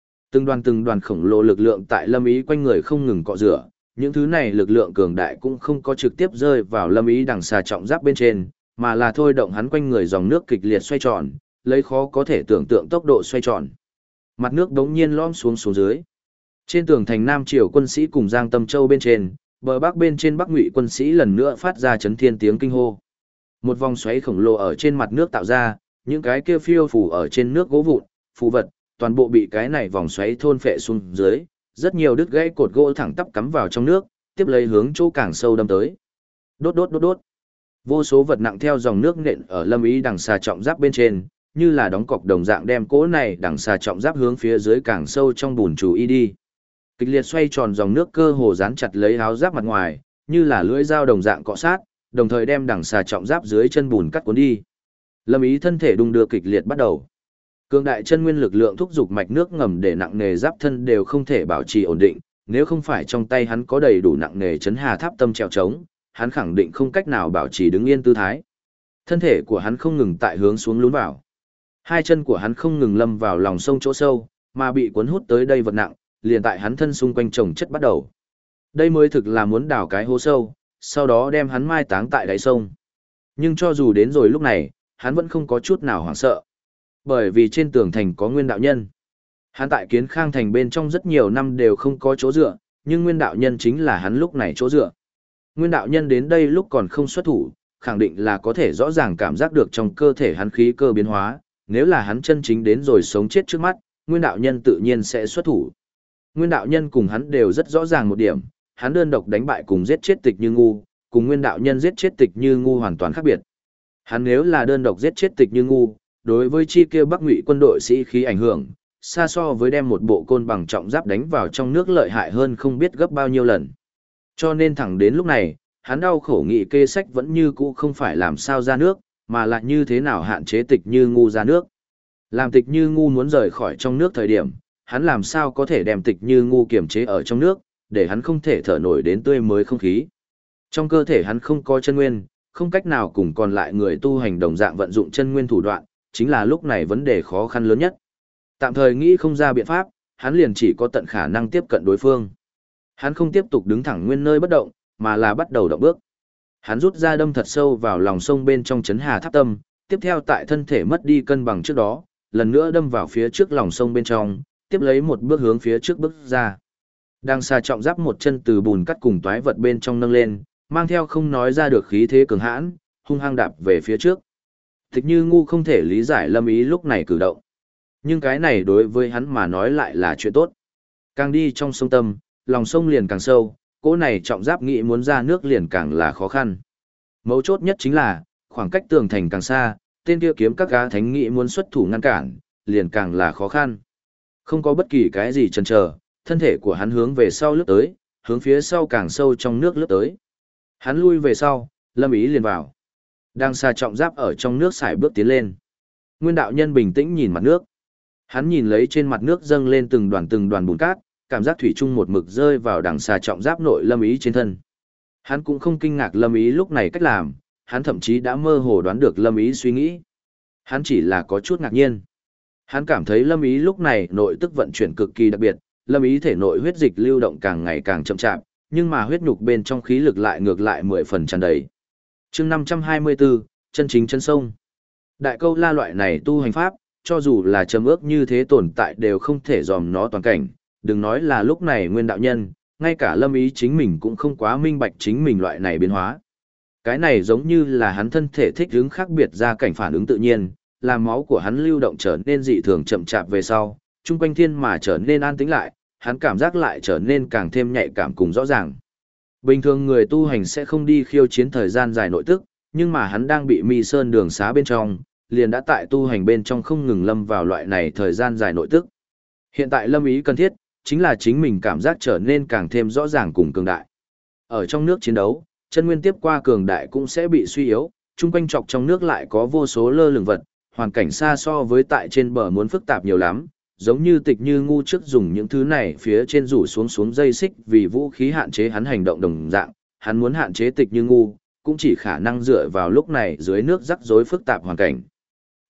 Từng đoàn khổng lồ lực lượng tại Lâm Ý quanh người không ngừng cọ rửa, những thứ này lực lượng cường đại cũng không có trực tiếp rơi vào Lâm Ý đằng xà trọng giáp bên trên, mà là thôi động hắn quanh người dòng nước kịch liệt xoay tròn, lấy khó có thể tưởng tượng tốc độ xoay tròn. Mặt nước đống nhiên lõm xuống xuống dưới. Trên tường thành Nam Triều quân sĩ cùng Giang Tâm Châu bên trên, bờ bắc bên trên Bắc Ngụy quân sĩ lần nữa phát ra chấn thiên tiếng kinh hô. Một vòng xoáy khổng lồ ở trên mặt nước tạo ra, những cái kia phiêu phù ở trên nước gỗ vụn, phù vật, toàn bộ bị cái này vòng xoáy thôn phệ xuống dưới, rất nhiều đứt gãy cột gỗ thẳng tắp cắm vào trong nước, tiếp lấy hướng chỗ càng sâu đâm tới. Đốt đốt đốt đốt. Vô số vật nặng theo dòng nước nện ở Lâm Ý đằng xà trọng giáp bên trên, như là đóng cọc đồng dạng đem cỗ này đằng xà trọng giáp hướng phía dưới càng sâu trong bùn chú y đi. Kịch liệt xoay tròn dòng nước cơ hồ dán chặt lấy áo giáp mặt ngoài, như là lưỡi dao đồng dạng cọ sát, đồng thời đem đằng xà trọng giáp dưới chân bùn cắt cuốn đi. Lâm Ý thân thể đung đưa kịch liệt bắt đầu. Cường đại chân nguyên lực lượng thúc giục mạch nước ngầm để nặng nề giáp thân đều không thể bảo trì ổn định, nếu không phải trong tay hắn có đầy đủ nặng nề chấn hà tháp tâm trèo trống, hắn khẳng định không cách nào bảo trì đứng yên tư thái. Thân thể của hắn không ngừng tại hướng xuống lún vào. Hai chân của hắn không ngừng lâm vào lòng sông chỗ sâu, mà bị cuốn hút tới đây vật nặng, liền tại hắn thân xung quanh chồng chất bắt đầu. Đây mới thực là muốn đào cái hố sâu, sau đó đem hắn mai táng tại đáy sông. Nhưng cho dù đến rồi lúc này, hắn vẫn không có chút nào hoảng sợ. Bởi vì trên tường thành có Nguyên đạo nhân. Hắn tại Kiến Khang thành bên trong rất nhiều năm đều không có chỗ dựa, nhưng Nguyên đạo nhân chính là hắn lúc này chỗ dựa. Nguyên đạo nhân đến đây lúc còn không xuất thủ, khẳng định là có thể rõ ràng cảm giác được trong cơ thể hắn khí cơ biến hóa, nếu là hắn chân chính đến rồi sống chết trước mắt, Nguyên đạo nhân tự nhiên sẽ xuất thủ. Nguyên đạo nhân cùng hắn đều rất rõ ràng một điểm, hắn đơn độc đánh bại cùng giết chết Tịch Như Ngu, cùng Nguyên đạo nhân giết chết Tịch Như Ngu hoàn toàn khác biệt. Hắn nếu là đơn độc giết chết Tịch Như Ngu, đối với chi kia Bắc Ngụy quân đội sĩ khí ảnh hưởng, xa so với đem một bộ côn bằng trọng giáp đánh vào trong nước lợi hại hơn không biết gấp bao nhiêu lần. Cho nên thẳng đến lúc này, hắn đau khổ nghị kê sách vẫn như cũ không phải làm sao ra nước, mà là như thế nào hạn chế Tịch Như Ngu ra nước. Làm Tịch Như Ngu muốn rời khỏi trong nước thời điểm, hắn làm sao có thể đem Tịch Như Ngu kiềm chế ở trong nước, để hắn không thể thở nổi đến tươi mới không khí. Trong cơ thể hắn không có chân nguyên, không cách nào cùng còn lại người tu hành đồng dạng vận dụng chân nguyên thủ đoạn, chính là lúc này vấn đề khó khăn lớn nhất. Tạm thời nghĩ không ra biện pháp, hắn liền chỉ có tận khả năng tiếp cận đối phương. Hắn không tiếp tục đứng thẳng nguyên nơi bất động, mà là bắt đầu động bước. Hắn rút ra đâm thật sâu vào lòng sông bên trong chấn hà tháp tâm, tiếp theo tại thân thể mất đi cân bằng trước đó, lần nữa đâm vào phía trước lòng sông bên trong, tiếp lấy một bước hướng phía trước bước ra. Đang xa trọng giáp một chân từ bùn cắt cùng toái vật bên trong nâng lên, mang theo không nói ra được khí thế cường hãn, hung hăng đạp về phía trước. Tịch Như Ngu không thể lý giải Lâm Ý lúc này cử động. Nhưng cái này đối với hắn mà nói lại là chuyện tốt. Càng đi trong sông tâm, lòng sông liền càng sâu, cỗ này trọng giáp nghĩ muốn ra nước liền càng là khó khăn. Mấu chốt nhất chính là, khoảng cách tường thành càng xa, tên kia kiếm các gã thánh nghĩ muốn xuất thủ ngăn cản, liền càng là khó khăn. Không có bất kỳ cái gì chần chờ, thân thể của hắn hướng về sau lướt tới, hướng phía sau càng sâu trong nước lướt tới. Hắn lui về sau, Lâm Ý liền vào. Đang xa trọng giáp ở trong nước xài bước tiến lên. Nguyên đạo nhân bình tĩnh nhìn mặt nước. Hắn nhìn lấy trên mặt nước dâng lên từng đoàn bùn cát, cảm giác thủy chung một mực rơi vào đằng xà trọng giáp nội Lâm Ý trên thân. Hắn cũng không kinh ngạc Lâm Ý lúc này cách làm, hắn thậm chí đã mơ hồ đoán được Lâm Ý suy nghĩ. Hắn chỉ là có chút ngạc nhiên. Hắn cảm thấy Lâm Ý lúc này nội tức vận chuyển cực kỳ đặc biệt, Lâm Ý thể nội huyết dịch lưu động càng ngày càng chậm chạp, nhưng mà huyết nhục bên trong khí lực lại ngược lại 10 phần tràn đầy. Chương 524, chân chính chân sông. Đại câu la loại này tu hành pháp, cho dù là chấm ước như thế tồn tại đều không thể dòm nó toàn cảnh, đừng nói là lúc này Nguyên đạo nhân, ngay cả Lâm Ý chính mình cũng không quá minh bạch chính mình loại này biến hóa. Cái này giống như là hắn thân thể thích ứng khác biệt ra cảnh phản ứng tự nhiên, làm máu của hắn lưu động trở nên dị thường chậm chạp về sau, chung quanh thiên mà trở nên an tĩnh lại, hắn cảm giác lại trở nên càng thêm nhạy cảm cùng rõ ràng. Bình thường người tu hành sẽ không đi khiêu chiến thời gian dài nội tức, nhưng mà hắn đang bị mi sơn đường xá bên trong, liền đã tại tu hành bên trong không ngừng lâm vào loại này thời gian dài nội tức. Hiện tại Lâm Ý cần thiết, chính là chính mình cảm giác trở nên càng thêm rõ ràng cùng cường đại. Ở trong nước chiến đấu, chân nguyên tiếp qua cường đại cũng sẽ bị suy yếu, chung quanh chọc trong nước lại có vô số lơ lửng vật, hoàn cảnh xa so với tại trên bờ muốn phức tạp nhiều lắm, giống như Tịch Như Ngu trước dùng những thứ này phía trên rủ xuống dây xích vì vũ khí hạn chế hắn hành động đồng dạng, hắn muốn hạn chế Tịch Như Ngu, cũng chỉ khả năng dựa vào lúc này dưới nước rắc rối phức tạp hoàn cảnh.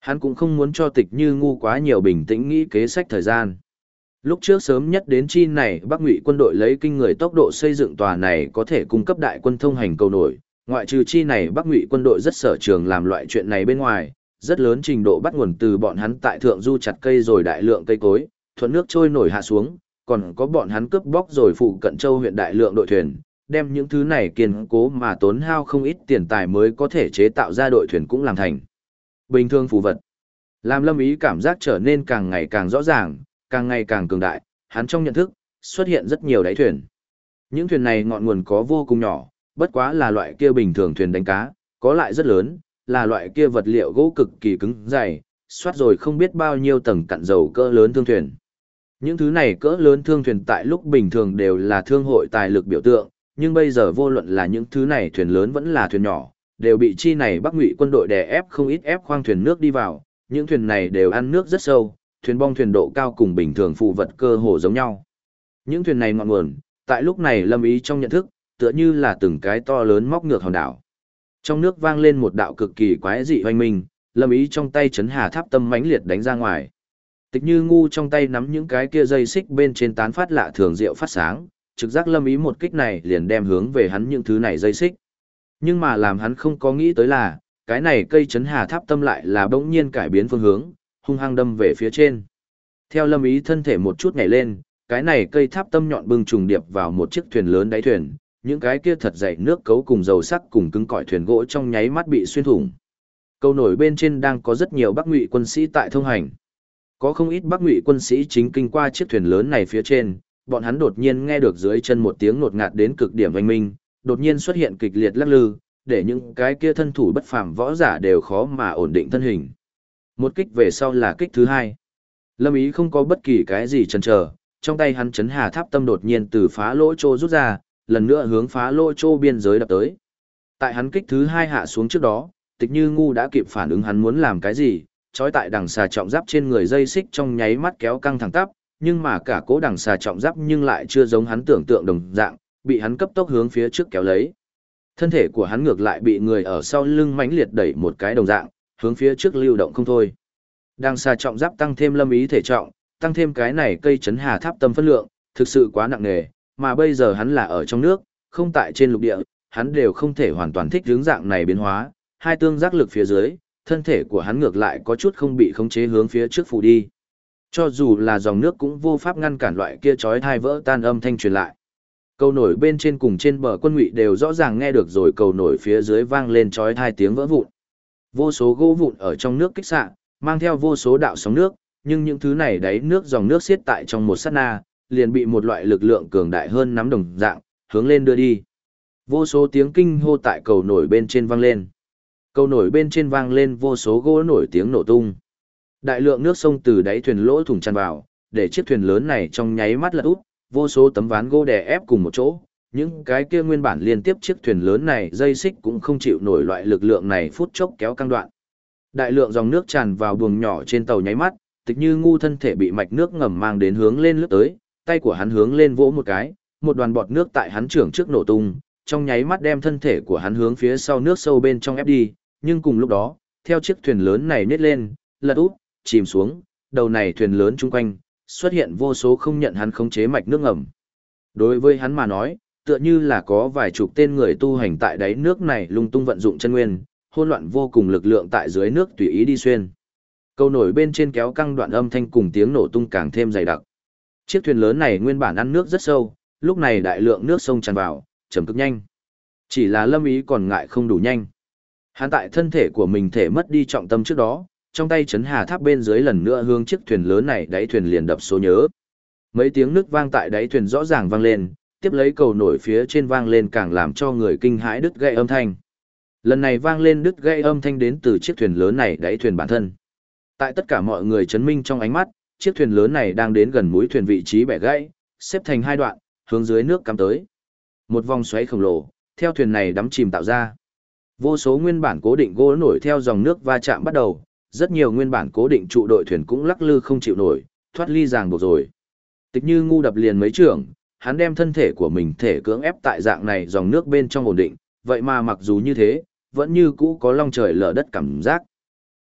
Hắn cũng không muốn cho Tịch Như Ngu quá nhiều bình tĩnh nghĩ kế sách thời gian. Lúc trước sớm nhất đến chi này Bắc Ngụy quân đội lấy kinh người tốc độ xây dựng tòa này có thể cung cấp đại quân thông hành cầu nổi, ngoại trừ chi này Bắc Ngụy quân đội rất sở trường làm loại chuyện này bên ngoài, rất lớn trình độ bắt nguồn từ bọn hắn tại thượng du chặt cây rồi đại lượng cây cối, thuận nước trôi nổi hạ xuống, còn có bọn hắn cướp bóc rồi phụ cận châu huyện đại lượng đội thuyền, đem những thứ này kiên cố mà tốn hao không ít tiền tài mới có thể chế tạo ra đội thuyền cũng làm thành. Bình thường phù vật. Làm Lâm Ý cảm giác trở nên càng ngày càng rõ ràng, càng ngày càng cường đại, hắn trong nhận thức, xuất hiện rất nhiều đáy thuyền. Những thuyền này ngọn nguồn có vô cùng nhỏ, bất quá là loại kia bình thường thuyền đánh cá, có lại rất lớn, là loại kia vật liệu gỗ cực kỳ cứng dày, soát rồi không biết bao nhiêu tầng cặn dầu cỡ lớn thương thuyền. Những thứ này cỡ lớn thương thuyền tại lúc bình thường đều là thương hội tài lực biểu tượng, nhưng bây giờ vô luận là những thứ này thuyền lớn vẫn là thuyền nhỏ, đều bị chi này Bắc Ngụy quân đội đè ép không ít ép khoang thuyền nước đi vào, những thuyền này đều ăn nước rất sâu, thuyền bong thuyền độ cao cùng bình thường phụ vật cơ hồ giống nhau. Những thuyền này ngọn nguồn, tại lúc này Lâm Ý trong nhận thức, tựa như là từng cái to lớn móc ngược hòn đảo. Trong nước vang lên một đạo cực kỳ quái dị hoanh minh, Lâm Ý trong tay chấn hà tháp tâm mãnh liệt đánh ra ngoài. Tịch Như Ngu trong tay nắm những cái kia dây xích bên trên tán phát lạ thường diệu phát sáng, trực giác Lâm Ý một kích này liền đem hướng về hắn những thứ này dây xích. Nhưng mà làm hắn không có nghĩ tới là, cái này cây chấn hà tháp tâm lại là bỗng nhiên cải biến phương hướng, hung hăng đâm về phía trên. Theo Lâm Ý thân thể một chút nhảy lên, cái này cây tháp tâm nhọn bưng trùng điệp vào một chiếc thuyền lớn đáy thuyền, những cái kia thật dày nước cấu cùng dầu sắc cùng cứng cỏi thuyền gỗ trong nháy mắt bị xuyên thủng. Cầu nổi bên trên đang có rất nhiều Bắc Ngụy quân sĩ tại thông hành. Có không ít Bắc Ngụy quân sĩ chính kinh qua chiếc thuyền lớn này phía trên, bọn hắn đột nhiên nghe được dưới chân một tiếng ngột ngạt đến cực điểm oanh minh, đột nhiên xuất hiện kịch liệt lắc lư, để những cái kia thân thủ bất phàm võ giả đều khó mà ổn định thân hình. Một kích về sau là kích thứ hai. Lâm Ý không có bất kỳ cái gì chần chờ, trong tay hắn chấn hà tháp tâm đột nhiên từ phá lỗ trô rút ra, lần nữa hướng phá lỗ trô biên giới đập tới. Tại hắn kích thứ hai hạ xuống trước đó, Tịch Như Ngu đã kịp phản ứng hắn muốn làm cái gì, trói tại đằng xà trọng giáp trên người dây xích trong nháy mắt kéo căng thẳng tắp, nhưng mà cả cố đằng xà trọng giáp nhưng lại chưa giống hắn tưởng tượng đồng dạng, bị hắn cấp tốc hướng phía trước kéo lấy. Thân thể của hắn ngược lại bị người ở sau lưng mãnh liệt đẩy một cái đồng dạng, hướng phía trước lưu động không thôi. Đằng xà trọng giáp tăng thêm Lâm Ý thể trọng, tăng thêm cái này cây chấn hà tháp tâm phân lượng, thực sự quá nặng nề, mà bây giờ hắn là ở trong nước, không tại trên lục địa, hắn đều không thể hoàn toàn thích hướng dạng này biến hóa, hai tương giác lực phía dưới, thân thể của hắn ngược lại có chút không bị khống chế hướng phía trước phủ đi. Cho dù là dòng nước cũng vô pháp ngăn cản loại kia chói tai vỡ tan âm thanh truyền lại. Cầu nổi bên trên cùng trên bờ quân ngụy đều rõ ràng nghe được rồi cầu nổi phía dưới vang lên chói tai tiếng vỡ vụn. Vô số gỗ vụn ở trong nước kích xạ, mang theo vô số đạo sóng nước, nhưng những thứ này đáy nước dòng nước xiết tại trong một sát na, liền bị một loại lực lượng cường đại hơn nắm đồng dạng, hướng lên đưa đi. Vô số tiếng kinh hô tại cầu nổi bên trên vang lên. Cầu nổi bên trên vang lên vô số gỗ nổi tiếng nổ tung. Đại lượng nước sông từ đáy thuyền lỗ thủng tràn vào, để chiếc thuyền lớn này trong nháy mắt lật úp, vô số tấm ván gỗ đè ép cùng một chỗ. Những cái kia nguyên bản liên tiếp chiếc thuyền lớn này dây xích cũng không chịu nổi loại lực lượng này phút chốc kéo căng đoạn. Đại lượng dòng nước tràn vào buồng nhỏ trên tàu nháy mắt, Tịch Như Ngu thân thể bị mạch nước ngầm mang đến hướng lên lướt tới, tay của hắn hướng lên vỗ một cái, một đoàn bọt nước tại hắn trưởng trước nổ tung, trong nháy mắt đem thân thể của hắn hướng phía sau nước sâu bên trong ép đi, nhưng cùng lúc đó, theo chiếc thuyền lớn này nhét lên, lật úp, chìm xuống, đầu này thuyền lớn chung quanh, xuất hiện vô số không nhận hắn khống chế mạch nước ngầm. Đối với hắn mà nói, tựa như là có vài chục tên người tu hành tại đáy nước này lung tung vận dụng chân nguyên, hỗn loạn vô cùng lực lượng tại dưới nước tùy ý đi xuyên. Cầu nổi bên trên kéo căng đoạn âm thanh cùng tiếng nổ tung càng thêm dày đặc. Chiếc thuyền lớn này nguyên bản ăn nước rất sâu, lúc này đại lượng nước sông tràn vào, chấm cực nhanh. Chỉ là Lâm Ý còn ngại không đủ nhanh. Hắn tại thân thể của mình thể mất đi trọng tâm trước đó, trong tay chấn hà tháp bên dưới lần nữa hướng chiếc thuyền lớn này đáy thuyền liền đập số nhớ. Mấy tiếng nước vang tại đáy thuyền rõ ràng vang lên, tiếp lấy cầu nổi phía trên vang lên càng làm cho người kinh hãi đứt gãy âm thanh. Lần này vang lên đứt gãy âm thanh đến từ chiếc thuyền lớn này đáy thuyền bản thân. Tại tất cả mọi người chấn minh trong ánh mắt, chiếc thuyền lớn này đang đến gần mũi thuyền vị trí bẻ gãy, xếp thành hai đoạn, hướng dưới nước cắm tới. Một vòng xoáy khổng lồ, theo thuyền này đắm chìm tạo ra. Vô số nguyên bản cố định gỗ nổi theo dòng nước va chạm bắt đầu, rất nhiều nguyên bản cố định trụ đội thuyền cũng lắc lư không chịu nổi, thoát ly ràng buộc rồi. Tịch Như Ngu đập liền mấy trường, hắn đem thân thể của mình thể cưỡng ép tại dạng này dòng nước bên trong ổn định, vậy mà mặc dù như thế, vẫn như cũ có long trời lở đất cảm giác.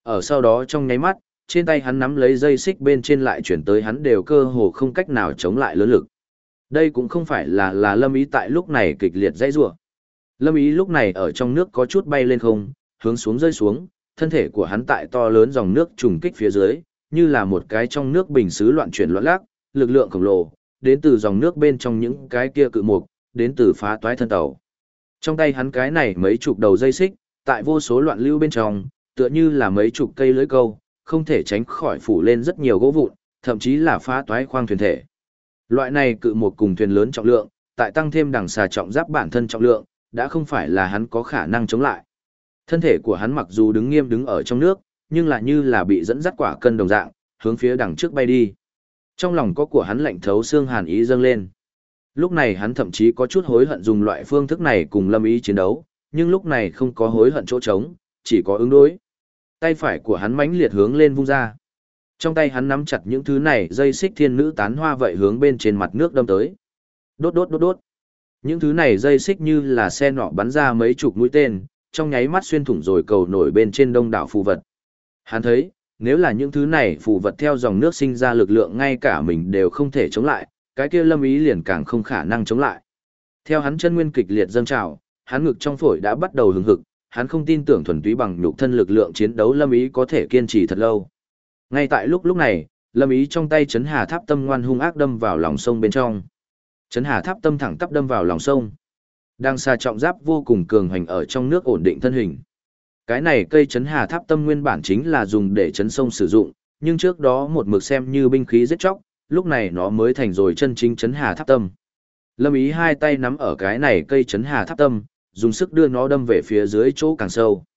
Ở sau đó trong nháy mắt, trên tay hắn nắm lấy dây xích bên trên lại chuyển tới hắn đều cơ hồ không cách nào chống lại lớn lực. Đây cũng không phải là Lâm Ý tại lúc này kịch liệt dãy rủa. Lâm Ý lúc này ở trong nước có chút bay lên không, hướng xuống rơi xuống, thân thể của hắn tại to lớn dòng nước trùng kích phía dưới, như là một cái trong nước bình sứ loạn chuyển loạn lắc, lực lượng khổng lồ, đến từ dòng nước bên trong những cái kia cự mục, đến từ phá toái thân tàu. Trong tay hắn cái này mấy chục đầu dây xích, tại vô số loạn lưu bên trong, tựa như là mấy chục cây lưới câu, không thể tránh khỏi phủ lên rất nhiều gỗ vụn, thậm chí là phá toái khoang thuyền thể. Loại này cự một cùng thuyền lớn trọng lượng, tại tăng thêm đằng xà trọng giáp bản thân trọng lượng, đã không phải là hắn có khả năng chống lại. Thân thể của hắn mặc dù đứng nghiêm đứng ở trong nước, nhưng lại như là bị dẫn dắt quả cân đồng dạng, hướng phía đằng trước bay đi. Trong lòng có của hắn lạnh thấu xương hàn ý dâng lên. Lúc này hắn thậm chí có chút hối hận dùng loại phương thức này cùng Lâm Ý chiến đấu, nhưng lúc này không có hối hận chỗ trống, chỉ có ứng đối. Tay phải của hắn mãnh liệt hướng lên vung ra. Trong tay hắn nắm chặt những thứ này dây xích thiên nữ tán hoa vậy hướng bên trên mặt nước đâm tới. Đốt đốt đốt đốt. Những thứ này dây xích như là xe nỏ bắn ra mấy chục mũi tên, trong nháy mắt xuyên thủng rồi cầu nổi bên trên đông đảo phù vật. Hắn thấy, nếu là những thứ này phù vật theo dòng nước sinh ra lực lượng ngay cả mình đều không thể chống lại, cái kia Lâm Ý liền càng không khả năng chống lại. Theo hắn chân nguyên kịch liệt dâng trào, hắn ngực trong phổi đã bắt đầu hừng hực, hắn không tin tưởng thuần túy bằng nhục thân lực lượng chiến đấu Lâm Ý có thể kiên trì thật lâu. Ngay tại lúc này, Lâm Ý trong tay Chấn Hà Tháp Tâm ngoan hung ác đâm vào lòng sông bên trong. Chấn Hà Tháp Tâm thẳng tắp đâm vào lòng sông. Đang xa trọng giáp vô cùng cường hành ở trong nước ổn định thân hình. Cái này cây Chấn Hà Tháp Tâm nguyên bản chính là dùng để chấn sông sử dụng, nhưng trước đó một mực xem như binh khí giết chóc, lúc này nó mới thành rồi chân chính Chấn Hà Tháp Tâm. Lâm Ý hai tay nắm ở cái này cây Chấn Hà Tháp Tâm, dùng sức đưa nó đâm về phía dưới chỗ càng sâu.